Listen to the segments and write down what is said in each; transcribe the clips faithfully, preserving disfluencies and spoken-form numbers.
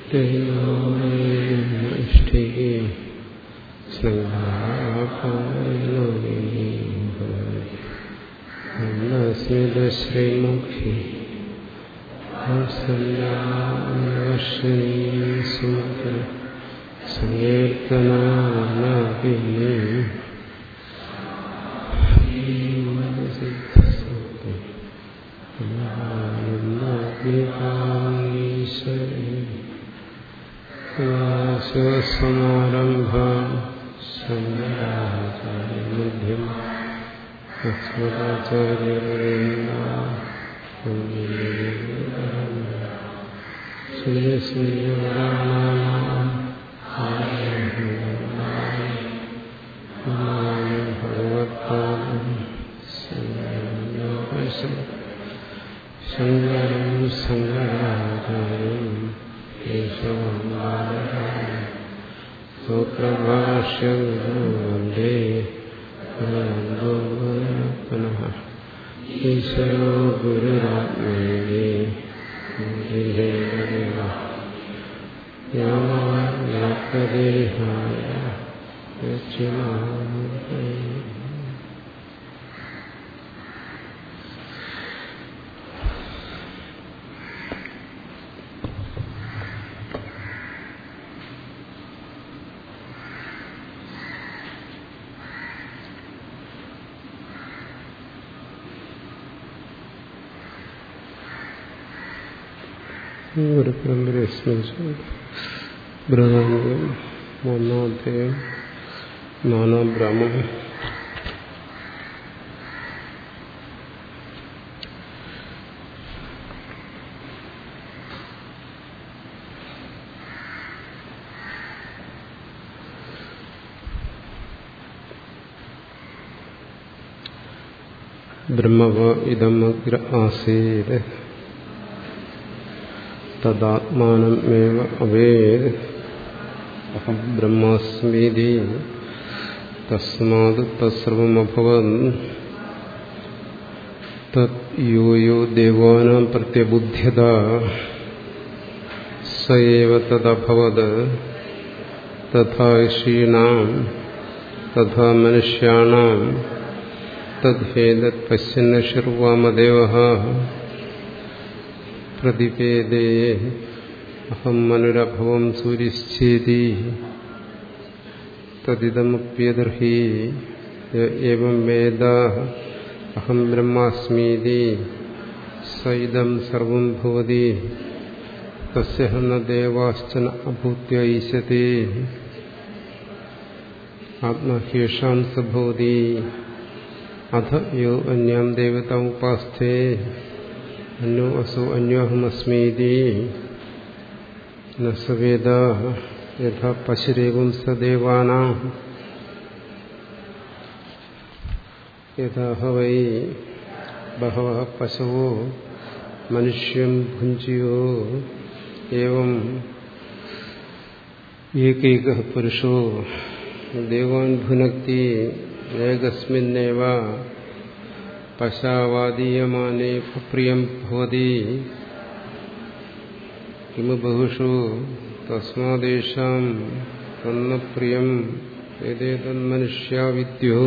ശ്രീമുഖി സങ്കീർത്തനാഭിനീ സമാരംഭം ശങ്കരാചാര്യമധ്യം ഭഗവത്പാദം ശങ്കരം ശങ്കരാചാര്യം കേശവം സൂത്രഭാഷ്യം വന്ദേ പുനഃ ഈശ്വരോ ഗുരുരാത്മേതി യാമദേഹായ യച്ഛിമാമൂർത്തേ. ഒരു പരമ്പരയെ സ്മരിച്ചു ബൃഹദാരണ്യം മൂന്നാം അധ്യായം നാലാം ബ്രാഹ്മം. ബ്രഹ്മവ ഇദമഗ്ര ആസീത് തദാത്മാനമേവ അവേദ് അഹം ബ്രഹ്മാസ്മീതി തസ്മാത് തത്സർവമഭവത് തത് യോ യോ ദേവാനാം പ്രത്യബുദ്ധ്യത സ ഏവ തദഭവത് തഥാ ഋഷീണാം തഥാ മനുഷ്യാണാം തദ്ഹേതത് പശ്യന്ന ശർവാമദേവഃ പ്രതിപേദേ അഹം മനുരഭവം സൂര്യശ്ചേതി തദിദമപ്യദർഹി ഏവം വേദ അഹം ബ്രഹ്മാസ്മീതി സ ഇദം സർവം ഭവതി തസ്യ ന ദേവാശ്ചന അഭൂത്യ ഈശതി ആത്മഹ്യേഷാം സ ഭവതി അഥ യോ അന്യാം ദേവതാം ഉപാസ്ഥേ അന്യോ അസോ അന്യോഹമസ്മീതി ന സ വേദ യഥാ പശുരേവം സ ദേവാനാം യഥാ വൈ ബഹവഃ പശവോ മനുഷ്യം ഭുഞ്ജിയോ ഏവം ഏകൈകഃ പുരുഷോ ദേവാൻ ഭുനക്തി ഏകസ്മിന്നേവ പശാവാദീയമാനേ അപ്രിയം ഭവതി കിമു ബഹുഷു തസ്മാദേഷാം തന്ന പ്രിയം ഏതേതന്മനുഷ്യാ വിദ്യോ.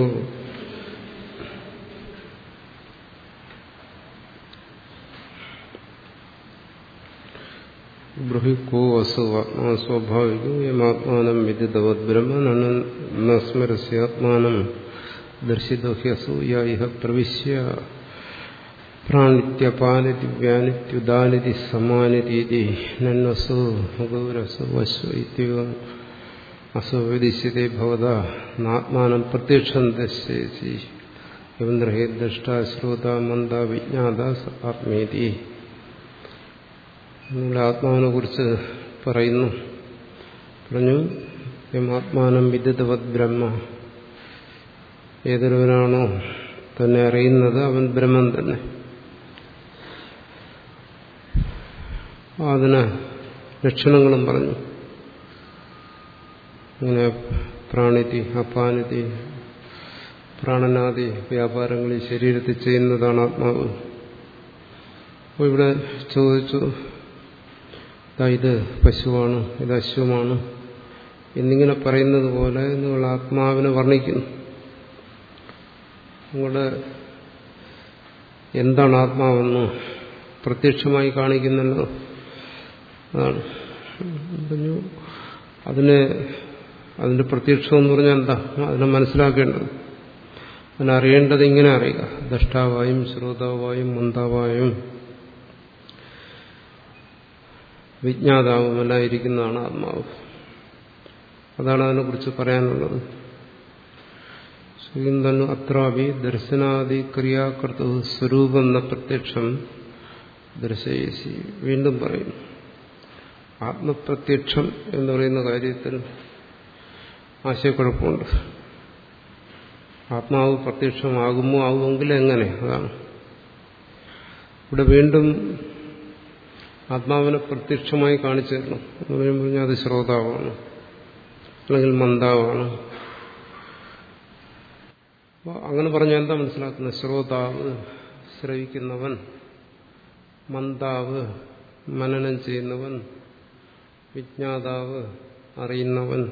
ബ്രഹ്മി കോ അസു ആത്മാ സ്വാഭാവികോ യമാത്മാനം വിദിതവത് ബ്രഹ്മ ന സ്മരസ്യാത്മാനം ദർശിതോ ഹ്യസു യാ പ്രവിശ്യ പ്രാണിത്യപാനിതി വ്യാനിത്യുദാനിതി സമാനിതി നന്വസു ഗൗരസു വശു ഇത്യവം അസു വിദിശ്യതേ ഭവതാ നാത്മാനം പ്രത്യക്ഷം ദർശയസി എവം ദ്രഹേ ദ്രഷ്ട ശ്രോത മന്ദ വിജ്ഞാത ആത്മേതി. നിങ്ങളുടെ ആത്മാവിനെ കുറിച്ച് പറയുന്നു. പറഞ്ഞു ആത്മാനം വിദിതവത് ബ്രഹ്മ. ഏതൊരുവനാണോ തന്നെ അറിയുന്നത് അവൻ ബ്രഹ്മം തന്നെ. അതിന് ലക്ഷണങ്ങളും പറഞ്ഞു. അങ്ങനെ പ്രാണിതി അപാനിതി പ്രാണനാദി വ്യാപാരങ്ങൾ ഈ ശരീരത്തിൽ ചെയ്യുന്നതാണ് ആത്മാവ്. അപ്പോൾ ഇവിടെ ചോദിച്ചു, ഇത് പശുവാണ്, ഇത് അശ്വമാണ് എന്നിങ്ങനെ പറയുന്നത് പോലെ നിങ്ങൾ ആത്മാവിനെ വർണ്ണിക്കുന്നു. നിങ്ങളുടെ എന്താണ് ആത്മാവെന്ന് പ്രത്യക്ഷമായി കാണിക്കുന്നല്ലോ. അതാണ് പറഞ്ഞു. അതിനെ അതിന്റെ പ്രത്യക്ഷം എന്ന് പറഞ്ഞാൽ എന്താ? അതിനെ മനസ്സിലാക്കേണ്ടത്, അതിനറിയേണ്ടത് ഇങ്ങനെ അറിയുക. ദ്രഷ്ടാവായും ശ്രോതാവായും മന്ദാവായും വിജ്ഞാതാവും എല്ലാം ഇരിക്കുന്നതാണ് ആത്മാവ്. അതാണ് അതിനെക്കുറിച്ച് പറയാനുള്ളത്. ശ്രീന്തനു അത്രാപി ദർശനാദി ക്രിയാകർത്തൃ സ്വരൂപം എന്ന പ്രത്യക്ഷം ദർശയസി. വീണ്ടും പറയും, ആത്മപ്രത്യക്ഷം എന്ന് പറയുന്ന കാര്യത്തിൽ ആശയക്കുഴപ്പമുണ്ട്. ആത്മാവ് പ്രത്യക്ഷമാകുമോ? ആകുമെങ്കിൽ എങ്ങനെ? അതാണ് ഇവിടെ വീണ്ടും ആത്മാവിനെ പ്രത്യക്ഷമായി കാണിച്ചു തരണം എന്ന് പറയുമ്പോൾ അത് ശ്രോതാവാണ്, അല്ലെങ്കിൽ മന്ദാവാണ്. അപ്പോൾ അങ്ങനെ പറഞ്ഞാൽ എന്താ മനസ്സിലാക്കുന്നത്? ശ്രോതാവ് ശ്രവിക്കുന്നവൻ, മന്ദാവ് മനനം ചെയ്യുന്നവൻ, വിജ്ഞാതാവ് അറിയുന്നവൻ,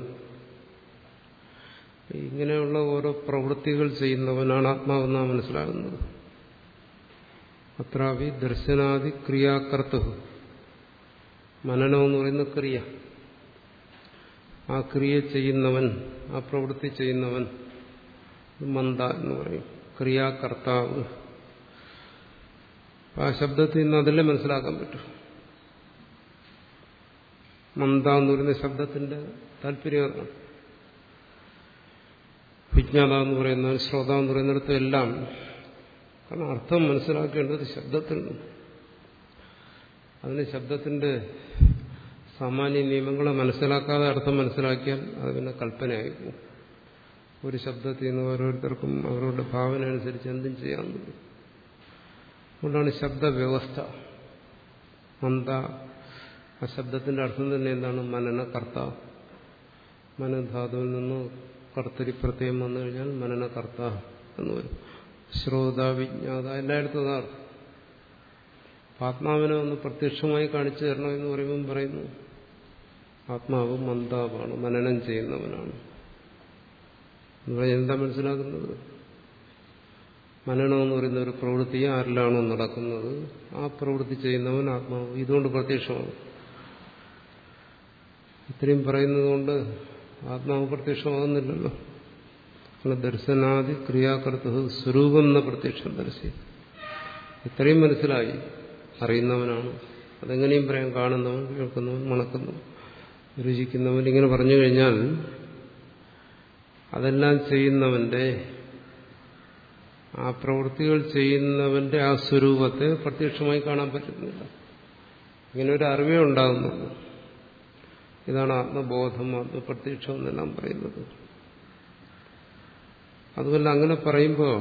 ഇങ്ങനെയുള്ള ഓരോ പ്രവൃത്തികൾ ചെയ്യുന്നവനാണ് ആത്മാവെന്നാണ് മനസ്സിലാകുന്നത്. അത്രാവി ദർശനാദി ക്രിയാകർത്തൃ. മനനം എന്ന് പറയുന്ന ക്രിയ, ആ ക്രിയ ചെയ്യുന്നവൻ, ആ പ്രവൃത്തി ചെയ്യുന്നവൻ മന്ദ എന്ന് പറയും. ക്രിയാകർത്താവ്. ആ ശബ്ദത്തിൽ നിന്ന് അതല്ലേ മനസ്സിലാക്കാൻ പറ്റും. മന്ദ എന്ന് പറയുന്ന ശബ്ദത്തിന്റെ താല്പര്യം അതാണ്. വിജ്ഞാത എന്ന് പറയുന്ന, ശ്രോത എന്ന് പറയുന്നിടത്തും എല്ലാം, കാരണം അർത്ഥം മനസ്സിലാക്കേണ്ടത് ശബ്ദത്തിൽ നിന്ന്. അതിന് ശബ്ദത്തിന്റെ സാമാന്യ നിയമങ്ങളെ മനസ്സിലാക്കാതെ അർത്ഥം മനസ്സിലാക്കിയാൽ അത് പിന്നെ കൽപ്പനയായിരിക്കും. ഒരു ശബ്ദത്തിൽ നിന്ന് ഓരോരുത്തർക്കും അവരുടെ ഭാവന അനുസരിച്ച് എന്തും ചെയ്യാവുന്നത്. അതുകൊണ്ടാണ് ശബ്ദവ്യവസ്ഥ. മന്ദ ആ ശബ്ദത്തിന്റെ അർത്ഥം തന്നെ എന്താണ്? മനനകർത്ത. മനധാതുവിൽ നിന്ന് കർത്തരി പ്രത്യയം വന്നു കഴിഞ്ഞാൽ മനനകർത്ത എന്ന് വരും. ശ്രോത, വിജ്ഞാത എല്ലായിടത്തും അതാണ്. ആത്മാവിനെ ഒന്ന് പ്രത്യക്ഷമായി കാണിച്ചു തരണം എന്ന് പറയുമ്പം പറയുന്നു ആത്മാവ് മന്ദാവാണ്, മനനം ചെയ്യുന്നവനാണ്. എന്താ മനസ്സിലാക്കുന്നത്? മനനം എന്ന് പറയുന്ന ഒരു പ്രവൃത്തി ആരിലാണോ നടക്കുന്നത്, ആ പ്രവൃത്തി ചെയ്യുന്നവൻ ആത്മാവ്. ഇതുകൊണ്ട് പ്രത്യക്ഷമാകും. ഇത്രയും പറയുന്നതുകൊണ്ട് ആത്മാവ് പ്രത്യക്ഷമാകുന്നില്ലല്ലോ. ദർശനാദി ക്രിയാകർത്തൃ സ്വരൂപം എന്ന പ്രത്യക്ഷം ദർശി. ഇത്രയും മനസ്സിലായി, അറിയുന്നവനാണ്. അതെങ്ങനെയും പറയാം. കാണുന്നവൻ, കേൾക്കുന്നവൻ, മണക്കുന്നവൻ, രുചിക്കുന്നവൻ, ഇങ്ങനെ പറഞ്ഞു കഴിഞ്ഞാൽ അതെല്ലാം ചെയ്യുന്നവന്റെ, ആ പ്രവൃത്തികൾ ചെയ്യുന്നവന്റെ ആ സ്വരൂപത്തെ പ്രത്യക്ഷമായി കാണാൻ പറ്റുന്നില്ല. ഇങ്ങനെ ഒരു അറിവേ ഉണ്ടാകുന്നുള്ളൂ. ഇതാണ് ആത്മബോധം, ആത്മപ്രത്യക്ഷം എന്നെല്ലാം പറയുന്നത്. അതുമല്ല, അങ്ങനെ പറയുമ്പോൾ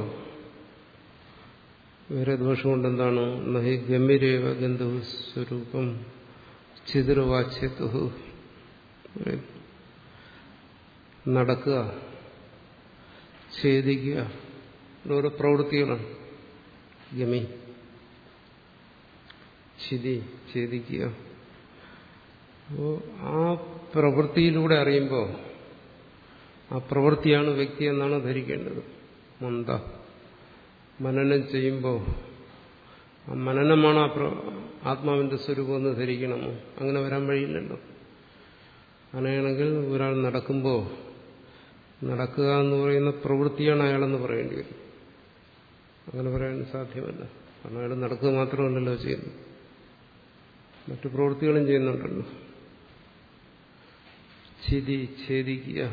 വേറെ ദോഷമുണ്ട്. എന്താണ്? നഹി ഗമ്യരേവ ഗന്ധു സ്വരൂപം ചിതിർവാച്യത്തു. നടക്കുക, ഛേദിക്കുക, ഓരോ പ്രവൃത്തികളാണ്. ഗമി, ചിതി, ഛേദിക്കുക. അപ്പോൾ ആ പ്രവൃത്തിയിലൂടെ അറിയുമ്പോൾ ആ പ്രവൃത്തിയാണ് വ്യക്തി എന്നാണ് ധരിക്കേണ്ടത്. മന്ദ മനനം ചെയ്യുമ്പോൾ ആ മനനമാണ് ആ ആത്മാവിന്റെ സ്വരൂപം എന്ന് ധരിക്കണമോ? അങ്ങനെ വരാൻ വഴിയില്ലല്ലോ. അങ്ങനെയാണെങ്കിൽ ഒരാൾ നടക്കുമ്പോൾ നടക്കുക എന്ന് പറയുന്ന പ്രവൃത്തിയാണ് അയാളെന്ന് പറയേണ്ടി വരും. അങ്ങനെ പറയാൻ സാധ്യമല്ല. കാരണം അയാൾ നടക്കുക മാത്രമല്ലല്ലോ ചെയ്യുന്നു, മറ്റു പ്രവൃത്തികളും ചെയ്യുന്നുണ്ടല്ലോ. ചിതി, ഛേദിക്കുക,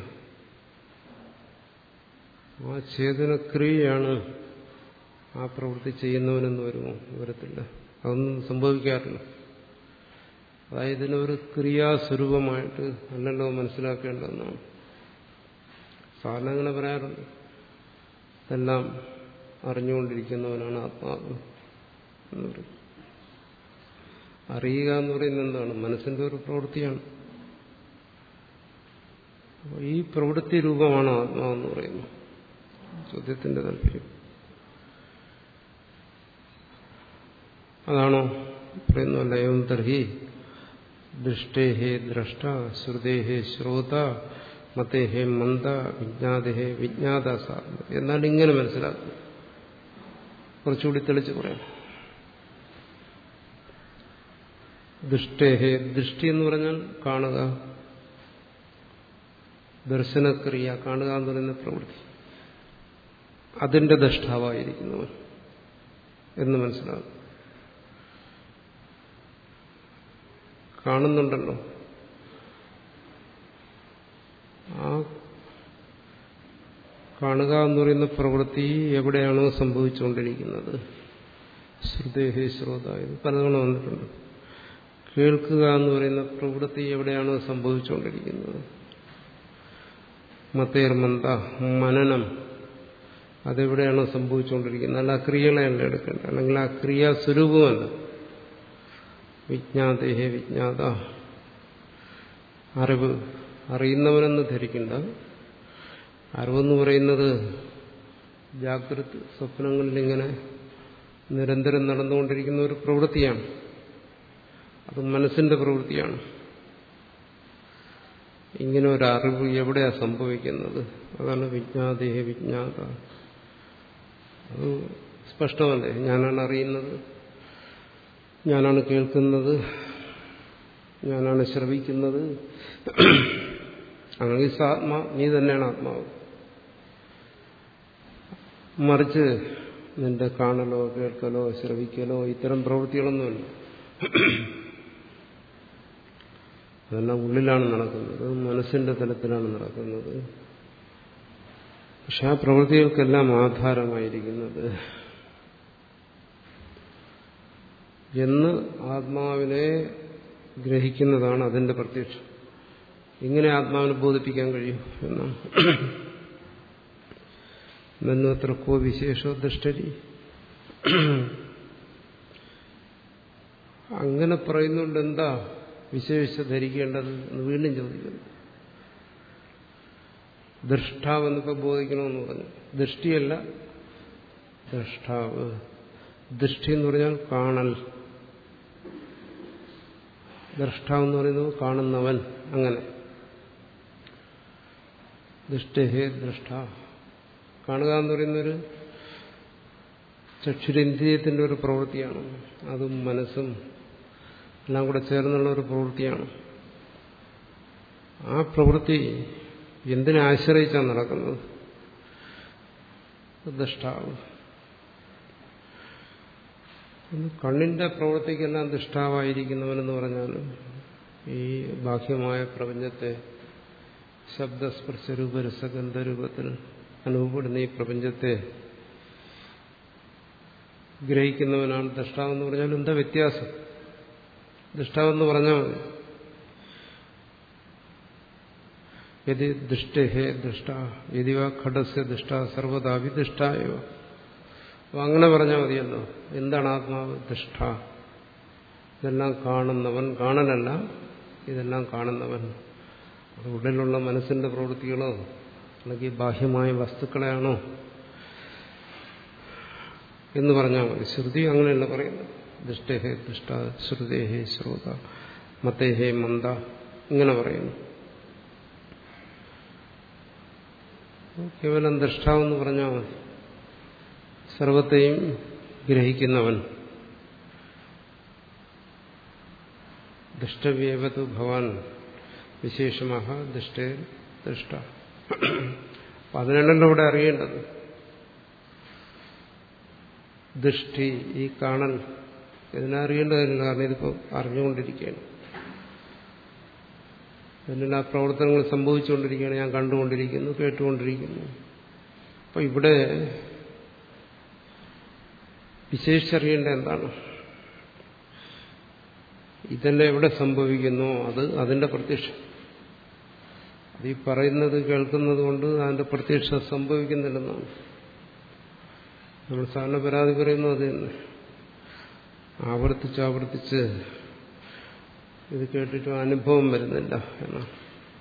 ആ ഛേദനക്രിയയാണ് ആ പ്രവൃത്തി ചെയ്യുന്നവനെന്ന് വരുമോ? വരത്തില്ല. അതൊന്നും സംഭവിക്കാറില്ല. അതായത് ഇതിനൊരു ക്രിയാസ്വരൂപമായിട്ട് അല്ലല്ലോ മനസ്സിലാക്കേണ്ടതെന്നാണ്. സാധാരണ അങ്ങനെ പറയാറുണ്ട്, ഇതെല്ലാം അറിഞ്ഞുകൊണ്ടിരിക്കുന്നവനാണ് ആത്മാവ് എന്ന് പറയും. അറിയുക എന്ന് പറയുന്നത് എന്താണ്? മനസ്സിന്റെ ഒരു പ്രവൃത്തിയാണ്. ഈ പ്രവൃത്തി രൂപമാണ് ആത്മാവെന്ന് പറയുന്നത്. ചോദ്യത്തിന്റെ താല്പര്യം അതാണോ? പറയുന്നു ലയം തർഹി ദൃഷ്ടേഹേ ദ്രഷ്ട ശ്രുതേഹേ ശ്രോത മതേഹേ മന്ദ വിജ്ഞാതേഹേ വിജ്ഞാത. എന്നാൽ ഇങ്ങനെ മനസ്സിലാക്കും. കുറച്ചുകൂടി തെളിച്ച് പറയാം. ദൃഷ്ടേഹേ, ദൃഷ്ടി എന്ന് പറഞ്ഞാൽ കാണുക, ദർശനക്രിയ, കാണുക എന്ന് പറയുന്ന പ്രവൃത്തി, അതിന്റെ ദഷ്ടാവായിരിക്കുന്നവൻ എന്ന് മനസ്സിലാകും. കാണുന്നുണ്ടല്ലോ, ആ കാണുക എന്ന് പറയുന്ന പ്രവൃത്തി എവിടെയാണോ സംഭവിച്ചുകൊണ്ടിരിക്കുന്നത്, ശ്രുതേഹേ ശ്രോത, ഇത് പലതവണ വന്നിട്ടുണ്ട്. കേൾക്കുക എന്ന് പറയുന്ന പ്രവൃത്തി എവിടെയാണോ സംഭവിച്ചുകൊണ്ടിരിക്കുന്നത്, മതേർമന്ത, മനനം, അതെവിടെയാണോ സംഭവിച്ചുകൊണ്ടിരിക്കുന്നത്, അല്ല ആ ക്രിയകളെയല്ല എടുക്കേണ്ടത്, അല്ലെങ്കിൽ ആ ക്രിയാസ്വരൂപമല്ല. വിജ്ഞാതേഹേ വിജ്ഞാത, അറിവ്, അറിയുന്നവനെന്ന് ധരിക്കേണ്ട. അറിവെന്ന് പറയുന്നത് ജാഗ്രത സ്വപ്നങ്ങളിൽ ഇങ്ങനെ നിരന്തരം നടന്നുകൊണ്ടിരിക്കുന്ന ഒരു പ്രവൃത്തിയാണ്. അത് മനസ്സിന്റെ പ്രവൃത്തിയാണ്. ഇങ്ങനെ ഒരു അറിവ് എവിടെയാ സംഭവിക്കുന്നത്, അതാണ് വിജ്ഞാതേഹേ വിജ്ഞാത. അത് സ്പഷ്ടമല്ലേ? ഞാനാണ് അറിയുന്നത്, ഞാനാണ് കേൾക്കുന്നത്, ഞാനാണ് ശ്രവിക്കുന്നത്. അങ്ങനെ സാത്മാ, നീ തന്നെയാണ് ആത്മാവ്. മറിച്ച് നിന്റെ കാണലോ കേൾക്കലോ ശ്രവിക്കലോ ഇത്തരം പ്രവൃത്തികളൊന്നുമില്ല. അതെല്ലാം ഉള്ളിലാണ് നടക്കുന്നത്, മനസ്സിന്റെ തലത്തിലാണ് നടക്കുന്നത്. പക്ഷെ ആ പ്രവൃത്തികൾക്കെല്ലാം ആധാരമായിരിക്കുന്നത് എന്ന് ആത്മാവിനെ ഗ്രഹിക്കുന്നതാണ് അതിന്റെ പ്രത്യക്ഷം. ഇങ്ങനെ ആത്മാവിനെ ബോധിപ്പിക്കാൻ കഴിയും എന്നാണ്. നന്വത്ര കോ വിശേഷോ ദൃഷ്ടരി. അങ്ങനെ പറയുന്നുണ്ട്. എന്താ വിശേഷിച്ച് ധരിക്കേണ്ടത് എന്ന് വീണ്ടും ചോദിക്കുന്നു. ദൃഷ്ടാവെന്നൊക്കെ ബോധിക്കണമെന്ന് പറഞ്ഞു. ദൃഷ്ടിയല്ല, ദൃഷ്ടാവ്. ദൃഷ്ടി എന്ന് പറഞ്ഞാൽ കാണൽ, ദൃഷ്ടാവെന്ന് പറയുന്നത് കാണുന്നവൻ. അങ്ങനെ ദൃഷ്ടഹേ ദൃഷ്ട, കാണുക എന്ന് പറയുന്നൊരു ചക്ഷുരേന്ദ്രിയത്തിന്റെ ഒരു പ്രവൃത്തിയാണ്. അതും മനസ്സും എല്ലാം കൂടെ ചേർന്നുള്ള ഒരു പ്രവൃത്തിയാണ്. ആ പ്രവൃത്തി എന്തിനെ ആശ്രയിച്ചാണ് നടക്കുന്നത്? ദൃഷ്ടാവ്. കണ്ണിന്റെ പ്രവൃത്തിക്കെല്ലാം ദൃഷ്ടാവായിരിക്കുന്നവനെന്ന് പറഞ്ഞാൽ ഈ ബാഹ്യമായ പ്രപഞ്ചത്തെ ശബ്ദസ്പർശരൂപ രസഗന്ധരൂപത്തിൽ അനുഭവപ്പെടുന്ന ഈ പ്രപഞ്ചത്തെ ഗ്രഹിക്കുന്നവനാണ് ദൃഷ്ടാവെന്ന് പറഞ്ഞാൽ എന്താ വ്യത്യാസം? ദൃഷ്ടാവെന്ന് പറഞ്ഞാൽ മതി. യതി ദൃഷ്ടഹേ ദൃഷ്ട യതിവ ഘടസ്യ ദൃഷ്ട സർവദാവി ദൃഷ്ടായവ. അപ്പൊ അങ്ങനെ പറഞ്ഞാൽ മതിയല്ലോ. എന്താണ് ആത്മാവ്? ദൃഷ്ട. ഇതെല്ലാം കാണുന്നവൻ. കാണലല്ല, ഇതെല്ലാം കാണുന്നവൻ. അത് ഉള്ളിലുള്ള മനസ്സിന്റെ പ്രവൃത്തികളോ അല്ലെങ്കിൽ ബാഹ്യമായ വസ്തുക്കളെയാണോ എന്ന് പറഞ്ഞാൽ മതി. ശ്രുതി അങ്ങനെയല്ല പറയുന്നത്. ദൃഷ്ടഹേ ദൃഷ്ട ശ്രുതേഹേ ശ്രോത മതേഹേ മന്ദ ഇങ്ങനെ പറയുന്നു. കേവലം ദൃഷ്ടാവെന്ന് പറഞ്ഞാൽ മതി. സർവത്തെയും ഗ്രഹിക്കുന്നവൻ. ദൃഷ്ടവ്യേവതു ഭവാൻ വിശേഷമഹ ദൃഷ്ടേ ദൃഷ്ട. അപ്പം അതിനാണല്ലോ ഇവിടെ അറിയേണ്ടത്. ദൃഷ്ടി, ഈ കാണൽ, ഇതിനറിയേണ്ടതില്ല. കാരണം ഇതിപ്പോൾ അറിഞ്ഞുകൊണ്ടിരിക്കുകയാണ്. ഇതിനെല്ലാം പ്രവർത്തനങ്ങൾ സംഭവിച്ചുകൊണ്ടിരിക്കുകയാണ്. ഞാൻ കണ്ടുകൊണ്ടിരിക്കുന്നു, കേട്ടുകൊണ്ടിരിക്കുന്നു. അപ്പം ഇവിടെ വിശേഷിച്ചറിയേണ്ട എന്താണ്? ഇതെല്ലാം എവിടെ സംഭവിക്കുന്നു? അത് അതിന്റെ പ്രത്യക്ഷം. അത് ഈ പറയുന്നത് കേൾക്കുന്നത് കൊണ്ട് അതിന്റെ പ്രത്യക്ഷം സംഭവിക്കുന്നില്ലെന്നാണ് നമ്മൾ സാധാരണ പരാതി പറയുന്നു. അത് തന്നെ ആവർത്തിച്ച് ആവർത്തിച്ച് ഇത് കേട്ടിട്ടും അനുഭവം വരുന്നില്ല എന്നാണ്.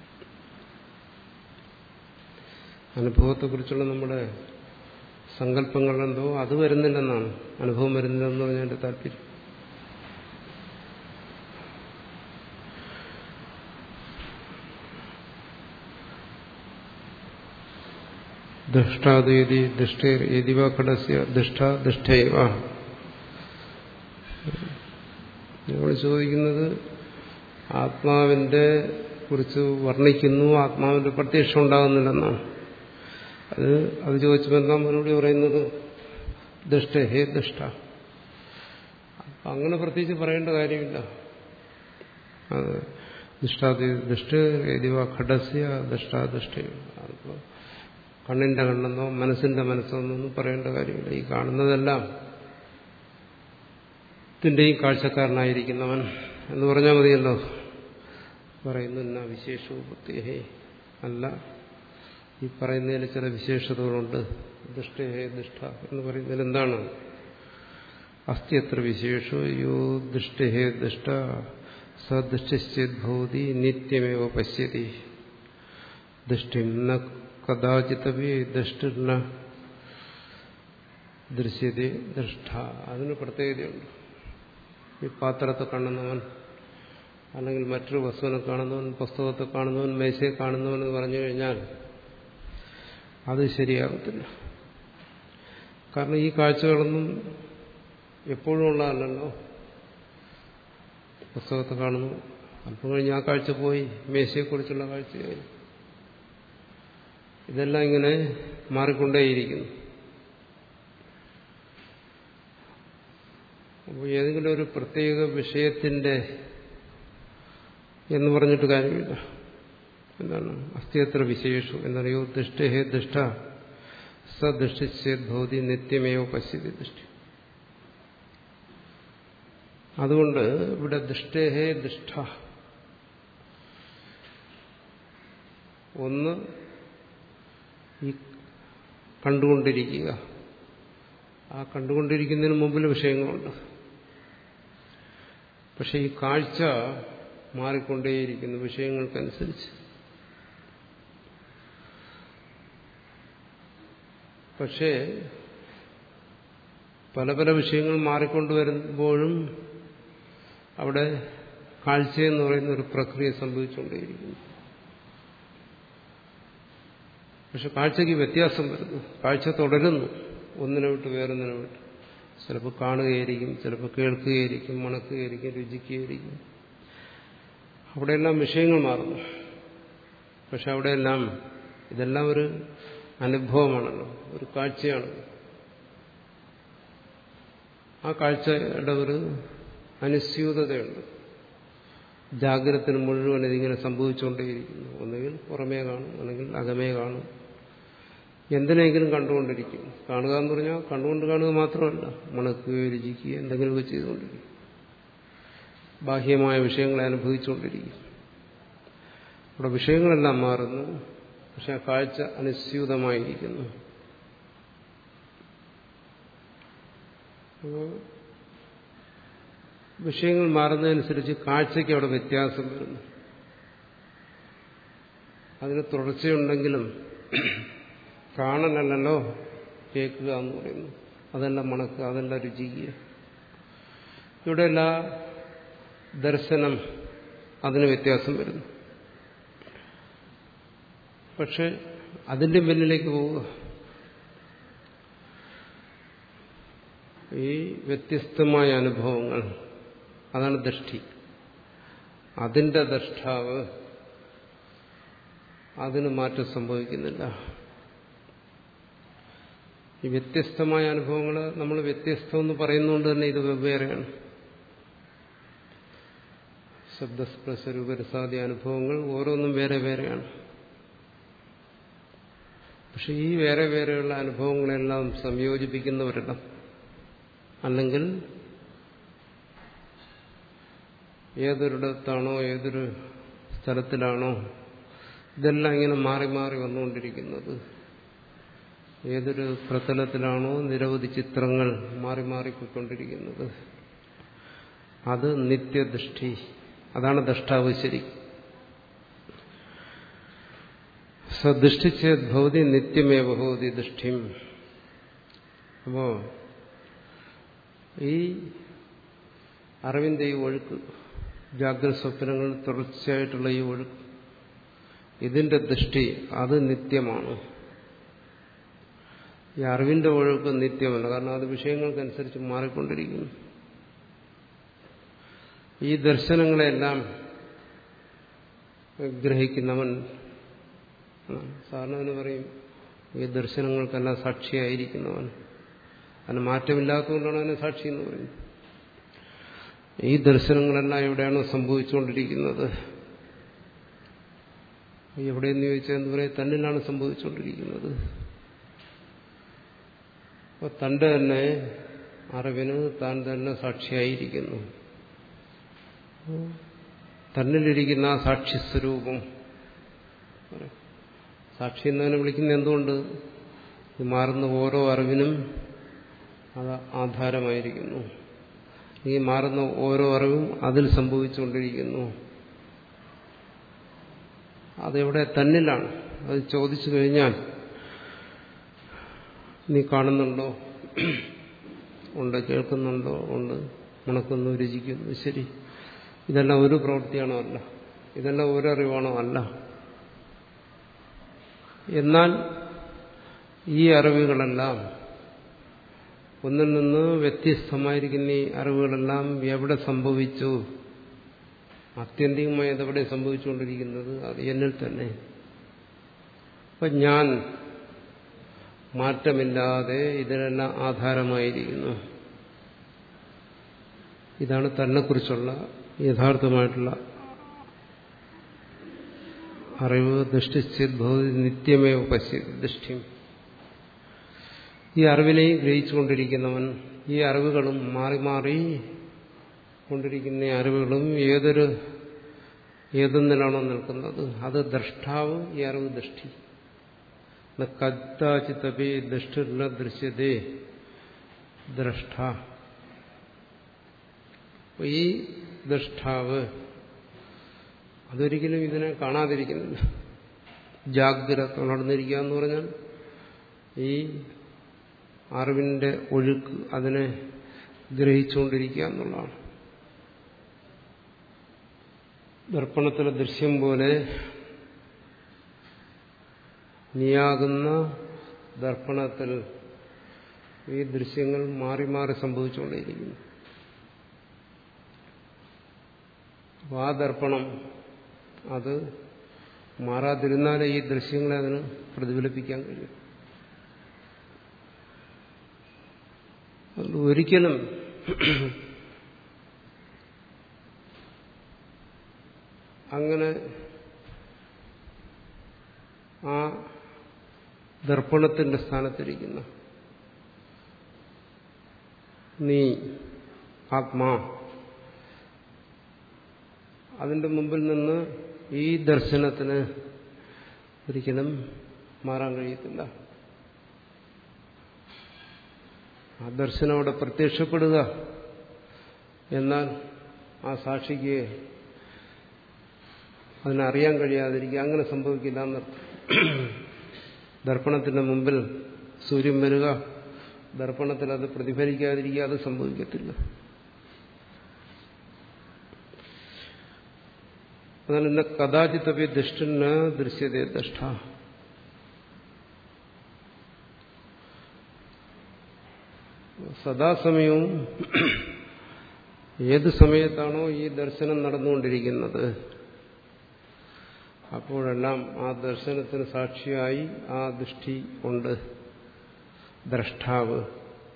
അനുഭവത്തെക്കുറിച്ചുള്ള നമ്മുടെ സങ്കല്പങ്ങളെന്തോ അത് വരുന്നില്ലെന്നാണ്. അനുഭവം വരുന്നില്ലെന്ന് പറഞ്ഞതിന്റെ താല്പര്യം. ദൃഷ്ടാദേതി ദൃഷ്ടേരിവ ഘടസ്യ ദൃഷ്ട ദൃഷ്ടേവ. ഞങ്ങൾ ചോദിക്കുന്നത് ആത്മാവിന്റെ കുറിച്ച് വർണ്ണിക്കുന്നു, ആത്മാവിന്റെ പ്രത്യക്ഷം ഉണ്ടാകുന്നില്ലെന്നാണ്. അത് അത് ചോദിച്ചപ്പോൾ എന്താ മറുപടി പറയുന്നത്? ദൃഷ്ട ഹേ ദൃഷ്ട. അങ്ങനെ പ്രത്യേകിച്ച് പറയേണ്ട കാര്യമില്ല. അത് ദൃഷ്ടാദി ദൃഷ്ട ഏതിവ ഘടസ്യ ദൃഷ്ടാദൃഷ്ട. അതിപ്പോൾ കണ്ണിന്റെ കണ്ണെന്നോ മനസ്സിന്റെ മനസ്സോ എന്നൊന്നും പറയേണ്ട കാര്യമില്ല. ഈ കാണുന്നതെല്ലാം ത്തിന്റെയും കാഴ്ചക്കാരനായിരിക്കുന്നവൻ എന്ന് പറഞ്ഞാൽ മതിയല്ലോ. പറയുന്നു എന്നാ വിശേഷോപത്തേഹേ, അല്ല ഈ പറയുന്നതിൽ ചില വിശേഷതകളുണ്ട്. ദൃഷ്ടേഹേ ദൃഷ്ട എന്ന് പറയുന്നതിൽ എന്താണ്? അസ്ത്യത്ര വിശേഷോ യോ ദൃഷ്ടേഹേ ദൃഷ്ട സദൃശ്ചേദ്ഭവതി നിത്യമേവ പശ്യതി ദൃഷ്ടിം ന കഥാചിതവി ദൃഷ്ടിർന ദൃശ്യതേ ദൃഷ്ട. അതിന് പ്രത്യേകതയുണ്ട്. ഈ പാത്രത്തെ കാണുന്നവൻ, അല്ലെങ്കിൽ മറ്റൊരു വസ്തുവിനെ കാണുന്നവൻ, പുസ്തകത്തെ കാണുന്നവൻ, മേശയെ കാണുന്നവൻ എന്ന് പറഞ്ഞു കഴിഞ്ഞാൽ അത് ശരിയാകത്തില്ല. കാരണം ഈ കാഴ്ചകളൊന്നും എപ്പോഴും ഉള്ളതല്ലല്ലോ. പുസ്തകത്തെ കാണുന്നു, അല്പം കഴിഞ്ഞ് ആ കാഴ്ച പോയി, മേശയെക്കുറിച്ചുള്ള കാഴ്ചയായി. ഇതെല്ലാം ഇങ്ങനെ മാറിക്കൊണ്ടേയിരിക്കുന്നു. അപ്പോൾ ഏതെങ്കിലും ഒരു പ്രത്യേക വിഷയത്തിന്റെ എന്ന് പറഞ്ഞിട്ട് കാര്യമില്ല. എന്താണ് അസ്ത്യത്ര വിശേഷം എന്നറിയോ? ദൃഷ്ടഹേ ദൃഷ്ട സദൃഷ്ടിച്ചേദ്ഭവതി നിത്യമേവ പശ്യതി ദൃഷ്ടി. അതുകൊണ്ട് ഇവിടെ ദൃഷ്ടഹേ ദൃഷ്ട, ഒന്ന് ഈ കണ്ടുകൊണ്ടിരിക്കുക. ആ കണ്ടുകൊണ്ടിരിക്കുന്നതിന് മുമ്പിൽ വിഷയങ്ങളുണ്ട്. പക്ഷെ ഈ കാഴ്ച മാറിക്കൊണ്ടേയിരിക്കുന്നു വിഷയങ്ങൾക്കനുസരിച്ച്. പക്ഷേ പല പല വിഷയങ്ങൾ മാറിക്കൊണ്ടുവരുമ്പോഴും അവിടെ കാഴ്ചയെന്ന് പറയുന്ന ഒരു പ്രക്രിയ സംഭവിച്ചുകൊണ്ടേയിരിക്കുന്നു. പക്ഷെ കാഴ്ചയ്ക്ക് വ്യത്യാസം വരുന്നു. കാഴ്ച തുടരുന്നു, ഒന്നിനെ വിട്ട് വേറൊന്നിനെ വിട്ട്. ചിലപ്പോൾ കാണുകയായിരിക്കും, ചിലപ്പോൾ കേൾക്കുകയായിരിക്കും, മണക്കുകയായിരിക്കും, രുചിക്കുകയായിരിക്കും. അവിടെയെല്ലാം വിഷയങ്ങൾ മാറുന്നു. പക്ഷെ അവിടെയെല്ലാം ഇതെല്ലാം ഒരു അനുഭവമാണല്ലോ, ഒരു കാഴ്ചയാണല്ലോ. ആ കാഴ്ചയുടെ ഒരു അനുസ്യൂതതയുണ്ട്. ജാഗ്രതത്തിന് മുഴുവൻ ഇതിങ്ങനെ സംഭവിച്ചുകൊണ്ടേയിരിക്കുന്നു. ഒന്നുകിൽ പുറമേ കാണും, അല്ലെങ്കിൽ അകമേ കാണും, എന്തിനെങ്കിലും കണ്ടുകൊണ്ടിരിക്കും. കാണുക എന്ന് പറഞ്ഞാൽ കണ്ടുകൊണ്ട് കാണുക മാത്രമല്ല, മണക്കുകയോ രുചിക്കുകയോ എന്തെങ്കിലുമൊക്കെ ചെയ്തുകൊണ്ടിരിക്കും. ബാഹ്യമായ വിഷയങ്ങളെ അനുഭവിച്ചുകൊണ്ടിരിക്കും. അവിടെ വിഷയങ്ങളെല്ലാം മാറുന്നു, പക്ഷെ ആ കാഴ്ച അനുസ്യൂതമായിരിക്കുന്നു. അപ്പോൾ വിഷയങ്ങൾ മാറുന്നതനുസരിച്ച് കാഴ്ചയ്ക്ക് അവിടെ വ്യത്യാസം വരുന്നു. അതിന് തുടർച്ചയുണ്ടെങ്കിലും കാണലല്ലോ കേൾക്കുക എന്ന് പറയുന്നു. അതെല്ലാം മണക്കുക, അതെല്ലാം രുചിക്കുക. ഇവിടെയെല്ലാം ദർശനം, അതിന് വ്യത്യാസം വരുന്നു. പക്ഷെ അതിന്റെ പിന്നിലേക്ക് പോവുക. ഈ വ്യത്യസ്തമായ അനുഭവങ്ങൾ, അതാണ് ദൃഷ്ടി. അതിന്റെ ദൃഷ്ടാവ്, അതിന് മാറ്റം സംഭവിക്കുന്നില്ല. ഈ വ്യത്യസ്തമായ അനുഭവങ്ങൾ നമ്മൾ വ്യത്യസ്തമെന്ന് പറയുന്നതുകൊണ്ട് തന്നെ ഇത് വെവ്വേറെയാണ്. ശബ്ദസ്പർശ രൂപരസാദി അനുഭവങ്ങൾ ഓരോന്നും വേറെ വേറെയാണ്. പക്ഷെ ഈ വേറെ വേറെയുള്ള അനുഭവങ്ങളെല്ലാം സംയോജിപ്പിക്കുന്നവരിടം, അല്ലെങ്കിൽ ഏതൊരിടത്താണോ ഏതൊരു സ്ഥലത്തിലാണോ ഇതെല്ലാം ഇങ്ങനെ മാറി മാറി വന്നുകൊണ്ടിരിക്കുന്നത്, ഏതൊരു പ്രതലത്തിലാണോ നിരവധി ചിത്രങ്ങൾ മാറി മാറിക്കൊണ്ടിരിക്കുന്നത്, അത് നിത്യദൃഷ്ടി, അതാണ് ദൃഷ്ടാവ്. ശരി, സദൃഷ്ടിച്ചേദ്ഭവതി നിത്യമേവ ഭവതി ദൃഷ്ടിം. അപ്പോ ഈ അറിവിന്റെ ഈ ഒഴുക്ക്, ജാഗ്രത സ്വപ്നങ്ങളിൽ തുടർച്ചയായിട്ടുള്ള ഈ ഒഴുക്ക്, ഇതിന്റെ ദൃഷ്ടി അത് നിത്യമാണ്. ഈ അറിവിന്റെ ഒഴുക്ക് നിത്യമല്ല. കാരണം അത് വിഷയങ്ങൾക്കനുസരിച്ച് മാറിക്കൊണ്ടിരിക്കുന്നു. ഈ ദർശനങ്ങളെല്ലാം ഗ്രഹിക്കുന്നവൻ സാധാരണ പറയും ഈ ദർശനങ്ങൾക്കെല്ലാം സാക്ഷിയായിരിക്കുന്നവൻ. അതിന് മാറ്റമില്ലാത്തതുകൊണ്ടാണ് അതിനെ സാക്ഷി എന്ന് പറയുന്നത്. ഈ ദർശനങ്ങളെല്ലാം എവിടെയാണോ സംഭവിച്ചുകൊണ്ടിരിക്കുന്നത്, എവിടെയെന്ന് ചോദിച്ചാൽ എന്ന് പറയാം തന്നിലാണ് സംഭവിച്ചുകൊണ്ടിരിക്കുന്നത്. അപ്പോൾ തന്റെ തന്നെ അറിവിന് താൻ തന്നെ സാക്ഷിയായിരിക്കുന്നു. തന്നിലിരിക്കുന്ന ആ സാക്ഷിസ്വരൂപം, സാക്ഷി എന്നതിനെ വിളിക്കുന്ന എന്തുകൊണ്ട് ഈ മാറുന്ന ഓരോ അറിവിനും അത് ആധാരമായിരിക്കുന്നു. ഈ മാറുന്ന ഓരോ അറിവും അതിൽ സംഭവിച്ചുകൊണ്ടിരിക്കുന്നു. അതെവിടെ തന്നിലാണ്. അത് ചോദിച്ചു കഴിഞ്ഞാൽ നീ കാണുന്നുണ്ടോ? ഉണ്ട്. കേൾക്കുന്നുണ്ടോ? ഉണ്ട്. മണക്കുന്നു, രുചിക്കുന്നു. ശരി, ഇതെല്ലാം ഒരു പ്രവൃത്തിയാണോ? അല്ല. ഇതെല്ലാം ഒരറിവാണോ? അല്ല. എന്നാൽ ഈ അറിവുകളെല്ലാം, ഒന്നിൽ നിന്ന് വ്യത്യസ്തമായിരിക്കുന്ന ഈ അറിവുകളെല്ലാം എവിടെ സംഭവിച്ചു? ആത്യന്തികമായി അതെവിടെ സംഭവിച്ചുകൊണ്ടിരിക്കുന്നത്? അത് എന്നിൽ തന്നെ. അപ്പം ഞാൻ മാറ്റമില്ലാതെ ഇതിനെല്ലാം ആധാരമായിരിക്കുന്നു. ഇതാണ് തന്നെക്കുറിച്ചുള്ള യഥാർത്ഥമായിട്ടുള്ള അറിവ്. ദൃഷ്ടിസ്ഥിതി നിത്യമേവ പശ്യതി ദൃഷ്ടിം. ഈ അറിവിനെയും ഗ്രഹിച്ചുകൊണ്ടിരിക്കുന്നവൻ, ഈ അറിവുകളും മാറി മാറി കൊണ്ടിരിക്കുന്ന അറിവുകളും ഏതൊരു ഏതൊന്നിലാണോ നിൽക്കുന്നത് അത് ദ്രഷ്ടാവ്, ഈ അറിവ് ദൃഷ്ടി. കഥാചിത്തപി ദൃഷ്ടിർന ദൃശ്യതേ ദ്രഷ്ട. ഈ ദ്രഷ്ടാവ് അതൊരിക്കലും ഇതിനെ കാണാതിരിക്കുന്നില്ല. ജാഗ്രത ഉണർന്നിരിക്കുക എന്ന് പറഞ്ഞാൽ ഈ അറിവിന്റെ ഒഴുക്ക് അതിനെ ഗ്രഹിച്ചുകൊണ്ടിരിക്കുക എന്നുള്ളതാണ്. ദർപ്പണത്തിലെ ദൃശ്യം പോലെ നീയാകുന്ന ദർപ്പണത്തിൽ ഈ ദൃശ്യങ്ങൾ മാറി മാറി സംഭവിച്ചുകൊണ്ടേയിരിക്കുന്നു. അപ്പോൾ ആ ദർപ്പണം അത് മാറാതിരുന്നാലേ ഈ ദൃശ്യങ്ങളെ അതിന് പ്രതിഫലിപ്പിക്കാൻ കഴിയും. ഒരിക്കലും അങ്ങനെ ആ ദർപ്പണത്തിന്റെ സ്ഥാനത്തിരിക്കുന്ന നീ ആത്മാ, അതിന്റെ മുമ്പിൽ നിന്ന് ഈ ദർശനത്തിന് ഒരിക്കലും മാറാൻ കഴിയത്തില്ല. ആ ദർശനം അവിടെ പ്രത്യക്ഷപ്പെടുക എന്നാൽ ആ സാക്ഷിക്ക് അതിനറിയാൻ കഴിയാതിരിക്കുക, അങ്ങനെ സംഭവിക്കില്ല എന്നർത്ഥം. ദർപ്പണത്തിന്റെ മുമ്പിൽ സൂര്യൻ വരിക, ദർപ്പണത്തിൽ അത് പ്രതിഫലിക്കാതിരിക്കുക, അത് സംഭവിക്കത്തില്ല. അതാണ് ഇന്ന് കഥാചിത്തപി ദൃഷ്ടിന ദൃശ്യതേ ദഷ്ട. സദാസമയവും ഏത് സമയത്താണോ ഈ ദർശനം നടന്നുകൊണ്ടിരിക്കുന്നത് അപ്പോഴെല്ലാം ആ ദർശനത്തിന് സാക്ഷിയായി ആ ദൃഷ്ടി ഉണ്ട്, ദ്രഷ്ടാവ്.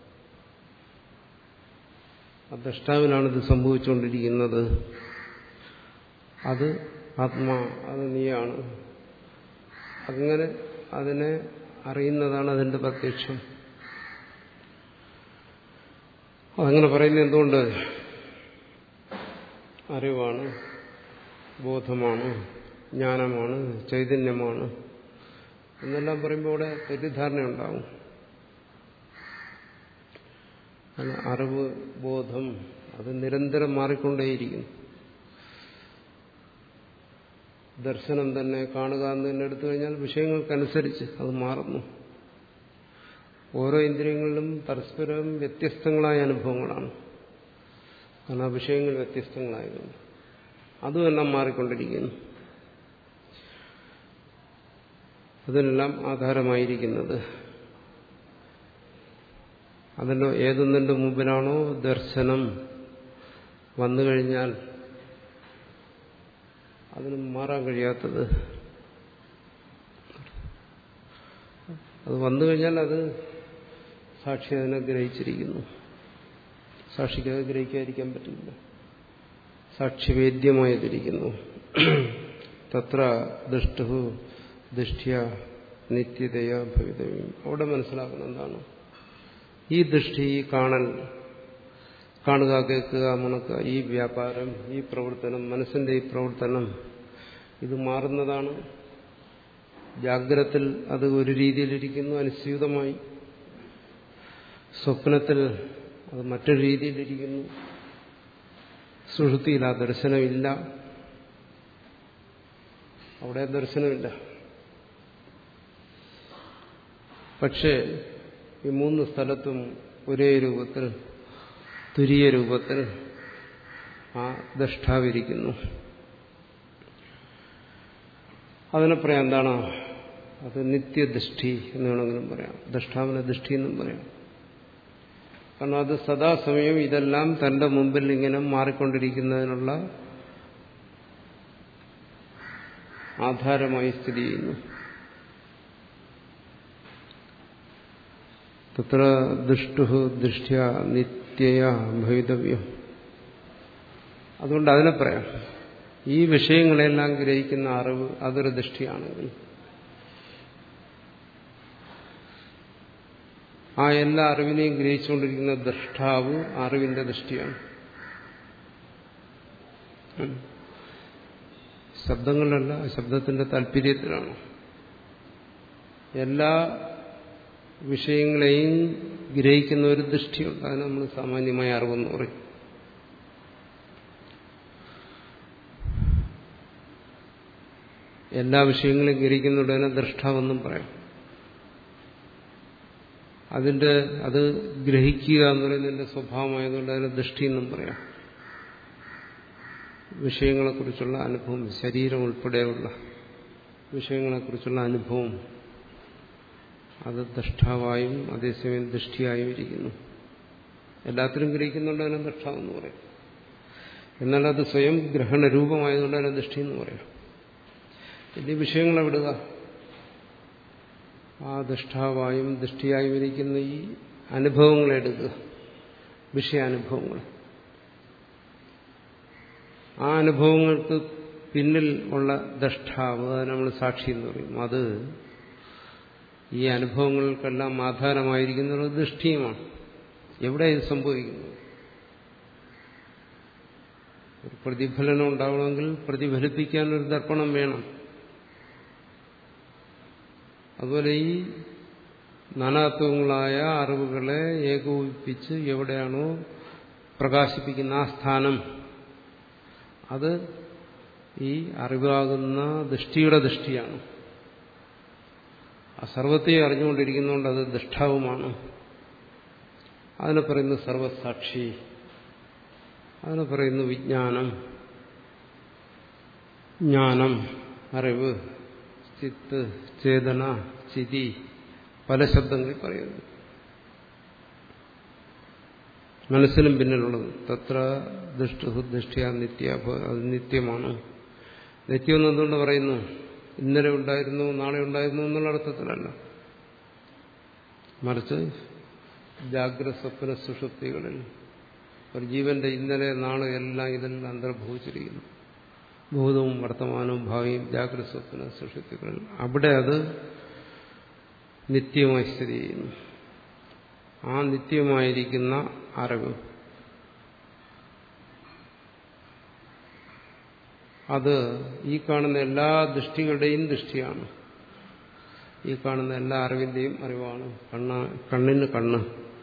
ആ ദ്രഷ്ടാവിനാണിത് സംഭവിച്ചുകൊണ്ടിരിക്കുന്നത്. അത് ആത്മാ, അത് നീയാണ്. അങ്ങനെ അതിനെ അറിയുന്നതാണ് അതിന്റെ പ്രത്യക്ഷം. അതങ്ങനെ പറയുന്നത് എന്തുകൊണ്ട്? അറിവാണ്, ബോധമാണ്, ജ്ഞാനമാണ്, ചൈതന്യമാണ് എന്നെല്ലാം പറയുമ്പോൾ ഇവിടെ തെറ്റിദ്ധാരണ ഉണ്ടാവും. അറിവ്, ബോധം അത് നിരന്തരം മാറിക്കൊണ്ടേയിരിക്കുന്നു. ദർശനം തന്നെ കാണുക എന്ന് തന്നെ എടുത്തു കഴിഞ്ഞാൽ വിഷയങ്ങൾക്കനുസരിച്ച് അത് മാറുന്നു. ഓരോ ഇന്ദ്രിയങ്ങളിലും പരസ്പരം വ്യത്യസ്തങ്ങളായ അനുഭവങ്ങളാണ്. കാരണം ആ വിഷയങ്ങൾ വ്യത്യസ്തങ്ങളായതുകൊണ്ട് അതുമെല്ലാം മാറിക്കൊണ്ടിരിക്കുന്നു. അതിനെല്ലാം ആധാരമായിരിക്കുന്നത് അതിൻ്റെ ഏതൊന്നിൻ്റെ മുമ്പിലാണോ ദർശനം വന്നു കഴിഞ്ഞാൽ അതിന് മാറാൻ കഴിയാത്തത്, അത് വന്നു കഴിഞ്ഞാൽ അത് സാക്ഷി അതിനെ ഗ്രഹിച്ചിരിക്കുന്നു. സാക്ഷിക്ക് അത് ഗ്രഹിക്കാതിരിക്കാൻ പറ്റില്ല. സാക്ഷിവേദ്യമായിരിക്കുന്നു. തത്ര ദൃഷ്ടു ദൃഷ്ട്യ നിത്യതയാ ഭവിതവ്യം. അവിടെ മനസ്സിലാക്കണം എന്താണ് ഈ ദൃഷ്ടി, ഈ കാണൽ, കാണുക, കേൾക്കുക, മണക്കുക, ഈ വ്യാപാരം, ഈ പ്രവർത്തനം, മനസ്സിന്റെ ഈ പ്രവർത്തനം, ഇത് മാറുന്നതാണ്. ജാഗ്രതത്തിൽ അത് ഒരു രീതിയിലിരിക്കുന്നു അനുസ്യൂതമായി, സ്വപ്നത്തിൽ അത് മറ്റൊരു രീതിയിലിരിക്കുന്നു, സുഷുപ്തിയിൽ ആ ദർശനമില്ല, അവിടെ ദർശനമില്ല. പക്ഷേ ഈ മൂന്ന് സ്ഥലത്തും ഒരേ രൂപത്തിൽ, തുരിയ രൂപത്തിൽ ആ ദഷ്ടാവിരിക്കുന്നു. അതിനെ പറയാം എന്താണ്? അത് നിത്യദൃഷ്ടി എന്ന് വേണമെങ്കിലും പറയാം, ദഷ്ടാവിനെ ദൃഷ്ടി എന്നും പറയാം. കാരണം അത് സദാസമയം ഇതെല്ലാം തന്റെ മുമ്പിൽ ഇങ്ങനെ മാറിക്കൊണ്ടിരിക്കുന്നതിനുള്ള ആധാരമായി സ്ഥിതി ചെയ്യുന്നു. തത്ര ദൃഷ്ടു ദൃഷ്ട്യ നിത്യയ ഭവിതവ്യം. അതുകൊണ്ട് അതിനെ പറയാം, ഈ വിഷയങ്ങളെല്ലാം ഗ്രഹിക്കുന്ന അറിവ് അതൊരു ദൃഷ്ടിയാണെങ്കിൽ ആ എല്ലാ അറിവിനെയും ഗ്രഹിച്ചുകൊണ്ടിരിക്കുന്ന ദൃഷ്ടാവ് അറിവിന്റെ ദൃഷ്ടിയാണ്. ശബ്ദങ്ങളല്ല, ശബ്ദത്തിന്റെ താല്പര്യത്തിലാണ്. എല്ലാ വിഷയങ്ങളെയും ഗ്രഹിക്കുന്ന ഒരു ദൃഷ്ടിയുണ്ട്. അതിന് നമ്മൾ സാമാന്യമായ അറിവെന്ന് പറയും. എല്ലാ വിഷയങ്ങളെയും ഗ്രഹിക്കുന്നുണ്ട്, അതിനെ ദൃഷ്ടാവെന്നും പറയാം. അതിന്റെ അത് ഗ്രഹിക്കുക എന്ന് പറയുന്നതിന്റെ സ്വഭാവമായതുകൊണ്ട് അതിനെ ദൃഷ്ടി എന്നും പറയാം. വിഷയങ്ങളെക്കുറിച്ചുള്ള അനുഭവം, ശരീരം ഉൾപ്പെടെയുള്ള വിഷയങ്ങളെക്കുറിച്ചുള്ള അനുഭവം, അത് ദൃഷ്ടാവായും അതേസമയം ദൃഷ്ടിയായും ഇരിക്കുന്നു. എല്ലാത്തിലും ഗ്രഹിക്കുന്നുണ്ട്, അതിനെ ദൃഷ്ടാവെന്ന് പറയും. എന്നാൽ അത് സ്വയം ഗ്രഹണരൂപമായതുകൊണ്ട് അതിനെ ദൃഷ്ടി എന്ന് പറയാം. വലിയ വിഷയങ്ങളെ വിടുക, ആ ദൃഷ്ടാവായും ദൃഷ്ടിയായും ഇരിക്കുന്ന ഈ അനുഭവങ്ങളെ എടുക്കുക, വിഷയാനുഭവങ്ങൾ. ആ അനുഭവങ്ങൾക്ക് പിന്നിൽ ഉള്ള ദൃഷ്ടാവ്, അത് നമ്മൾ സാക്ഷി എന്ന് പറയും. അത് ഈ അനുഭവങ്ങൾക്കെല്ലാം ആധാരമായിരിക്കുന്നത് ദൃഷ്ടിയുമാണ്. എവിടെ ഇത് സംഭവിക്കുന്നത്? ഒരു പ്രതിഫലനം ഉണ്ടാവണമെങ്കിൽ പ്രതിഫലിപ്പിക്കാനൊരു ദർപ്പണം വേണം. അതുപോലെ ഈ നാനാത്വങ്ങളായ അറിവുകളെ ഏകോപിപ്പിച്ച് എവിടെയാണോ പ്രകാശിപ്പിക്കുന്ന ആ സ്ഥാനം, അത് ഈ അറിവാകുന്ന ദൃഷ്ടിയുടെ ദൃഷ്ടിയാണ്. ആ സർവത്തെ അറിഞ്ഞുകൊണ്ടിരിക്കുന്നതുകൊണ്ട് അത് ദൃഷ്ടാവുമാണ്. അതിനെ പറയുന്നു സർവസാക്ഷി, അതിനെ പറയുന്നു വിജ്ഞാനം, ജ്ഞാനം, അറിവ്, ചിത്ത്, ചേതന, ചിതി, പല ശബ്ദങ്ങളിൽ പറയുന്നു. മനസ്സിനും പിന്നിലുള്ളത് തത്ര ദൃഷ്ടു ദൃഷ്ടിയ നിത്യ, അത് നിത്യമാണ്. നിത്യം എന്നതുകൊണ്ട് പറയുന്നു ഇന്നലെ ഉണ്ടായിരുന്നു നാളെ ഉണ്ടായിരുന്നു എന്നുള്ള അർത്ഥത്തിലല്ല, മറിച്ച് ജാഗ്രത സ്വപ്ന സുഷുപ്തികളിൽ ഒരു ജീവന്റെ ഇന്നലെ നാളെ എല്ലാം ഇതിൽ അന്തർഭവിച്ചിരിക്കുന്നു. ഭൂതവും വർത്തമാനവും ഭാവിയും ജാഗ്രത സ്വപ്ന സുഷുപ്തികളിൽ, അവിടെ അത് നിത്യമായി സ്ഥിതി ചെയ്യുന്നു. ആ നിത്യമായിരിക്കുന്ന അറിവ് അത് ഈ കാണുന്ന എല്ലാ ദൃഷ്ടികളുടെയും ദൃഷ്ടിയാണ്. ഈ കാണുന്ന എല്ലാ അറിവിന്റെയും അറിവാണ്. കണ്ണ കണ്ണിന് കണ്ണ്,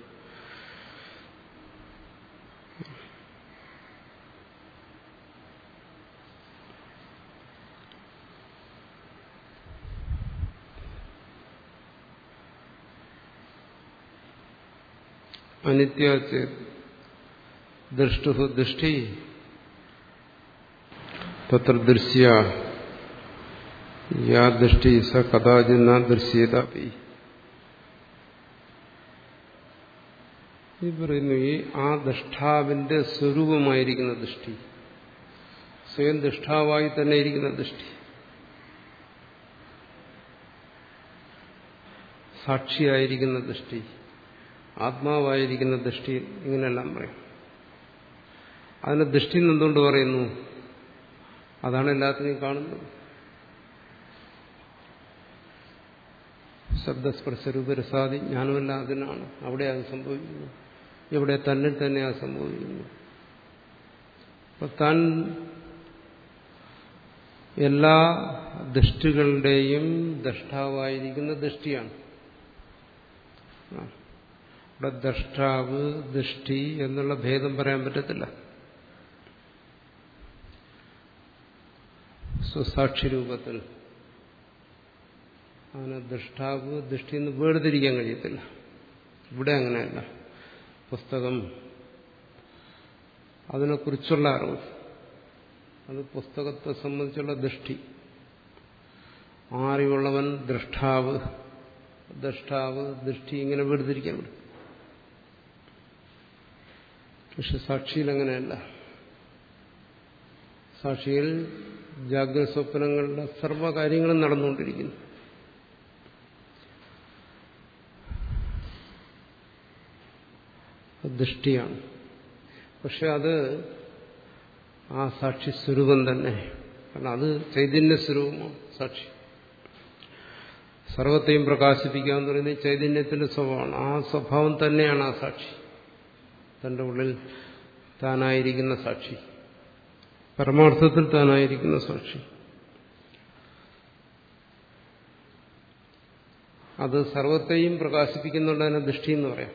അനിത്യ ദൃഷ്ടു ദൃഷ്ടി തത്ര ദൃശ്യ യാ ദൃഷ്ടി സ കഥാചിന്ന ദൃശ്യേതാപി. ഈ പറയുന്നു ഈ ആ ദൃഷ്ടാവിന്റെ സ്വരൂപമായിരിക്കുന്ന ദൃഷ്ടി, സ്വയം ദൃഷ്ടാവായി തന്നെ ഇരിക്കുന്ന ദൃഷ്ടി, സാക്ഷിയായിരിക്കുന്ന ദൃഷ്ടി, ആത്മാവായിരിക്കുന്ന ദൃഷ്ടി, ഇങ്ങനെയെല്ലാം പറയും. അതിനെ ദൃഷ്ടി എന്തുകൊണ്ട് പറയുന്നു? അതാണ് എല്ലാത്തിനെയും കാണുന്നത്. ശബ്ദസ്പർശരൂപരസാദി ജ്ഞാനമെല്ലാം അതിനാണ്. അവിടെ അത് സംഭവിക്കുന്നു. ഇവിടെ തന്നിൽ തന്നെ അത് സംഭവിക്കുന്നു. അപ്പൊ താൻ എല്ലാ ദൃഷ്ടികളുടെയും ദ്രഷ്ടാവായിരിക്കുന്ന ദൃഷ്ടിയാണ്. ഇവിടെ ദ്രഷ്ടാവ് ദൃഷ്ടി എന്നുള്ള ഭേദം പറയാൻ പറ്റത്തില്ല. സ്വസാക്ഷി രൂപത്തിൽ അങ്ങനെ ദൃഷ്ടാവ് ദൃഷ്ടി എന്ന് വേർതിരിക്കാൻ കഴിയത്തില്ല. ഇവിടെ അങ്ങനെയല്ല. പുസ്തകം, അതിനെക്കുറിച്ചുള്ള അറിവ്, അത് പുസ്തകത്തെ സംബന്ധിച്ചുള്ള ദൃഷ്ടി. ആ അറിവുള്ളവൻ ദൃഷ്ടാവ്, ദൃഷ്ടാവ് ദൃഷ്ടി ഇങ്ങനെ വേർതിരിക്കാൻ പറ്റും. പക്ഷെ സാക്ഷിയിൽ അങ്ങനെയല്ല. സാക്ഷിയിൽ ജാഗ്രത സ്വപ്നങ്ങളുടെ സർവ്വകാര്യങ്ങളും നടന്നുകൊണ്ടിരിക്കുന്നു. ദൃഷ്ടിയാണ്. പക്ഷെ അത് ആ സാക്ഷി സ്വരൂപം തന്നെ. കാരണം അത് ചൈതന്യ സ്വരൂപമാണ് സാക്ഷി. സർവത്തെയും പ്രകാശിപ്പിക്കുക എന്ന് പറയുന്നത് ചൈതന്യത്തിന്റെ സ്വഭാവമാണ്. ആ സ്വഭാവം തന്നെയാണ് ആ സാക്ഷി. തന്റെ ഉള്ളിൽ താനായിരിക്കുന്ന സാക്ഷി, പരമാർത്ഥത്തിൽ താനായിരിക്കുന്ന സാക്ഷി. അത് സർവത്തെയും പ്രകാശിപ്പിക്കുന്നുണ്ടതിനെ ദൃഷ്ടി എന്ന് പറയാം.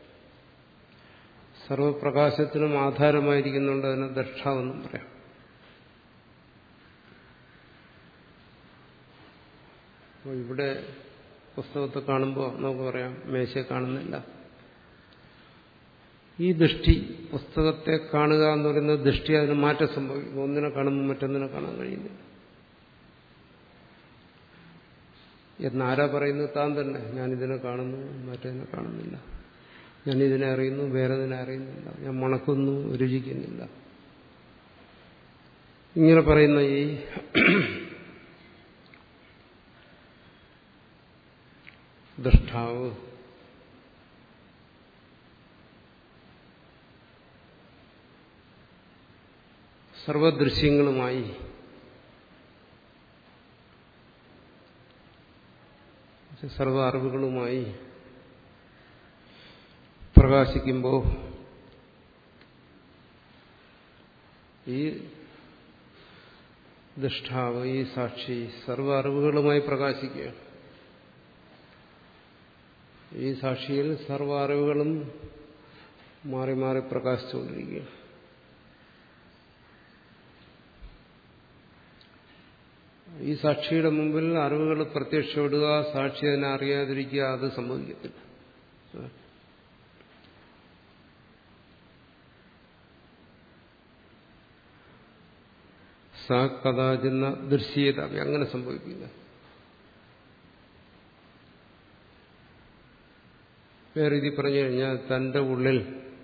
സർവപ്രകാശത്തിനും ആധാരമായിരിക്കുന്നുണ്ട് അതിനെ ദൃഷ്ടാവെന്നും പറയാം. അപ്പോൾ ഇവിടെ പുസ്തകത്തെ കാണുമ്പോൾ നമുക്ക് പറയാം മേശയെ കാണുന്നില്ല. ഈ ദൃഷ്ടി, പുസ്തകത്തെ കാണുക എന്ന് പറയുന്നത് ദൃഷ്ടി, അതിന് മാറ്റം സംഭവിക്കും. ഒന്നിനെ കാണുമ്പോൾ മറ്റൊന്നിനെ കാണാൻ കഴിയുന്നില്ല. എന്നാരാ പറയുന്നത്? താൻ തന്നെ. ഞാനിതിനെ കാണുന്നു, മറ്റതിനെ കാണുന്നില്ല. ഞാനിതിനെ അറിയുന്നു, വേറെതിനെ അറിയുന്നില്ല. ഞാൻ മണക്കുന്നു, രുചിക്കുന്നില്ല. ഇങ്ങനെ പറയുന്ന ഈ ദൃഷ്ടാവ് സർവദൃശ്യങ്ങളുമായി സർവ അറിവുകളുമായി പ്രകാശിക്കുമ്പോൾ ഈ ദൃഷ്ടാവ്, ഈ സാക്ഷി സർവ അറിവുകളുമായി പ്രകാശിക്കുകയാണ്. ഈ സാക്ഷിയിൽ സർവ അറിവുകളും മാറി മാറി പ്രകാശിച്ചുകൊണ്ടിരിക്കുകയാണ്. ഈ സാക്ഷിയുടെ മുമ്പിൽ അറിവുകൾ പ്രത്യക്ഷപ്പെടുക, സാക്ഷി അതിനെ അറിയാതിരിക്കുക, അത് സംഭവിക്കത്തില്ല. സാ കഥാചിന്ന ദൃശ്യത, അങ്ങനെ സംഭവിക്കില്ല. വേറെ രീതി പറഞ്ഞു കഴിഞ്ഞാൽ തന്റെ ഉള്ളിൽ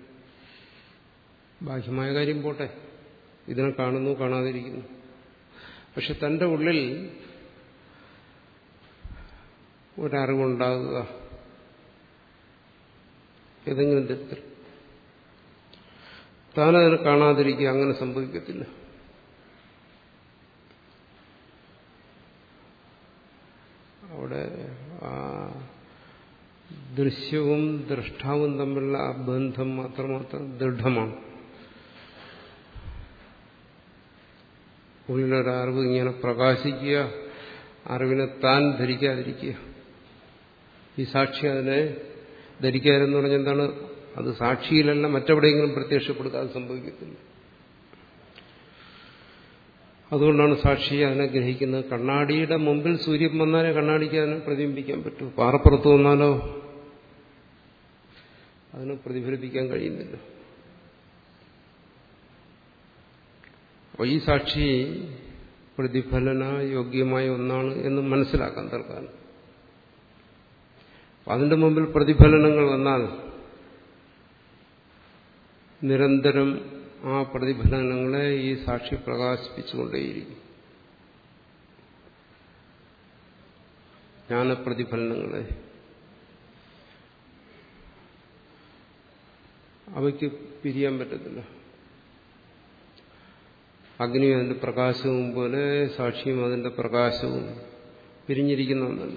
ബാഹ്യമായ കാര്യം പോട്ടെ, ഇതിനെ കാണുന്നു, കാണാതിരിക്കുന്നു. പക്ഷെ തന്റെ ഉള്ളിൽ ഒരറിവുണ്ടാകുക ഏതെങ്കിലും തരത്തിൽ, താനതിനെ കാണാതിരിക്കുക, അങ്ങനെ സംഭവിക്കത്തില്ല. അവിടെ ആ ദൃശ്യവും ദൃഷ്ടാവും തമ്മിലുള്ള ആ ബന്ധം മാത്രമാത്രം ദൃഢമാണ്. ഉള്ളിലൊരറിവ് ഇങ്ങനെ പ്രകാശിക്കുക, അറിവിനെ താൻ ധരിക്കാതിരിക്കുക. ഈ സാക്ഷി അതിനെ ധരിക്കാതെന്ന് പറഞ്ഞാൽ എന്താണ്? അത് സാക്ഷിയിലല്ല മറ്റെവിടെയെങ്കിലും പ്രത്യക്ഷപ്പെടുക, അത് സംഭവിക്കത്തില്ല. അതുകൊണ്ടാണ് സാക്ഷി അതിനെ ഗ്രഹിക്കുന്നത്. കണ്ണാടിയുടെ മുമ്പിൽ സൂര്യൻ വന്നാലേ കണ്ണാടിക്ക് അതിനെ പ്രതിബിംബിക്കാൻ പറ്റൂ. പാറപ്പുറത്ത് വന്നാലോ അതിനെ പ്രതിഫലിപ്പിക്കാൻ കഴിയുന്നില്ല. അപ്പോൾ ഈ സാക്ഷി പ്രതിഫലന യോഗ്യമായ ഒന്നാണ് എന്ന് മനസ്സിലാക്കാൻ തൽക്കാലം. അതിന്റെ മുമ്പിൽ പ്രതിഫലനങ്ങൾ വന്നാൽ നിരന്തരം ആ പ്രതിഫലനങ്ങളെ ഈ സാക്ഷി പ്രകാശിപ്പിച്ചുകൊണ്ടേയിരിക്കും. ജ്ഞാനപ്രതിഫലനങ്ങളെ അവയ്ക്ക് പിരിയാൻ പറ്റത്തില്ല. അഗ്നിയും അതിന്റെ പ്രകാശവും പോലെ സാക്ഷിയും അതിന്റെ പ്രകാശവും പിരിഞ്ഞിരിക്കുന്ന ഒന്നല്ല.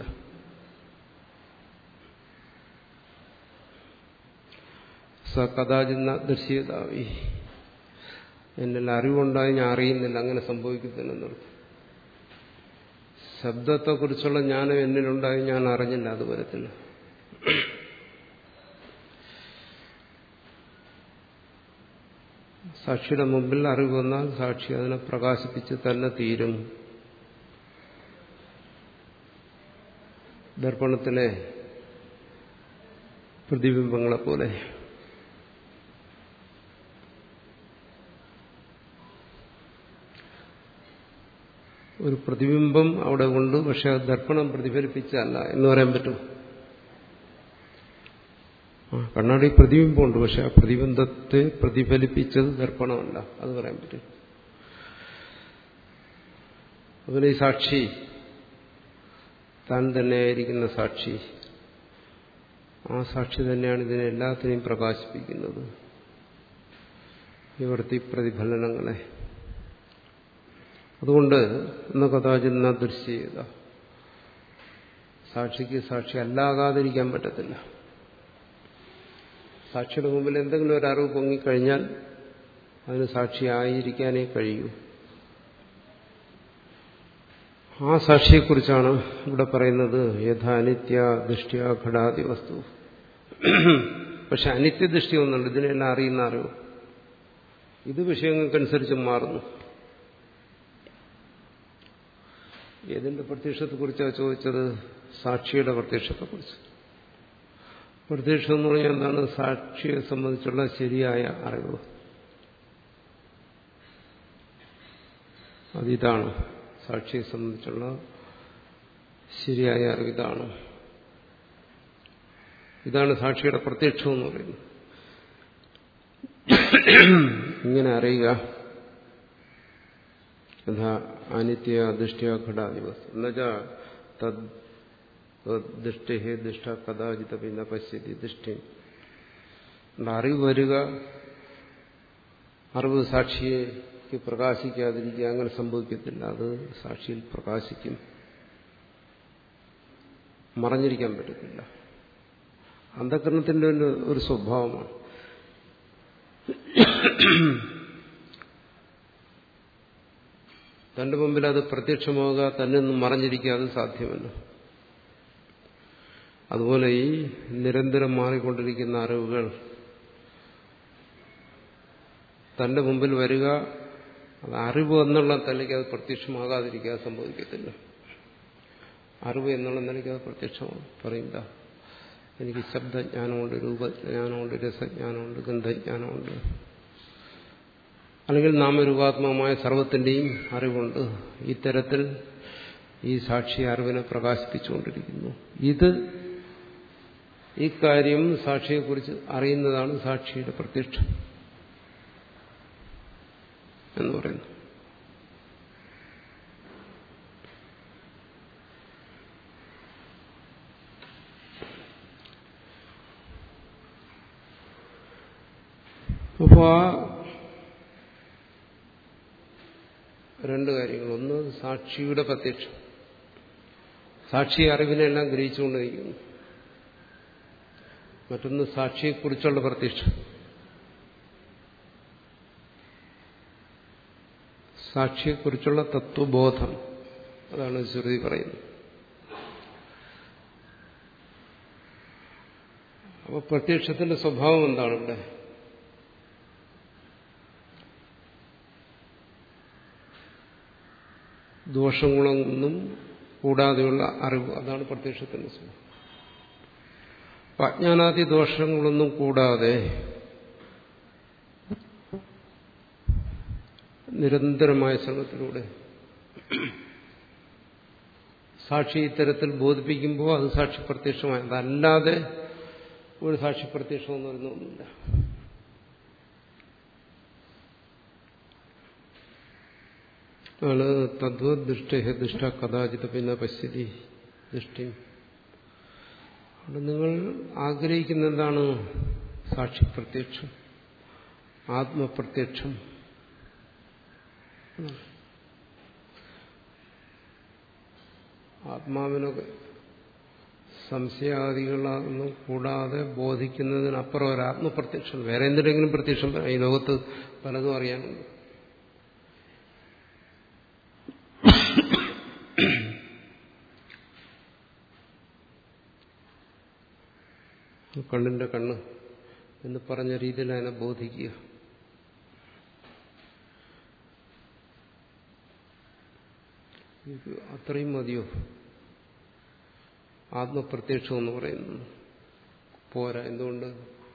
സ കഥാചിന്ന ദൃശ്യതാവി, എന്നിൽ അറിവുണ്ടായി ഞാൻ അറിയുന്നില്ല, അങ്ങനെ സംഭവിക്കുന്നില്ലെന്നർത്ഥം. ശബ്ദത്തെക്കുറിച്ചുള്ള ജ്ഞാനം എന്നിലുണ്ടായി ഞാൻ അറിഞ്ഞില്ല, അത് വരത്തില്ല. സാക്ഷിയുടെ മുമ്പിൽ അറിവ് വന്നാൽ സാക്ഷി അതിനെ പ്രകാശിപ്പിച്ച് തന്നെ തീരും. ദർപ്പണത്തിലെ പ്രതിബിംബങ്ങളെപ്പോലെ. ഒരു പ്രതിബിംബം അവിടെ ഉണ്ട്, പക്ഷെ അത് ദർപ്പണം പ്രതിഫലിപ്പിച്ചല്ല എന്ന് പറയാൻ പറ്റും. കണ്ണാടി പ്രതിബിംബമുണ്ട്, പക്ഷെ ആ പ്രതിബിംബത്തെ പ്രതിഫലിപ്പിച്ചത് ദർപ്പണമല്ല, അത് പറയാൻ പറ്റും. അതുപോലെ ഈ സാക്ഷി താൻ തന്നെയായിരിക്കുന്ന സാക്ഷി, ആ സാക്ഷി തന്നെയാണ് ഇതിനെ എല്ലാത്തിനെയും പ്രകാശിപ്പിക്കുന്നത്, നിവർത്തി പ്രതിഫലനങ്ങളെ. അതുകൊണ്ട് ഇന്ന് കഥാചിന്ന ദൃശ്യത, സാക്ഷിക്ക് സാക്ഷി അല്ലാകാതിരിക്കാൻ പറ്റത്തില്ല. സാക്ഷിയുടെ മുമ്പിൽ എന്തെങ്കിലും ഒരു അറിവ് പൊങ്ങിക്കഴിഞ്ഞാൽ അതിന് സാക്ഷിയായിരിക്കാനേ കഴിയൂ. ആ സാക്ഷിയെക്കുറിച്ചാണ് ഇവിടെ പറയുന്നത്. യഥാ അനിത്യ ദൃഷ്ട്യ ഘടാതി വസ്തു. പക്ഷെ അനിത്യദൃഷ്ടി ഒന്നുണ്ട്, ഇതിനെല്ലാം അറിയുന്ന അറിവ്. ഇത് വിഷയങ്ങൾക്കനുസരിച്ച് മാറുന്നു. ഏതിന്റെ പ്രത്യക്ഷത്തെക്കുറിച്ചാണ് ചോദിച്ചത്? സാക്ഷിയുടെ പ്രത്യക്ഷത്തെക്കുറിച്ച്. പ്രത്യക്ഷം എന്ന് പറഞ്ഞാൽ എന്താണ്? സാക്ഷിയെ സംബന്ധിച്ചുള്ള ശരിയായ അറിവ്. അതിതാണ് സാക്ഷിയെ സംബന്ധിച്ചുള്ള ശരിയായ അറിവ്. ഇതാണ് ഇതാണ് സാക്ഷിയുടെ പ്രത്യക്ഷം എന്ന് പറയുന്നത്. ഇങ്ങനെ അറിയുക. യഥാ അനിത്യ ദൃഷ്ട്യ ഘടാദിവസ് എന്നുവെച്ചാൽ തദ് ദൃഷ്ടി ദൃഷ്ട കഥാചിത പിന്നെ പശ്യതി ദൃഷ്ടി. അറിവ് വരിക, അറിവ് സാക്ഷിക്ക് പ്രകാശിക്കാതിരിക്കുക, അങ്ങനെ സംഭവിക്കത്തില്ല. അത് സാക്ഷിയിൽ പ്രകാശിക്കും, മറഞ്ഞിരിക്കാൻ പറ്റത്തില്ല. അന്ധകരണത്തിന്റെ ഒരു സ്വഭാവമാണ്. തന്റെ മുമ്പിൽ അത് പ്രത്യക്ഷമാവുക, തന്നെ ഒന്നും മറഞ്ഞിരിക്കുക, അത് സാധ്യമല്ല. അതുപോലെ ഈ നിരന്തരം മാറിക്കൊണ്ടിരിക്കുന്ന അറിവുകൾ തന്റെ മുമ്പിൽ വരിക, അത് അറിവ് എന്നുള്ള നിലയ്ക്ക് അത് പ്രത്യക്ഷമാകാതിരിക്കുക സംഭവിക്കത്തില്ല. അറിവ് എന്നുള്ള നിലയ്ക്ക് അത് പ്രത്യക്ഷമാണ്. പറയില്ല, എനിക്ക് ശബ്ദജ്ഞാനമുണ്ട്, രൂപജ്ഞാനമുണ്ട്, രസജ്ഞാനമുണ്ട്, ഗന്ധജ്ഞാനമുണ്ട്, അല്ലെങ്കിൽ നാമരൂപാത്മകമായ സർവത്തിന്റെയും അറിവുണ്ട്. ഇത്തരത്തിൽ ഈ സാക്ഷി അറിവിനെ പ്രകാശിപ്പിച്ചുകൊണ്ടിരിക്കുന്നു. ഇത് ഈ കാര്യം സാക്ഷിയെക്കുറിച്ച് അറിയുന്നതാണ് സാക്ഷിയുടെ പ്രത്യക്ഷം എന്ന് പറയുന്നു. അപ്പോൾ ആ രണ്ട് കാര്യങ്ങൾ. ഒന്ന് സാക്ഷിയുടെ പ്രത്യക്ഷം, സാക്ഷി അറിവിനെല്ലാം ഗ്രഹിച്ചുകൊണ്ടിരിക്കുന്നു. മറ്റൊന്ന് സാക്ഷിയെക്കുറിച്ചുള്ള പ്രത്യക്ഷം, സാക്ഷിയെക്കുറിച്ചുള്ള തത്വബോധം. അതാണ് ശ്രുതി പറയുന്നത്. അപ്പോൾ പ്രത്യക്ഷത്തിന്റെ സ്വഭാവം എന്താണ് ഇവിടെ? ദോഷങ്ങളൊന്നും കൂടാതെയുള്ള അറിവ്, അതാണ് പ്രത്യക്ഷത്തിന്റെ സ്വഭാവം. അജ്ഞാനാദി ദോഷങ്ങളൊന്നും കൂടാതെ നിരന്തരമായ ശ്രമത്തിലൂടെ സാക്ഷി ഇത്തരത്തിൽ ബോധിപ്പിക്കുമ്പോൾ അത് സാക്ഷി പ്രത്യക്ഷമായി. അതല്ലാതെ ഒരു സാക്ഷി പ്രത്യക്ഷം എന്ന് പറയുന്ന ഒന്നുമില്ല. ആണ് തദ്വത് ദൃഷ്ട ദൃഷ്ട കഥാചിത പിന്നെ പശ്യതി ദൃഷ്ടി. അവിടെ നിങ്ങൾ ആഗ്രഹിക്കുന്ന എന്താണ്? സാക്ഷി പ്രത്യക്ഷം, ആത്മപ്രത്യക്ഷം. ആത്മാവിനൊക്കെ സംശയാദികളൊന്നും കൂടാതെ ബോധിക്കുന്നതിനപ്പുറം ഒരു ആത്മപ്രത്യക്ഷം. വേറെ എന്തിനെങ്കിലും പ്രത്യക്ഷം ഈ ലോകത്ത് പലതും അറിയാനുണ്ട്. കണ്ണിന്റെ കണ്ണ് എന്ന് പറഞ്ഞ രീതിയിൽ അതിനെ ബോധിക്കുക. അത്രയും മതിയോ? ആത്മപ്രത്യക്ഷം എന്ന് പറയുന്നു പോരാ. എന്തുകൊണ്ട്?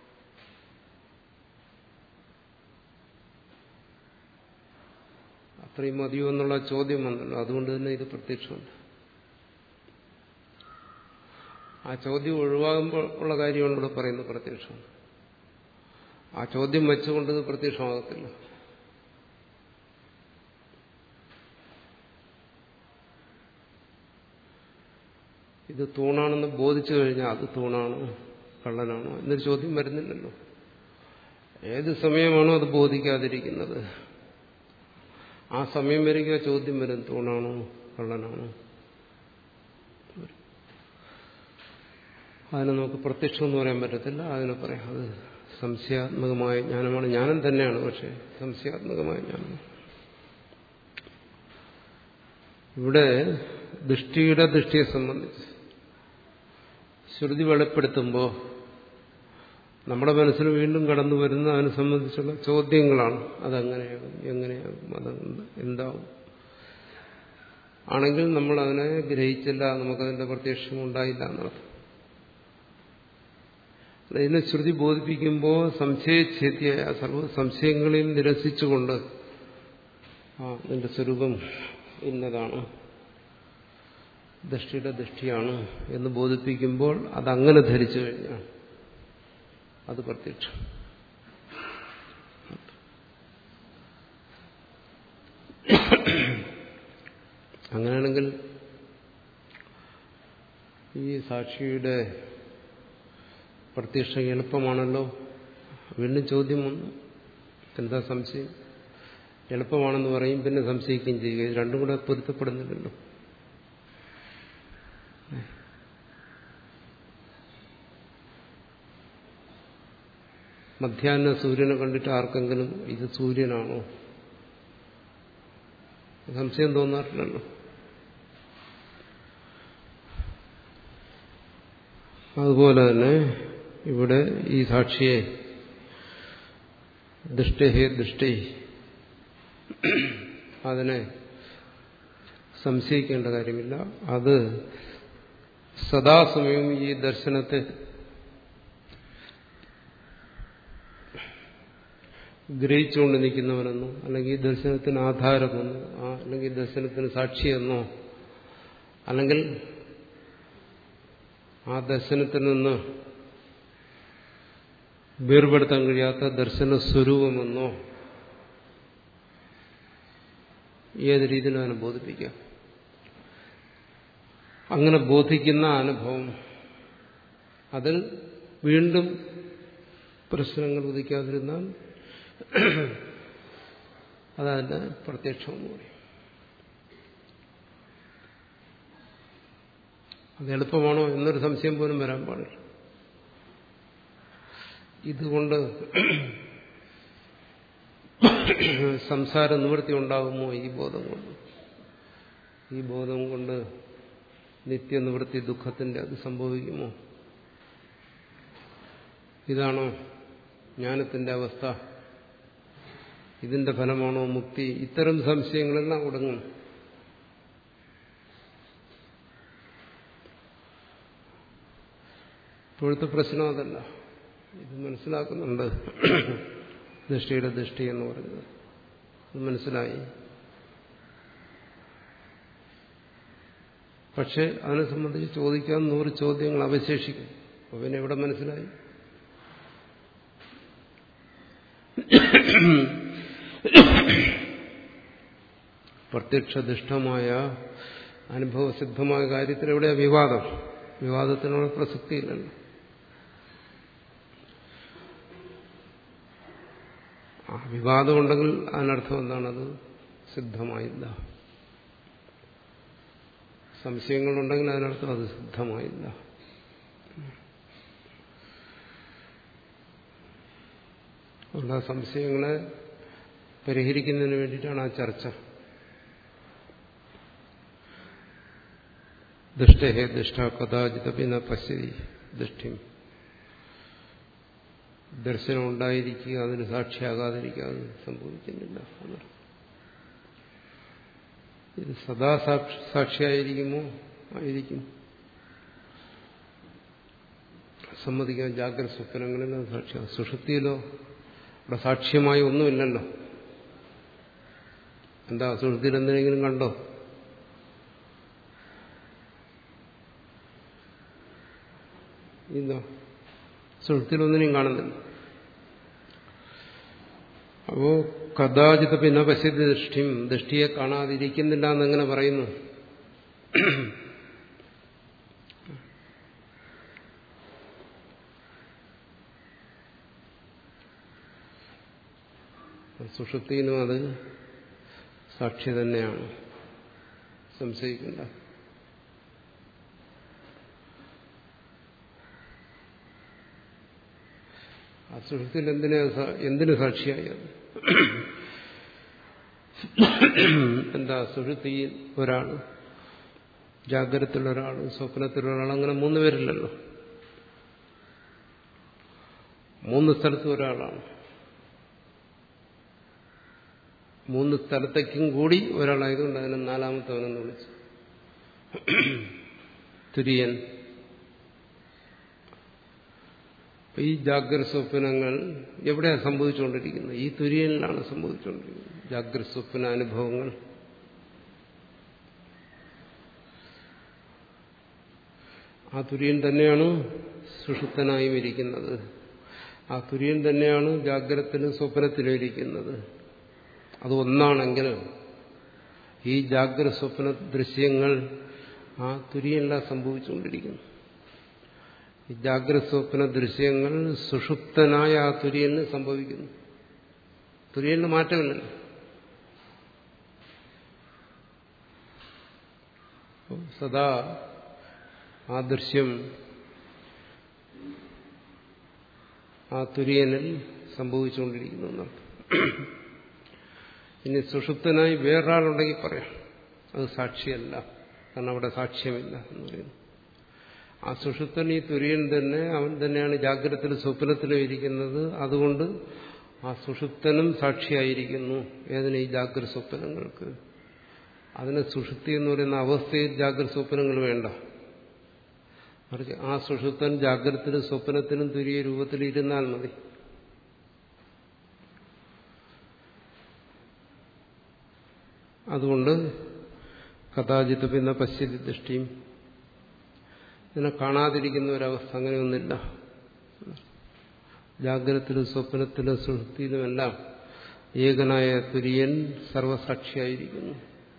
അത്രയും മതിയോ എന്നുള്ള ചോദ്യം വന്നല്ലോ. അതുകൊണ്ട് തന്നെ ഇത് പ്രത്യക്ഷമുണ്ട്. ആ ചോദ്യം ഒഴിവാകുമ്പോൾ ഉള്ള കാര്യമാണ് ഇവിടെ പറയുന്നത് പ്രത്യക്ഷം. ആ ചോദ്യം വെച്ചുകൊണ്ട് ഇത് പ്രത്യക്ഷമാകത്തില്ല. ഇത് തൂണാണെന്ന് ബോധിച്ചു കഴിഞ്ഞാൽ അത് തൂണാണോ കള്ളനാണോ എന്നൊരു ചോദ്യം വരുന്നില്ലല്ലോ. ഏത് സമയമാണോ അത് ബോധിക്കാതിരിക്കുന്നത് ആ സമയം വരെയ്ക്കും ആ ചോദ്യം വരും, തൂണാണോ കള്ളനാണോ. അതിനെ നമുക്ക് പ്രത്യക്ഷം എന്ന് പറയാൻ പറ്റത്തില്ല. അതിനെ പറയാം അത് സംശയാത്മകമായ ജ്ഞാനമാണ്. ജ്ഞാനം തന്നെയാണ്, പക്ഷെ സംശയാത്മകമായ ജ്ഞാനം. ഇവിടെ ദൃഷ്ടിയുടെ ദൃഷ്ടിയെ സംബന്ധിച്ച് ശ്രുതി വെളിപ്പെടുത്തുമ്പോൾ നമ്മുടെ മനസ്സിൽ വീണ്ടും കടന്നു വരുന്ന അതിനെ സംബന്ധിച്ചുള്ള ചോദ്യങ്ങളാണ്. അതെങ്ങനെയാകും, എങ്ങനെയാകും, അത് എന്താവും. ആണെങ്കിൽ നമ്മൾ അതിനെ ഗ്രഹിച്ചില്ല, നമുക്കതിന്റെ പ്രത്യക്ഷം ഉണ്ടായില്ല എന്നർത്ഥം. ഇതിനെ ശ്രുതി ബോധിപ്പിക്കുമ്പോൾ സംശയഛേദ്യമായ സർവ്വ സംശയങ്ങളെയും നിരസിച്ചുകൊണ്ട് ആ നിന്റെ സ്വരൂപം ഇന്നതാണ്, ദൃഷ്ടിയുടെ ദൃഷ്ടിയാണ് എന്ന് ബോധിപ്പിക്കുമ്പോൾ അതങ്ങനെ ധരിച്ചു കഴിഞ്ഞാൽ അത് പ്രത്യക്ഷം. അങ്ങനെയാണെങ്കിൽ ഈ സാക്ഷിയുടെ പ്രത്യക്ഷം എളുപ്പമാണല്ലോ. വീണ്ടും ചോദ്യം വന്നു, എന്താ സംശയം? എളുപ്പമാണെന്ന് പറയും, പിന്നെ സംശയിക്കുകയും ചെയ്യുക. ഇത് രണ്ടും കൂടെ പൊരുത്തപ്പെടുന്നില്ലല്ലോ. മധ്യാഹ്ന സൂര്യനെ കണ്ടിട്ട് ആർക്കെങ്കിലും ഇത് സൂര്യനാണോ സംശയം തോന്നാറില്ലല്ലോ. അതുപോലെ തന്നെ ഇവിടെ ഈ സാക്ഷിയെ ദൃഷ്ടഹേ ദൃഷ്ടി അതിനെ സംശയിക്കേണ്ട കാര്യമില്ല. അത് സദാസമയം ഈ ദർശനത്തെ ഗ്രഹിച്ചുകൊണ്ട് നിൽക്കുന്നവനെന്നോ അല്ലെങ്കിൽ ദർശനത്തിന് ആധാരമെന്നോ അല്ലെങ്കിൽ ദർശനത്തിന് സാക്ഷിയെന്നോ അല്ലെങ്കിൽ ആ ദർശനത്തിൽ നിന്ന് വേർപെടുത്താൻ കഴിയാത്ത ദർശന സ്വരൂപമെന്നോ ഏത് രീതിയിലും അതിനെ ബോധിപ്പിക്കാം. അങ്ങനെ ബോധിക്കുന്ന അനുഭവം അതിൽ വീണ്ടും പ്രശ്നങ്ങൾ ഉദിക്കാതിരുന്നാൽ അതതിന്റെ പ്രത്യക്ഷം എന്ന് പറയും. അത് എളുപ്പമാണോ എന്നൊരു സംശയം പോലും വരാൻ പാടില്ല. ഇതുകൊണ്ട് സംസാര നിവൃത്തി ഉണ്ടാകുമോ? ഈ ബോധം കൊണ്ട് ഈ ബോധം കൊണ്ട് നിത്യനിവൃത്തി ദുഃഖത്തിന്റെ അത് സംഭവിക്കുമോ? ഇതാണോ ജ്ഞാനത്തിന്റെ അവസ്ഥ? ഇതിന്റെ ഫലമാണോ മുക്തി? ഇത്തരം സംശയങ്ങളെല്ലാം ഒടുങ്ങും. ഇപ്പോഴത്തെ പ്രശ്നം അതല്ല. ഇത് മനസ്സിലാക്കുന്നുണ്ട്. ദൃഷ്ടിയുടെ ദൃഷ്ടി എന്ന് പറഞ്ഞത് അത് മനസ്സിലായി. പക്ഷെ അതിനെ സംബന്ധിച്ച് ചോദിക്കാൻ നൂറ് ചോദ്യങ്ങൾ അവശേഷിക്കും. അപ്പൊ പിന്നെ എവിടെ മനസ്സിലായി? പ്രത്യക്ഷദിഷ്ടമായ അനുഭവസിദ്ധമായ കാര്യത്തിൽ എവിടെയാ വിവാദം? വിവാദത്തിനുള്ള പ്രസക്തിയില്ലല്ലോ. ആ വിവാദം ഉണ്ടെങ്കിൽ അതിനർത്ഥം എന്താണത്? സിദ്ധമായില്ല. സംശയങ്ങളുണ്ടെങ്കിൽ അതിനർത്ഥം അത് സിദ്ധമായില്ല. അതുകൊണ്ട് ആ സംശയങ്ങളെ പരിഹരിക്കുന്നതിന് വേണ്ടിയിട്ടാണ് ആ ചർച്ച. ദുഷ്ടഹേ ദുഷ്ട കഥാചിതപി ന പശ്യതി ദൃഷ്ടിം. ദർശനം ഉണ്ടായിരിക്കുക, അതിന് സാക്ഷിയാകാതിരിക്കുക, അത് സംഭവിക്കുന്നില്ല. ഇത് സദാ സാക്ഷിയായിരിക്കുമോ? ആയിരിക്കും. സമ്മതിക്കാൻ ജാഗ്രത സ്വപ്നങ്ങളിൽ സാക്ഷിയാകും. സുഷുപ്തിയിലോ അവിടെ സാക്ഷ്യമായി ഒന്നുമില്ലല്ലോ. എന്താ സുഷുപ്തിയിൽ എന്തെങ്കിലും കണ്ടോ? ഇല്ല, സുഷുപ്തിയിലൊന്നിനെയും കാണുന്നില്ല. അപ്പോ കഥാചിത പിന്നെ പശ്യതി ദൃഷ്ടിയും, ദൃഷ്ടിയെ കാണാതിരിക്കുന്നില്ല എന്നെങ്ങനെ പറയുന്നു? സുഷുപ്തിയിലും അത് സാക്ഷി തന്നെയാണ്, സംശയിക്കണ്ട. ആ സുഷുപ്തിയിൽ എന്തിനാ എന്തിനു സാക്ഷിയായി? അത് എന്താ? സുഷുപ്തിയിൽ ഒരാൾ, ജാഗ്രതത്തിലൊരാൾ, സ്വപ്നത്തിലൊരാൾ, അങ്ങനെ മൂന്ന് പേരില്ലല്ലോ. മൂന്ന് സ്ഥലത്തും ഒരാളാണ്. മൂന്ന് സ്ഥലത്തേക്കും കൂടി ഒരാളായതുകൊണ്ട് അതിനെ നാലാമത്തവനെന്ന് വിളിച്ചു. തുര്യൻ. ഈ ജാഗ്രത സ്വപ്നങ്ങൾ എവിടെയാണ് സംഭവിച്ചുകൊണ്ടിരിക്കുന്നത്? ഈ തുര്യനിലാണ് സംഭവിച്ചുകൊണ്ടിരിക്കുന്നത്. ജാഗ്രത സ്വപ്ന അനുഭവങ്ങൾ ആ തുര്യൻ തന്നെയാണ് സുഷുപ്തനായും ഇരിക്കുന്നത്. ആ തുര്യൻ തന്നെയാണ് ജാഗ്രതത്തിലും സ്വപ്നത്തിലും ഇരിക്കുന്നത്. അത് ഒന്നാണെങ്കിൽ ഈ ജാഗ്രത സ്വപ്ന ദൃശ്യങ്ങൾ ആ തുര്യനിലാണ് സംഭവിച്ചുകൊണ്ടിരിക്കുന്നു. ഈ ജാഗ്രത സ്വപ്ന ദൃശ്യങ്ങൾ സുഷുപ്തനായ ആ തുര്യന് സംഭവിക്കുന്നു. തുര്യന് മാറ്റമില്ലല്ലോ. സദാ ആ ദൃശ്യം ആ തുര്യനിൽ സംഭവിച്ചുകൊണ്ടിരിക്കുന്നു എന്നർത്ഥം. ഇനി സുഷുപ്തനായി വേറൊരാളുണ്ടെങ്കിൽ പറയാം അത് സാക്ഷിയല്ല, കാരണം അവിടെ സാക്ഷ്യമില്ല എന്ന് പറയുന്നു. ആ സുഷുപ്തൻ ഈ തുര്യൻ തന്നെ, അവൻ തന്നെയാണ് ജാഗ്രതത്തിലും സ്വപ്നത്തിലും ഇരിക്കുന്നത്. അതുകൊണ്ട് ആ സുഷുപ്തനും സാക്ഷിയായിരിക്കുന്നു. ഏതിന്? ഈ ജാഗ്രത സ്വപ്നങ്ങൾക്ക്. അതിന് സുഷുപ്തി എന്ന് പറയുന്ന അവസ്ഥയിൽ ജാഗ്രത സ്വപ്നങ്ങൾ വേണ്ട. മറിച്ച് ആ സുഷുപ്തൻ ജാഗ്രതത്തിലും സ്വപ്നത്തിലും തുര്യ രൂപത്തിൽ ഇരുന്നാൽ മതി. അതുകൊണ്ട് കഥാചിത പിന്നെ പശ്യതി ദൃഷ്ടിയും, ഇതിനെ കാണാതിരിക്കുന്ന ഒരവസ്ഥ അങ്ങനെയൊന്നില്ല. ജാഗ്രതത്തിലും സ്വപ്നത്തിലും സുഷുപ്തിയിലുമെല്ലാം ഏകനായ തുര്യൻ സർവസാക്ഷിയായിരിക്കുന്നു.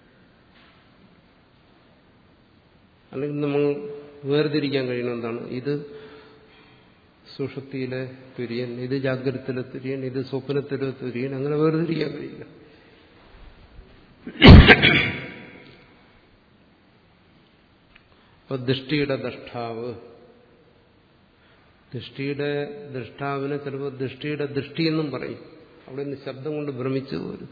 അല്ലെങ്കിൽ നമ്മൾ വേർതിരിക്കാൻ കഴിയണം എന്താണ്? ഇത് സുഷുപ്തിയിലെ തുര്യൻ, ഇത് ജാഗ്രതത്തിലെ തുര്യൻ, ഇത് സ്വപ്നത്തിലെ തുര്യൻ, അങ്ങനെ വേർതിരിക്കാൻ കഴിയില്ല. അപ്പൊ ദൃഷ്ടിയുടെ ദ്രഷ്ടാവ്, ദൃഷ്ടിയുടെ ദൃഷ്ടാവിനെ ചിലപ്പോൾ ദൃഷ്ടിയുടെ ദൃഷ്ടിയെന്നും പറയും. അവിടെ നിന്ന് ശബ്ദം കൊണ്ട് ഭ്രമിച്ചു പോരും.